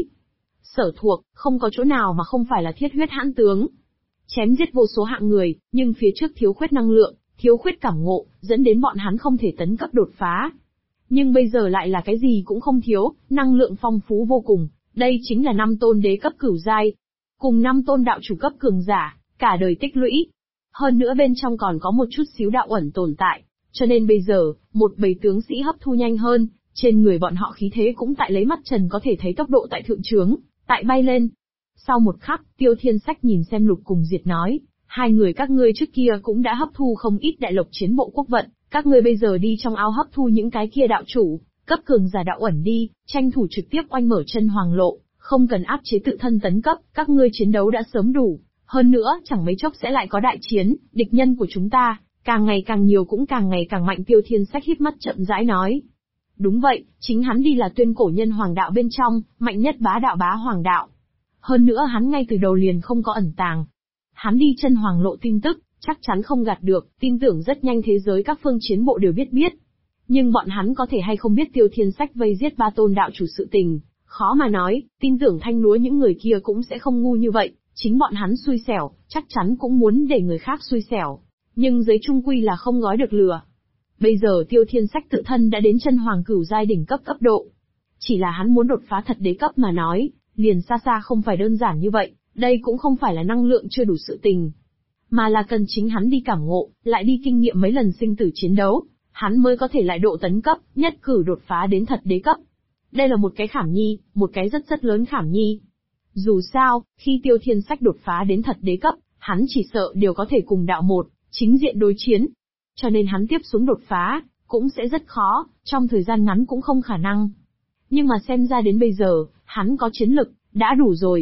Sở thuộc, không có chỗ nào mà không phải là thiết huyết hãn tướng. Chém giết vô số hạng người, nhưng phía trước thiếu khuyết năng lượng, thiếu khuyết cảm ngộ, dẫn đến bọn hắn không thể tấn cấp đột phá. Nhưng bây giờ lại là cái gì cũng không thiếu, năng lượng phong phú vô cùng, đây chính là 5 tôn đế cấp cửu giai, cùng 5 tôn đạo chủ cấp cường giả, cả đời tích lũy. Hơn nữa bên trong còn có một chút xíu đạo ẩn tồn tại, cho nên bây giờ, một bầy tướng sĩ hấp thu nhanh hơn, trên người bọn họ khí thế cũng tại lấy mắt trần có thể thấy tốc độ tại thượng trướng, tại bay lên. Sau một khắc, Tiêu Thiên Sách nhìn xem Lục cùng Diệt nói, hai người các ngươi trước kia cũng đã hấp thu không ít đại lộc chiến bộ quốc vận, các ngươi bây giờ đi trong ao hấp thu những cái kia đạo chủ, cấp cường giả đạo ẩn đi, tranh thủ trực tiếp oanh mở chân hoàng lộ, không cần áp chế tự thân tấn cấp, các ngươi chiến đấu đã sớm đủ, hơn nữa chẳng mấy chốc sẽ lại có đại chiến, địch nhân của chúng ta, càng ngày càng nhiều cũng càng ngày càng mạnh. Tiêu Thiên Sách híp mắt chậm rãi nói. Đúng vậy, chính hắn đi là tuyên cổ nhân hoàng đạo bên trong, mạnh nhất bá đạo bá hoàng đạo. Hơn nữa hắn ngay từ đầu liền không có ẩn tàng. Hắn đi chân hoàng lộ tin tức, chắc chắn không gạt được, tin tưởng rất nhanh thế giới các phương chiến bộ đều biết. Nhưng bọn hắn có thể hay không biết Tiêu Thiên Sách vây giết 3 tôn đạo chủ sự tình, khó mà nói, tin tưởng thanh lúa những người kia cũng sẽ không ngu như vậy, chính bọn hắn xui xẻo, chắc chắn cũng muốn để người khác xui xẻo. Nhưng giới trung quy là không gói được lừa. Bây giờ Tiêu Thiên Sách tự thân đã đến chân hoàng cửu giai đỉnh cấp cấp độ. Chỉ là hắn muốn đột phá thật đế cấp mà nói, liền xa xa không phải đơn giản như vậy, đây cũng không phải là năng lượng chưa đủ sự tình. Mà là cần chính hắn đi cảm ngộ, lại đi kinh nghiệm mấy lần sinh tử chiến đấu, hắn mới có thể lại độ tấn cấp, nhất cử đột phá đến thật đế cấp. Đây là một cái khảm nhi, một cái rất lớn khảm nhi. Dù sao, khi Tiêu Thiên Sách đột phá đến thật đế cấp, hắn chỉ sợ đều có thể cùng đạo một, chính diện đối chiến. Cho nên hắn tiếp xuống đột phá, cũng sẽ rất khó, trong thời gian ngắn cũng không khả năng. Nhưng mà xem ra đến bây giờ, hắn có chiến lực, đã đủ rồi.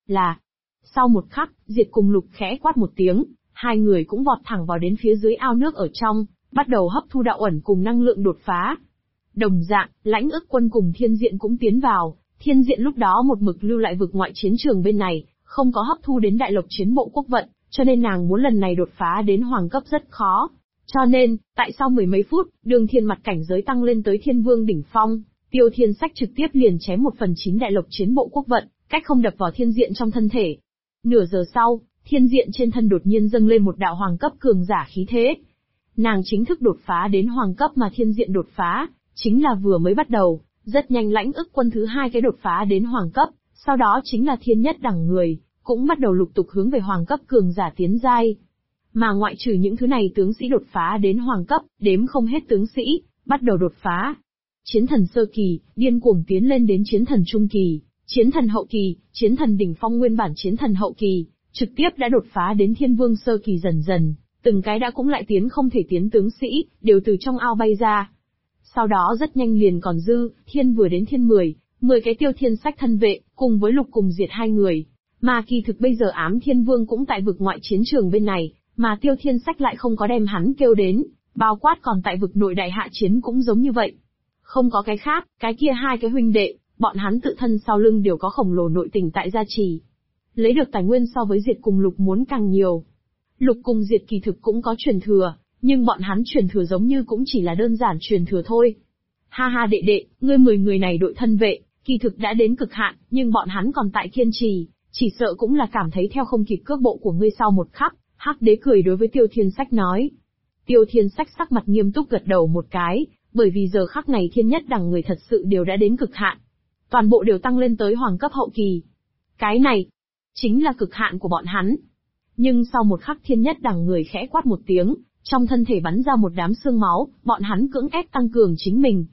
Sau một khắc, Diệt cùng Lục khẽ quát một tiếng, hai người cũng vọt thẳng vào đến phía dưới ao nước ở trong, bắt đầu hấp thu đạo ẩn cùng năng lượng đột phá. Đồng dạng, Lãnh Ức Quân cùng Thiên Diện cũng tiến vào, Thiên Diện lúc đó một mực lưu lại vực ngoại chiến trường bên này, không có hấp thu đến đại lộc chiến bộ quốc vận, cho nên nàng muốn lần này đột phá đến hoàng cấp rất khó. Cho nên, tại sau 10 mấy phút, Đường Thiên mặt cảnh giới tăng lên tới Thiên Vương đỉnh phong, Tiêu Thiên Sách trực tiếp liền chém 1/9 đại lộc chiến bộ quốc vận, cách không đập vào Thiên Diện trong thân thể. Nửa giờ sau, Thiên Diện trên thân đột nhiên dâng lên một đạo hoàng cấp cường giả khí thế. Nàng chính thức đột phá đến hoàng cấp mà Thiên Diện đột phá, chính là vừa mới bắt đầu, rất nhanh Lãnh Ức Quân thứ hai cái đột phá đến hoàng cấp, sau đó chính là Thiên Nhất đẳng người, cũng bắt đầu lục tục hướng về hoàng cấp cường giả tiến giai. Mà ngoại trừ những thứ này tướng sĩ đột phá đến hoàng cấp, đếm không hết tướng sĩ, bắt đầu đột phá. Chiến thần sơ kỳ, điên cuồng tiến lên đến chiến thần trung kỳ, chiến thần hậu kỳ, chiến thần đỉnh phong nguyên bản chiến thần hậu kỳ, trực tiếp đã đột phá đến thiên vương sơ kỳ dần dần, từng cái đã cũng lại tiến không thể tiến tướng sĩ, đều từ trong ao bay ra. Sau đó rất nhanh liền còn dư, thiên vừa đến thiên 10 cái Tiêu Thiên Sách thân vệ, cùng với Lục cùng diệt 2 người. Mà kỳ thực bây giờ Ám Thiên Vương cũng tại vực ngoại chiến trường bên này, mà Tiêu Thiên Sách lại không có đem hắn kêu đến, bao quát còn tại vực nội đại hạ chiến cũng giống như vậy. Không có cái khác, cái kia 2 cái huynh đệ, bọn hắn tự thân sau lưng đều có khổng lồ nội tình tại gia trì. Lấy được tài nguyên so với Diệt cùng Lục muốn càng nhiều. Lục cùng Diệt kỳ thực cũng có truyền thừa, nhưng bọn hắn truyền thừa giống như cũng chỉ là đơn giản truyền thừa thôi. Ha ha đệ đệ, ngươi 10 người này đội thân vệ, kỳ thực đã đến cực hạn, nhưng bọn hắn còn tại kiên trì, chỉ sợ cũng là cảm thấy theo không kịp cước bộ của ngươi sau một khắc. Hắc đế cười đối với Tiêu Thiên Sách nói. Tiêu Thiên Sách sắc mặt nghiêm túc gật đầu một cái, bởi vì giờ khắc này thiên nhất đẳng người thật sự đều đã đến cực hạn. Toàn bộ đều tăng lên tới hoàng cấp hậu kỳ. Cái này, chính là cực hạn của bọn hắn. Nhưng sau một khắc thiên nhất đẳng người khẽ quát một tiếng, trong thân thể bắn ra một đám xương máu, bọn hắn cưỡng ép tăng cường chính mình.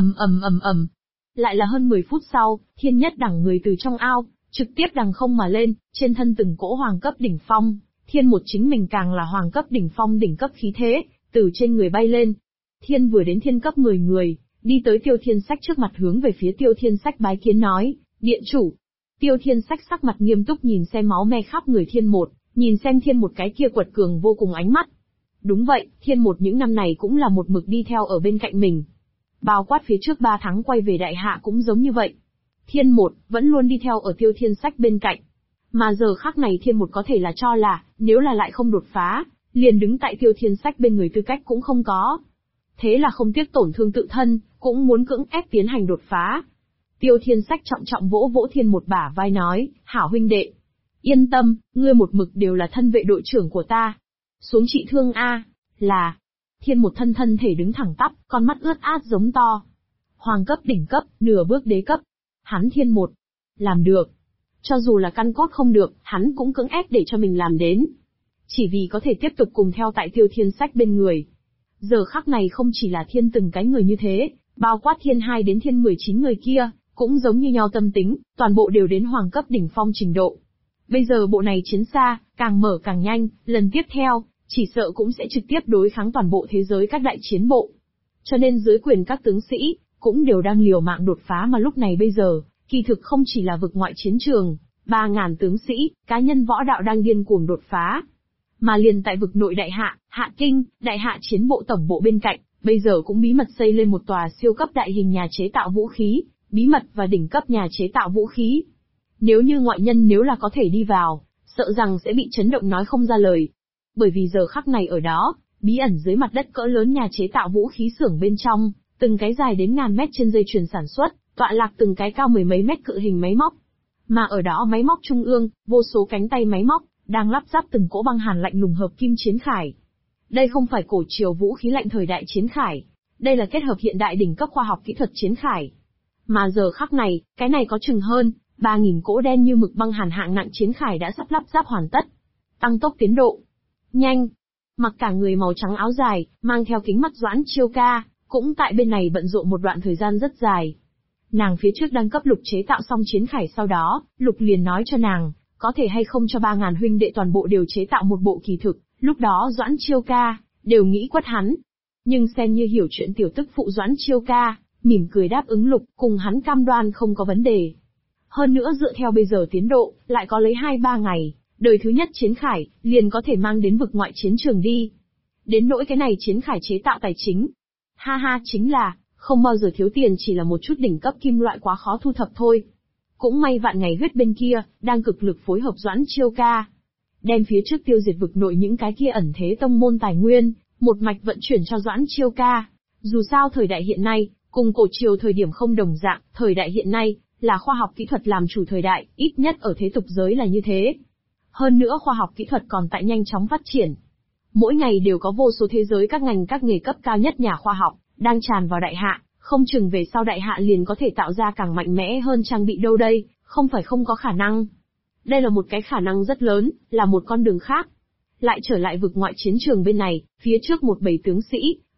ầm. Lại là hơn 10 phút sau, thiên nhất đẳng người từ trong ao, trực tiếp đằng không mà lên, trên thân từng cỗ hoàng cấp đỉnh phong. Thiên một chính mình càng là hoàng cấp đỉnh phong đỉnh cấp khí thế, từ trên người bay lên. Thiên vừa đến thiên cấp 10 người, đi tới Tiêu Thiên Sách trước mặt hướng về phía Tiêu Thiên Sách bái kiến nói, điện chủ. Tiêu Thiên Sách sắc mặt nghiêm túc nhìn xem máu me khắp người thiên một, nhìn xem thiên một cái kia quật cường vô cùng ánh mắt. Đúng vậy, thiên một những năm này cũng là một mực đi theo ở bên cạnh mình. Bao quát phía trước 3 tháng quay về đại hạ cũng giống như vậy. Thiên một, vẫn luôn đi theo ở Tiêu Thiên Sách bên cạnh. Mà giờ khắc này thiên một có thể là cho là, nếu là lại không đột phá, liền đứng tại Tiêu Thiên Sách bên người tư cách cũng không có. Thế là không tiếc tổn thương tự thân, cũng muốn cưỡng ép tiến hành đột phá. Tiêu Thiên Sách trọng trọng vỗ vỗ thiên một bả vai nói, hảo huynh đệ. Yên tâm, ngươi một mực đều là thân vệ đội trưởng của ta. Xuống trị thương A, là. Thiên một thân thể đứng thẳng tắp, con mắt ướt át giống to. Hoàng cấp đỉnh cấp, nửa bước đế cấp. Hắn thiên một. Làm được. Cho dù là căn cốt không được, hắn cũng cưỡng ép để cho mình làm đến. Chỉ vì có thể tiếp tục cùng theo tại Tiêu Thiên Sách bên người. Giờ khắc này không chỉ là thiên từng cái người như thế, bao quát thiên 2 đến thiên 19 người kia, cũng giống như nhau tâm tính, toàn bộ đều đến hoàng cấp đỉnh phong trình độ. Bây giờ bộ này chiến xa, càng mở càng nhanh, lần tiếp theo, chỉ sợ cũng sẽ trực tiếp đối kháng toàn bộ thế giới các đại chiến bộ. Cho nên dưới quyền các tướng sĩ, cũng đều đang liều mạng đột phá mà lúc này bây giờ, kỳ thực không chỉ là vực ngoại chiến trường, 3.000 tướng sĩ, cá nhân võ đạo đang điên cuồng đột phá. Mà liền tại vực nội đại hạ, hạ kinh, đại hạ chiến bộ tổng bộ bên cạnh, bây giờ cũng bí mật xây lên một tòa siêu cấp đại hình nhà chế tạo vũ khí, bí mật và đỉnh cấp nhà chế tạo vũ khí. Nếu như ngoại nhân nếu là có thể đi vào, sợ rằng sẽ bị chấn động nói không ra lời. Bởi vì giờ khắc này ở đó, bí ẩn dưới mặt đất cỡ lớn nhà chế tạo vũ khí xưởng bên trong, từng cái dài đến ngàn mét trên dây chuyền sản xuất, tọa lạc từng cái cao 10 mấy mét cự hình máy móc. Mà ở đó máy móc trung ương, vô số cánh tay máy móc, đang lắp ráp từng cỗ băng hàn lạnh lùng hợp kim chiến khải. Đây không phải cổ triều vũ khí lạnh thời đại chiến khải, đây là kết hợp hiện đại đỉnh cấp khoa học kỹ thuật chiến khải. Mà giờ khắc này, cái này có chừng hơn 3.000 cỗ đen như mực băng hàn hạng nặng chiến khải đã sắp lắp ráp hoàn tất. Tăng tốc tiến độ. Nhanh. Mặc cả người màu trắng áo dài, mang theo kính mắt Doãn Chiêu Ca, cũng tại bên này bận rộn một đoạn thời gian rất dài. Nàng phía trước đang cấp Lục chế tạo xong chiến khải sau đó, Lục liền nói cho nàng, có thể hay không cho 3.000 huynh đệ toàn bộ đều chế tạo một bộ kỳ thực, lúc đó Doãn Chiêu Ca, đều nghĩ quất hắn. Nhưng xem như hiểu chuyện tiểu tức phụ Doãn Chiêu Ca, mỉm cười đáp ứng Lục, cùng hắn cam đoan không có vấn đề. Hơn nữa dựa theo bây giờ tiến độ, lại có lấy 2-3 ngày, đời thứ nhất chiến khải, liền có thể mang đến vực ngoại chiến trường đi. Đến nỗi cái này chiến khải chế tạo tài chính. Ha ha chính là, không bao giờ thiếu tiền chỉ là một chút đỉnh cấp kim loại quá khó thu thập thôi. Cũng may Vạn Ngày Huyết bên kia, đang cực lực phối hợp Doãn Chiêu Ca. Đem phía trước tiêu diệt vực nội những cái kia ẩn thế tông môn tài nguyên, một mạch vận chuyển cho Doãn Chiêu Ca. Dù sao thời đại hiện nay, cùng cổ triều thời điểm không đồng dạng, thời đại hiện nay, là khoa học kỹ thuật làm chủ thời đại, ít nhất ở thế tục giới là như thế. Hơn nữa khoa học kỹ thuật còn tại nhanh chóng phát triển. Mỗi ngày đều có vô số thế giới các ngành các nghề cấp cao nhất nhà khoa học, đang tràn vào đại hạ, không chừng về sau đại hạ liền có thể tạo ra càng mạnh mẽ hơn trang bị đâu đây, không phải không có khả năng. Đây là một cái khả năng rất lớn, là một con đường khác. Lại trở lại vực ngoại chiến trường bên này, phía trước một bầy tướng sĩ,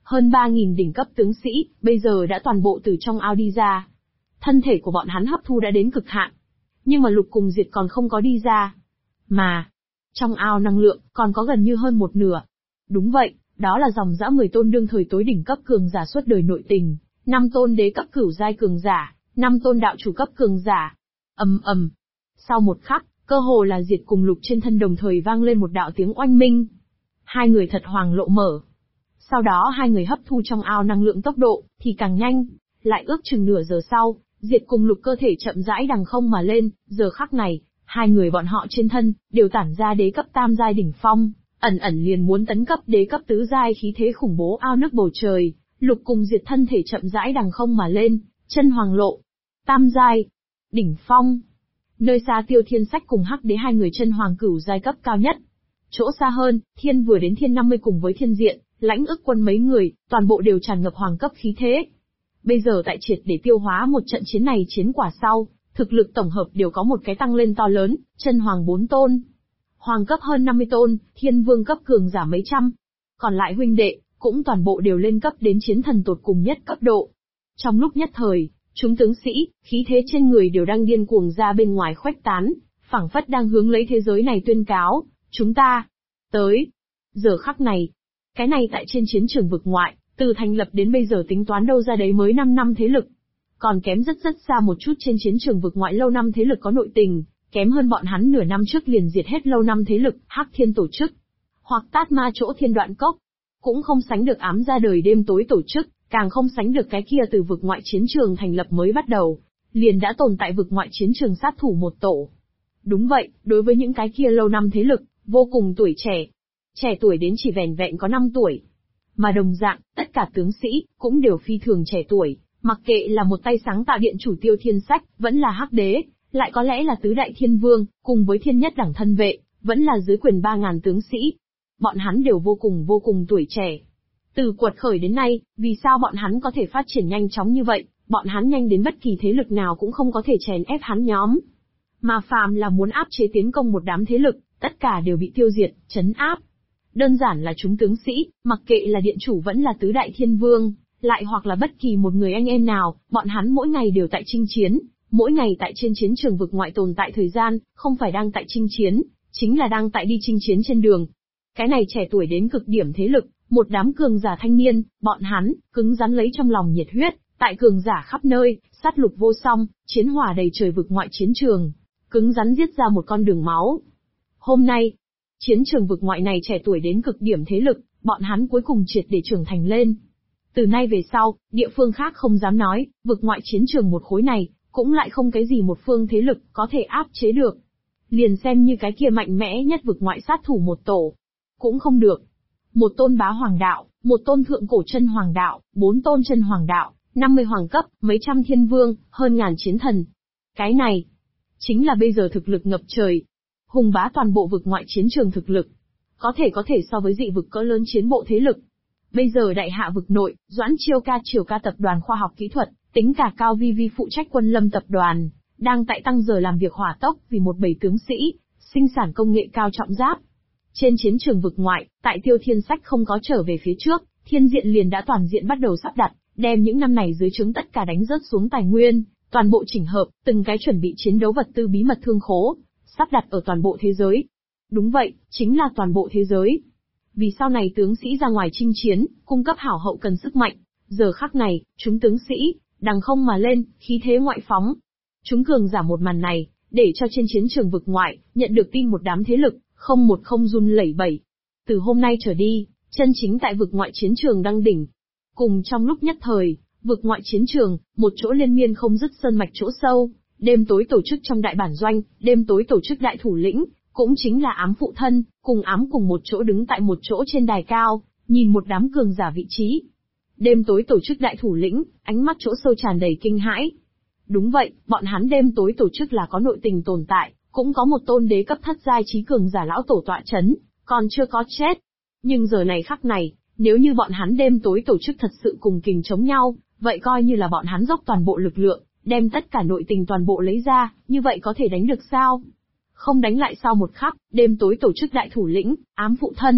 Hơn 3.000 đỉnh cấp tướng sĩ, bây giờ đã toàn bộ từ trong ao đi ra. Thân thể của bọn hắn hấp thu đã đến cực hạn. Nhưng mà Lục cùng Diệt còn không có đi ra. Mà, trong ao năng lượng, còn có gần như hơn một nửa. Đúng vậy, đó là dòng dã 10 tôn đương thời tối đỉnh cấp cường giả suốt đời nội tình, 5 tôn đế cấp cửu giai cường giả, 5 tôn đạo chủ cấp cường giả. Ầm. Sau một khắc, cơ hồ là Diệt cùng Lục trên thân đồng thời vang lên một đạo tiếng oanh minh. Hai người thật hoàng lộ mở. Sau đó hai người hấp thu trong ao năng lượng tốc độ thì càng nhanh, lại ước chừng nửa giờ sau, Diệt cùng Lục cơ thể chậm rãi đằng không mà lên, giờ khắc này, hai người bọn họ trên thân đều tản ra đế cấp tam giai đỉnh phong, ẩn liền muốn tấn cấp đế cấp tứ giai khí thế khủng bố ao nước bầu trời. Lục cùng Diệt thân thể chậm rãi đằng không mà lên, chân hoàng lộ, tam giai, đỉnh phong. Nơi xa Tiêu Thiên Sách cùng Hắc Đế hai người chân hoàng cửu giai cấp cao nhất. Chỗ xa hơn, Thiên vừa đến Thiên 50 cùng với Thiên Diện, Lãnh Ức Quân mấy người, toàn bộ đều tràn ngập hoàng cấp khí thế. Bây giờ tại triệt để tiêu hóa một trận chiến này chiến quả sau, thực lực tổng hợp đều có một cái tăng lên to lớn, chân hoàng 4 tôn. Hoàng cấp hơn 50 tôn, Thiên Vương cấp cường giả mấy trăm. Còn lại huynh đệ, cũng toàn bộ đều lên cấp đến chiến thần tột cùng nhất cấp độ. Trong lúc nhất thời, chúng tướng sĩ, khí thế trên người đều đang điên cuồng ra bên ngoài khuếch tán, phảng phất đang hướng lấy thế giới này tuyên cáo, chúng ta, tới. Giờ khắc này, cái này tại trên chiến trường vực ngoại, từ thành lập đến bây giờ tính toán đâu ra đấy mới 5 năm thế lực. Còn kém rất xa một chút trên chiến trường vực ngoại lâu năm thế lực có nội tình, kém hơn bọn hắn nửa năm trước liền diệt hết lâu năm thế lực, Hắc Thiên tổ chức. Hoặc Tát Ma chỗ Thiên Đoạn Cốc. Cũng không sánh được ám ra đời đêm tối tổ chức, càng không sánh được cái kia từ vực ngoại chiến trường thành lập mới bắt đầu, liền đã tồn tại vực ngoại chiến trường sát thủ một tổ. Đúng vậy, đối với những cái kia lâu năm thế lực, vô cùng tuổi trẻ. Trẻ tuổi đến chỉ vẻn vẹn có 5 tuổi. Mà đồng dạng, tất cả tướng sĩ, cũng đều phi thường trẻ tuổi, mặc kệ là một tay sáng tạo điện chủ Tiêu Thiên Sách, vẫn là Hắc Đế, lại có lẽ là tứ đại thiên vương, cùng với thiên nhất đẳng thân vệ, vẫn là dưới quyền 3.000 tướng sĩ. Bọn hắn đều vô cùng tuổi trẻ. Từ quật khởi đến nay, vì sao bọn hắn có thể phát triển nhanh chóng như vậy, bọn hắn nhanh đến bất kỳ thế lực nào cũng không có thể chèn ép hắn nhóm. Mà phàm là muốn áp chế tiến công một đám thế lực, tất cả đều bị tiêu diệt, trấn áp. Đơn giản là chúng tướng sĩ, mặc kệ là điện chủ vẫn là tứ đại thiên vương, lại hoặc là bất kỳ một người anh em nào, bọn hắn mỗi ngày đều tại chinh chiến, mỗi ngày tại trên chiến trường vực ngoại tồn tại thời gian, không phải đang tại chinh chiến, chính là đang tại đi chinh chiến trên đường. Cái này trẻ tuổi đến cực điểm thế lực, một đám cường giả thanh niên, bọn hắn, cứng rắn lấy trong lòng nhiệt huyết, tại cường giả khắp nơi, sát lục vô song, chiến hỏa đầy trời vực ngoại chiến trường, cứng rắn giết ra một con đường máu. Hôm nay, chiến trường vực ngoại này trẻ tuổi đến cực điểm thế lực, bọn hắn cuối cùng triệt để trưởng thành lên. Từ nay về sau, địa phương khác không dám nói, vực ngoại chiến trường một khối này, cũng lại không cái gì một phương thế lực có thể áp chế được. Liền xem như cái kia mạnh mẽ nhất vực ngoại sát thủ một tổ, cũng không được. Một tôn bá hoàng đạo, một tôn thượng cổ chân hoàng đạo, 4 tôn chân hoàng đạo, 50 hoàng cấp, mấy trăm thiên vương, hơn ngàn chiến thần. Cái này, chính là bây giờ thực lực ngập trời. Hùng bá toàn bộ vực ngoại chiến trường thực lực. Có thể so với dị vực cỡ lớn chiến bộ thế lực. Bây giờ đại hạ vực nội, Doãn Triều ca tập đoàn khoa học kỹ thuật, tính cả Cao Vi Vi phụ trách Quân Lâm tập đoàn, đang tại tăng giờ làm việc hỏa tốc vì một bầy tướng sĩ, sinh sản công nghệ cao trọng giáp. Trên chiến trường vực ngoại, tại Tiêu Thiên Sách không có trở về phía trước, Thiên Diện liền đã toàn diện bắt đầu sắp đặt, đem những năm này dưới trướng tất cả đánh rớt xuống tài nguyên, toàn bộ chỉnh hợp, từng cái chuẩn bị chiến đấu vật tư bí mật thương khố, sắp đặt ở toàn bộ thế giới. Đúng vậy, chính là toàn bộ thế giới. Vì sau này tướng sĩ ra ngoài chinh chiến, cung cấp hảo hậu cần sức mạnh, giờ khắc này, chúng tướng sĩ, đằng không mà lên, khí thế ngoại phóng. Chúng cường giả một màn này, để cho trên chiến trường vực ngoại, nhận được tin một đám thế lực, không run lẩy bẩy. Từ hôm nay trở đi, chân chính tại vực ngoại chiến trường đăng đỉnh. Cùng trong lúc nhất thời, vực ngoại chiến trường, một chỗ liên miên không dứt sơn mạch chỗ sâu, đêm tối tổ chức trong đại bản doanh, đêm tối tổ chức đại thủ lĩnh, cũng chính là ám phụ thân, cùng ám cùng một chỗ đứng tại một chỗ trên đài cao, nhìn một đám cường giả vị trí. Đêm tối tổ chức đại thủ lĩnh, ánh mắt chỗ sâu tràn đầy kinh hãi. Đúng vậy, bọn hắn đêm tối tổ chức là có nội tình tồn tại, cũng có một tôn đế cấp thất giai trí cường giả lão tổ tọa chấn, còn chưa có chết. Nhưng giờ này khắc này, nếu như bọn hắn đêm tối tổ chức thật sự cùng kình chống nhau, vậy coi như là bọn hắn dốc toàn bộ lực lượng, đem tất cả nội tình toàn bộ lấy ra, như vậy có thể đánh được sao? Không đánh lại sau một khắc, đêm tối tổ chức đại thủ lĩnh, ám phụ thân,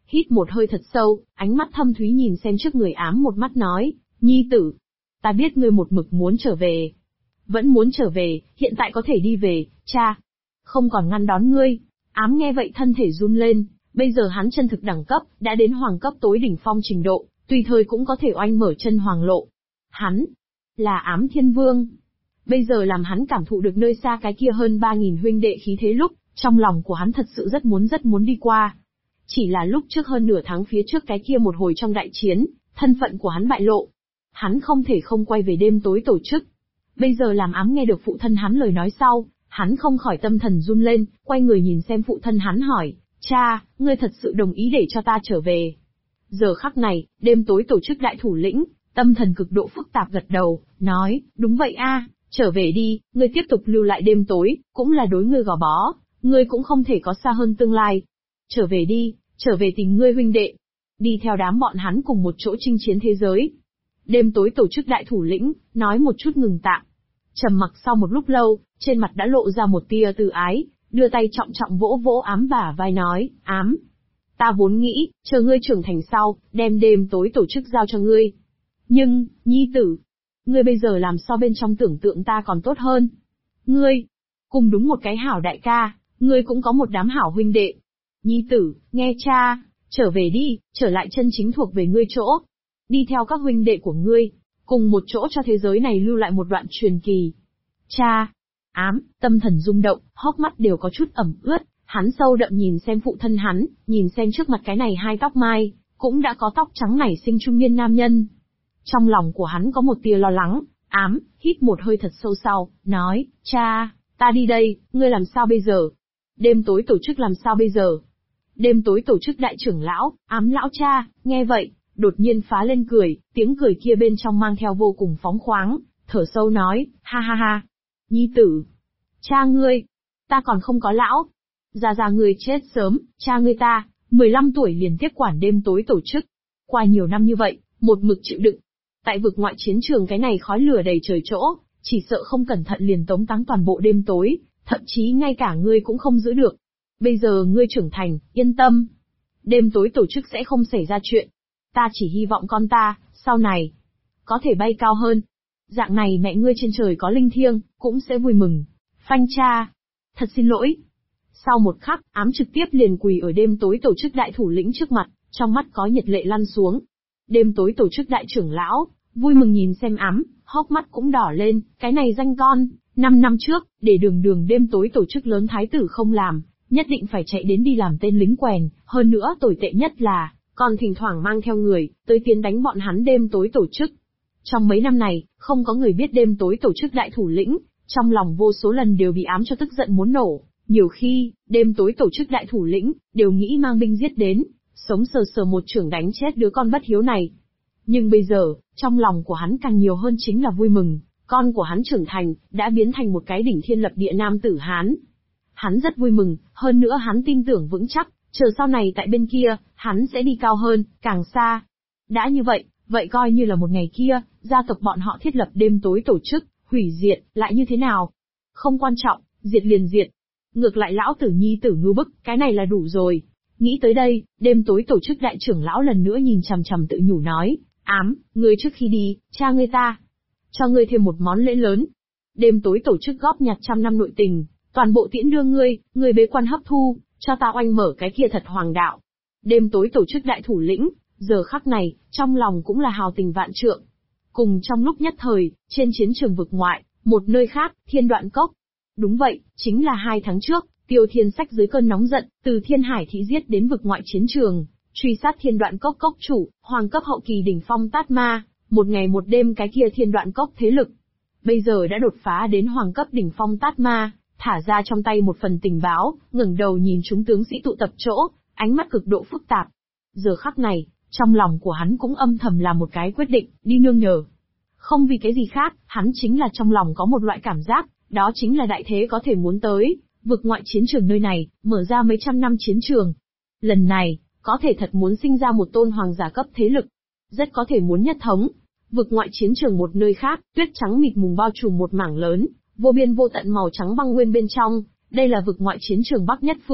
hít một hơi thật sâu, ánh mắt thâm thúy nhìn xem trước người ám một mắt nói, nhi tử, ta biết ngươi một mực muốn trở về. Vẫn muốn trở về, hiện tại có thể đi về, cha. Không còn ngăn đón ngươi. Ám nghe vậy thân thể run lên, bây giờ hắn chân thực đẳng cấp, đã đến hoàng cấp tối đỉnh phong trình độ, tùy thời cũng có thể oanh mở chân hoàng lộ. Hắn, là Ám Thiên Vương. Bây giờ làm hắn cảm thụ được nơi xa cái kia hơn 3.000 huynh đệ khí thế lúc, trong lòng của hắn thật sự rất muốn đi qua. Chỉ là lúc trước hơn nửa tháng phía trước cái kia một hồi trong đại chiến, thân phận của hắn bại lộ. Hắn không thể không quay về đêm tối tổ chức. Bây giờ làm Ám nghe được phụ thân hắn lời nói sau, hắn không khỏi tâm thần run lên, quay người nhìn xem phụ thân hắn hỏi, cha, ngươi thật sự đồng ý để cho ta trở về. Giờ khắc này, đêm tối tổ chức đại thủ lĩnh, tâm thần cực độ phức tạp gật đầu, nói, đúng vậy a, trở về đi, ngươi tiếp tục lưu lại đêm tối, cũng là đối ngươi gò bó, ngươi cũng không thể có xa hơn tương lai. Trở về đi, trở về tìm ngươi huynh đệ. Đi theo đám bọn hắn cùng một chỗ chinh chiến thế giới. Đêm tối tổ chức đại thủ lĩnh, nói một chút ngừng tạm. Trầm mặc sau một lúc lâu, trên mặt đã lộ ra một tia từ ái, đưa tay trọng trọng vỗ vỗ Ám bả vai nói, Ám. Ta vốn nghĩ, chờ ngươi trưởng thành sau, đem đêm tối tổ chức giao cho ngươi. Nhưng, nhi tử, ngươi bây giờ làm so bên trong tưởng tượng ta còn tốt hơn. Ngươi, cùng đúng một cái hảo đại ca, ngươi cũng có một đám hảo huynh đệ. Nhi tử, nghe cha, trở về đi, trở lại chân chính thuộc về ngươi chỗ. Đi theo các huynh đệ của ngươi, cùng một chỗ cho thế giới này lưu lại một đoạn truyền kỳ. Cha, Ám, tâm thần rung động, hốc mắt đều có chút ẩm ướt, hắn sâu đậm nhìn xem phụ thân hắn, nhìn xem trước mặt cái này hai tóc mai, cũng đã có tóc trắng nảy sinh trung niên nam nhân. Trong lòng của hắn có một tia lo lắng, Ám, hít một hơi thật sâu sau, nói, cha, ta đi đây, ngươi làm sao bây giờ? Đêm tối tổ chức làm sao bây giờ? Đêm tối tổ chức đại trưởng lão, Ám lão cha, nghe vậy, đột nhiên phá lên cười, tiếng cười kia bên trong mang theo vô cùng phóng khoáng, thở sâu nói, ha ha ha, nhi tử, cha ngươi, ta còn không có lão, già ngươi chết sớm, cha ngươi ta, 15 tuổi liền tiếp quản đêm tối tổ chức, qua nhiều năm như vậy, một mực chịu đựng, tại vực ngoại chiến trường cái này khói lửa đầy trời chỗ, chỉ sợ không cẩn thận liền tống táng toàn bộ đêm tối, thậm chí ngay cả ngươi cũng không giữ được. Bây giờ ngươi trưởng thành, yên tâm, đêm tối tổ chức sẽ không xảy ra chuyện. Ta chỉ hy vọng con ta, sau này, có thể bay cao hơn. Dạng này mẹ ngươi trên trời có linh thiêng, cũng sẽ vui mừng. Phanh cha. Thật xin lỗi. Sau một khắc, Ám trực tiếp liền quỳ ở đêm tối tổ chức đại thủ lĩnh trước mặt, trong mắt có nhiệt lệ lăn xuống. Đêm tối tổ chức đại trưởng lão, vui mừng nhìn xem Ám, hốc mắt cũng đỏ lên, cái này danh con, 5 năm trước, để đường đêm tối tổ chức lớn thái tử không làm, nhất định phải chạy đến đi làm tên lính quèn, hơn nữa tồi tệ nhất là, còn thỉnh thoảng mang theo người, tới tiến đánh bọn hắn đêm tối tổ chức. Trong mấy năm này, không có người biết đêm tối tổ chức đại thủ lĩnh, trong lòng vô số lần đều bị Ám cho tức giận muốn nổ, nhiều khi, đêm tối tổ chức đại thủ lĩnh, đều nghĩ mang binh giết đến, sống sờ sờ một chưởng đánh chết đứa con bất hiếu này. Nhưng bây giờ, trong lòng của hắn càng nhiều hơn chính là vui mừng, con của hắn trưởng thành, đã biến thành một cái đỉnh thiên lập địa nam tử Hán. Hắn rất vui mừng, hơn nữa hắn tin tưởng vững chắc, chờ sau này tại bên kia, hắn sẽ đi cao hơn, càng xa. Đã như vậy, vậy coi như là một ngày kia, gia tộc bọn họ thiết lập đêm tối tổ chức, hủy diệt, lại như thế nào? Không quan trọng, diệt liền diệt. Ngược lại lão tử nhi tử ngưu bức, cái này là đủ rồi. Nghĩ tới đây, đêm tối tổ chức đại trưởng lão lần nữa nhìn chằm chằm tự nhủ nói, Ám, ngươi trước khi đi, cha ngươi ta, cho ngươi thêm một món lễ lớn. Đêm tối tổ chức góp nhặt 100 năm nội tình, toàn bộ tiễn đưa ngươi bế quan hấp thu, cho ta oanh mở cái kia thật hoàng đạo. Đêm tối tổ chức đại thủ lĩnh, giờ khắc này, trong lòng cũng là hào tình vạn trượng. Cùng trong lúc nhất thời, trên chiến trường vực ngoại, một nơi khác, Thiên Đoạn Cốc. Đúng vậy, chính là 2 tháng trước, Tiêu Thiên Sách dưới cơn nóng giận, từ Thiên Hải thị giết đến vực ngoại chiến trường, truy sát Thiên Đoạn Cốc cốc chủ, hoàng cấp hậu kỳ đỉnh phong Tát Ma, một ngày một đêm cái kia Thiên Đoạn Cốc thế lực. Bây giờ đã đột phá đến hoàng cấp đỉnh phong Tát Ma, thả ra trong tay một phần tình báo, ngẩng đầu nhìn chúng tướng sĩ tụ tập chỗ, ánh mắt cực độ phức tạp. Giờ khắc này, trong lòng của hắn cũng âm thầm làm một cái quyết định, đi nương nhờ. Không vì cái gì khác, hắn chính là trong lòng có một loại cảm giác, đó chính là đại thế có thể muốn tới, vực ngoại chiến trường nơi này, mở ra mấy trăm năm chiến trường. Lần này, có thể thật muốn sinh ra một tôn hoàng giả cấp thế lực. Rất có thể muốn nhất thống. Vực ngoại chiến trường một nơi khác, tuyết trắng mịt mùng bao trùm một mảng lớn, vô biên vô tận màu trắng băng nguyên bên trong, đây là vực ngoại chiến trường Bắc Nhất Phương,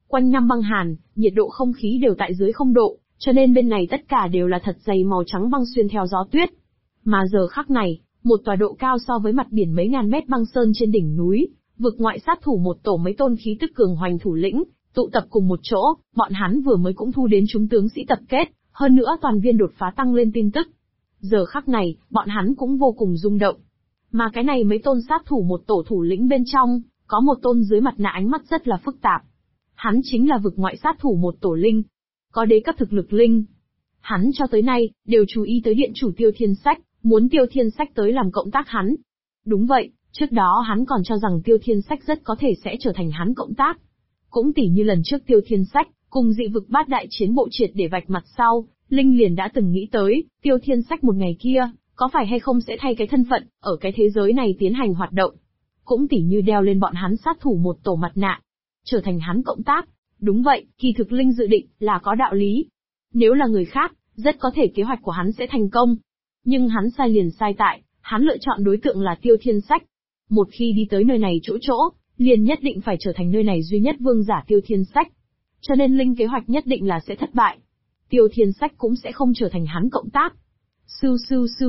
Quanh năm băng hàn, nhiệt độ không khí đều tại dưới 0 độ, cho nên bên này tất cả đều là thật dày màu trắng băng xuyên theo gió tuyết. Mà giờ khắc này, một tòa độ cao so với mặt biển mấy ngàn mét băng sơn trên đỉnh núi, vực ngoại sát thủ một tổ mấy tôn khí tức cường hoành thủ lĩnh, tụ tập cùng một chỗ, bọn hắn vừa mới cũng thu đến chúng tướng sĩ tập kết, hơn nữa toàn viên đột phá tăng lên tin tức. Giờ khắc này, bọn hắn cũng vô cùng rung động. Mà cái này mấy tôn sát thủ một tổ thủ lĩnh bên trong, có một tôn dưới mặt nạ ánh mắt rất là phức tạp. Hắn chính là vực ngoại sát thủ một tổ linh. Có đế cấp thực lực linh. Hắn cho tới nay, đều chú ý tới điện chủ Tiêu Thiên Sách, muốn Tiêu Thiên Sách tới làm cộng tác hắn. Đúng vậy, trước đó hắn còn cho rằng Tiêu Thiên Sách rất có thể sẽ trở thành hắn cộng tác. Cũng tỉ như lần trước Tiêu Thiên Sách, cùng dị vực bát đại chiến bộ triệt để vạch mặt sau, Linh liền đã từng nghĩ tới, Tiêu Thiên Sách một ngày kia, có phải hay không sẽ thay cái thân phận, ở cái thế giới này tiến hành hoạt động. Cũng tỉ như đeo lên bọn hắn sát thủ một tổ mặt nạ, trở thành hắn cộng tác. Đúng vậy, kỳ thực Linh dự định, là có đạo lý. Nếu là người khác, rất có thể kế hoạch của hắn sẽ thành công. Nhưng hắn sai liền sai tại, hắn lựa chọn đối tượng là Tiêu Thiên Sách. Một khi đi tới nơi này chỗ, liền nhất định phải trở thành nơi này duy nhất vương giả Tiêu Thiên Sách. Cho nên Linh kế hoạch nhất định là sẽ thất bại. Tiêu Thiên Sách cũng sẽ không trở thành hắn cộng tác. Sưu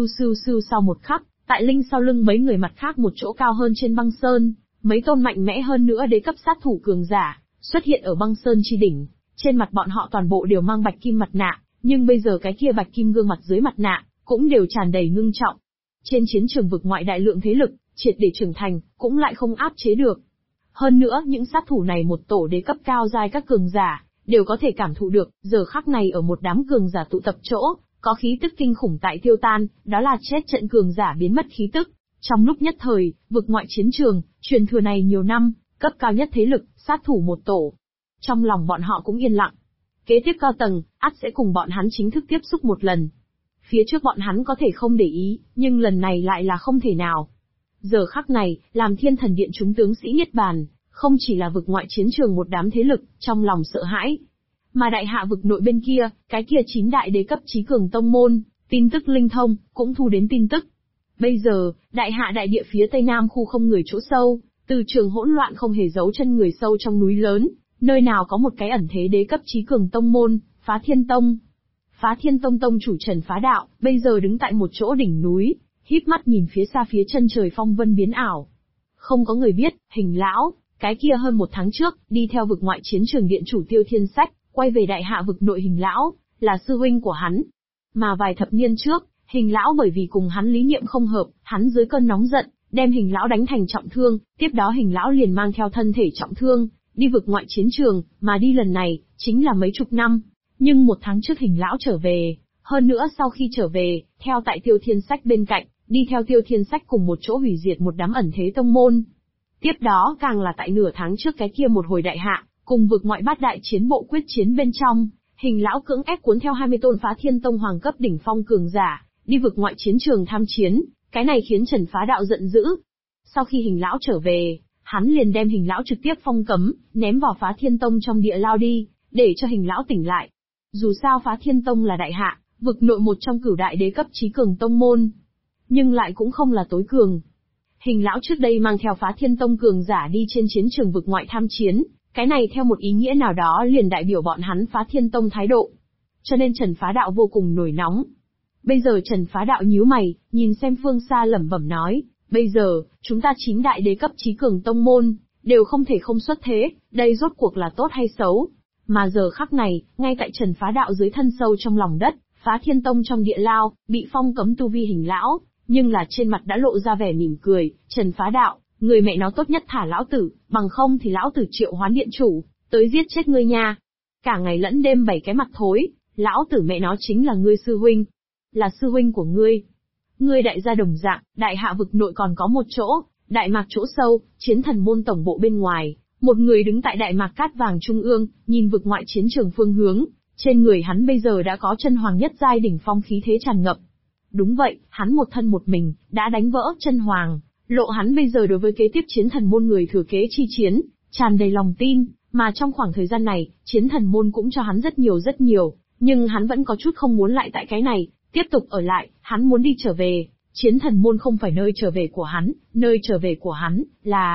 sau một khắc, tại Linh sau lưng mấy người mặt khác một chỗ cao hơn trên băng sơn, mấy tôn mạnh mẽ hơn nữa đế cấp sát thủ cường giả, xuất hiện ở băng sơn chi đỉnh, trên mặt bọn họ toàn bộ đều mang bạch kim mặt nạ, nhưng bây giờ cái kia bạch kim gương mặt dưới mặt nạ, cũng đều tràn đầy ngưng trọng. Trên chiến trường vực ngoại đại lượng thế lực, triệt để trưởng thành, cũng lại không áp chế được. Hơn nữa, những sát thủ này một tổ đế cấp cao giai các cường giả, đều có thể cảm thụ được, giờ khắc này ở một đám cường giả tụ tập chỗ, có khí tức kinh khủng tại tiêu tan, đó là chết trận cường giả biến mất khí tức. Trong lúc nhất thời, vực ngoại chiến trường, truyền thừa này nhiều năm, cấp cao nhất thế lực, sát thủ một tổ. Trong lòng bọn họ cũng yên lặng. Kế tiếp cao tầng, ắt sẽ cùng bọn hắn chính thức tiếp xúc một lần. Phía trước bọn hắn có thể không để ý, nhưng lần này lại là không thể nào. Giờ khắc này, làm Thiên Thần Điện chúng tướng sĩ niết bàn, không chỉ là vực ngoại chiến trường một đám thế lực, trong lòng sợ hãi. Mà đại hạ vực nội bên kia, cái kia 9 đại đế cấp chí cường tông môn, tin tức linh thông, cũng thu đến tin tức. Bây giờ, đại hạ đại địa phía tây nam khu không người chỗ sâu, từ trường hỗn loạn không hề giấu chân người sâu trong núi lớn, nơi nào có một cái ẩn thế đế cấp chí cường tông môn, Phá Thiên Tông. Phá Thiên Tông tông chủ Trần Phá Đạo, bây giờ đứng tại một chỗ đỉnh núi, híp mắt nhìn phía xa phía chân trời phong vân biến ảo. Không có người biết, Hình lão, cái kia hơn 1 tháng trước, đi theo vực ngoại chiến trường điện chủ Tiêu Thiên Sách, quay về đại hạ vực nội Hình lão, là sư huynh của hắn. Mà vài thập niên trước, Hình lão bởi vì cùng hắn lý niệm không hợp, hắn dưới cơn nóng giận, đem Hình lão đánh thành trọng thương, tiếp đó Hình lão liền mang theo thân thể trọng thương, đi vực ngoại chiến trường, mà đi lần này, chính là mấy chục năm. Nhưng 1 tháng trước Hình lão trở về, hơn nữa sau khi trở về, theo tại Tiêu Thiên Sách bên cạnh, đi theo Tiêu Thiên Sách cùng một chỗ hủy diệt một đám ẩn thế tông môn. Tiếp đó càng là tại nửa tháng trước cái kia một hồi đại hạ, cùng vực ngoại bát đại chiến bộ quyết chiến bên trong, Hình lão cưỡng ép cuốn theo 20 tôn Phá Thiên Tông hoàng cấp đỉnh phong cường giả, đi vực ngoại chiến trường tham chiến, cái này khiến Trần Phá Đạo giận dữ. Sau khi Hình lão trở về, hắn liền đem Hình lão trực tiếp phong cấm, ném vào Phá Thiên Tông trong địa lao đi, để cho Hình lão tỉnh lại. Dù sao Phá Thiên Tông là đại hạ, vực nội một trong cửu đại đế cấp chí cường tông môn, nhưng lại cũng không là tối cường. Hình lão trước đây mang theo Phá Thiên Tông cường giả đi trên chiến trường vực ngoại tham chiến, cái này theo một ý nghĩa nào đó liền đại biểu bọn hắn Phá Thiên Tông thái độ. Cho nên Trần Phá Đạo vô cùng nổi nóng. Bây giờ Trần Phá Đạo nhíu mày, nhìn xem phương xa lẩm bẩm nói, bây giờ, chúng ta 9 đại đế cấp chí cường tông môn, đều không thể không xuất thế, đây rốt cuộc là tốt hay xấu. Mà giờ khắc này, ngay tại Trần Phá Đạo dưới thân sâu trong lòng đất, Phá Thiên Tông trong địa lao, bị phong cấm tu vi Hình lão, nhưng là trên mặt đã lộ ra vẻ mỉm cười, Trần Phá Đạo, người mẹ nó tốt nhất thả lão tử, bằng không thì lão tử triệu hoán điện chủ, tới giết chết ngươi nha. Cả ngày lẫn đêm bày cái mặt thối, lão tử mẹ nó chính là ngươi sư huynh, là sư huynh của ngươi. Ngươi đại gia đồng dạng, đại hạ vực nội còn có một chỗ, đại mạc chỗ sâu, chiến thần môn tổng bộ bên ngoài, một người đứng tại đại mạc cát vàng trung ương, nhìn vực ngoại chiến trường phương hướng, trên người hắn bây giờ đã có chân hoàng nhất giai đỉnh phong khí thế tràn ngập. Đúng vậy, hắn một thân một mình, đã đánh vỡ chân hoàng, lộ hắn bây giờ đối với kế tiếp chiến thần môn người thừa kế chi chiến, tràn đầy lòng tin, mà trong khoảng thời gian này, chiến thần môn cũng cho hắn rất nhiều, nhưng hắn vẫn có chút không muốn lại tại cái này, tiếp tục ở lại, hắn muốn đi trở về, chiến thần môn không phải nơi trở về của hắn, nơi trở về của hắn, là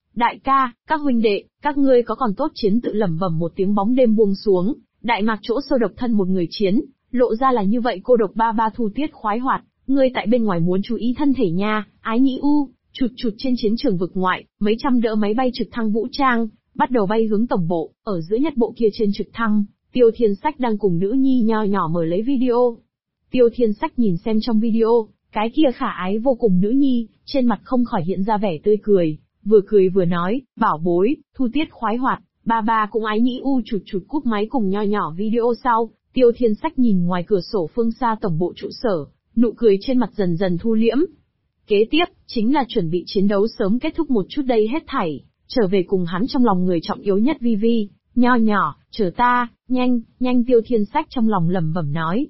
Đại ca, các huynh đệ, các ngươi có còn tốt chiến tự lẩm bẩm một tiếng bóng đêm buông xuống, đại mạc chỗ sâu độc thân một người chiến, lộ ra là như vậy cô độc ba thu tiết khoái hoạt, ngươi tại bên ngoài muốn chú ý thân thể nha, ái nhĩ u, chụt trên chiến trường vực ngoại, mấy trăm đỡ máy bay trực thăng vũ trang, bắt đầu bay hướng tổng bộ, ở giữa nhất bộ kia trên trực thăng, Tiêu Thiên Sách đang cùng nữ nhi nho nhỏ mở lấy video. Tiêu Thiên Sách nhìn xem trong video, cái kia khả ái vô cùng nữ nhi, trên mặt không khỏi hiện ra vẻ tươi cười vừa nói, bảo bối, thu tiết khoái hoạt, ba cũng ái nhĩ u chụt cúp máy cùng nho nhỏ video sau, Tiêu Thiên Sách nhìn ngoài cửa sổ phương xa tổng bộ trụ sở, nụ cười trên mặt dần dần thu liễm. Kế tiếp, chính là chuẩn bị chiến đấu sớm kết thúc một chút đây hết thảy, trở về cùng hắn trong lòng người trọng yếu nhất Vi, nho nhỏ, chờ ta, nhanh Tiêu Thiên Sách trong lòng lẩm bẩm nói.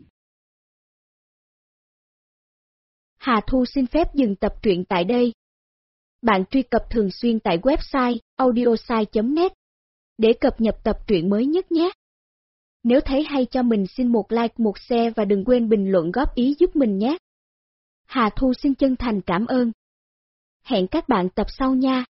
Hà Thu xin phép dừng tập truyện tại đây. Bạn truy cập thường xuyên tại website audiosai.net để cập nhật tập truyện mới nhất nhé. Nếu thấy hay cho mình xin một like một share và đừng quên bình luận góp ý giúp mình nhé. Hà Thu xin chân thành cảm ơn. Hẹn các bạn tập sau nha.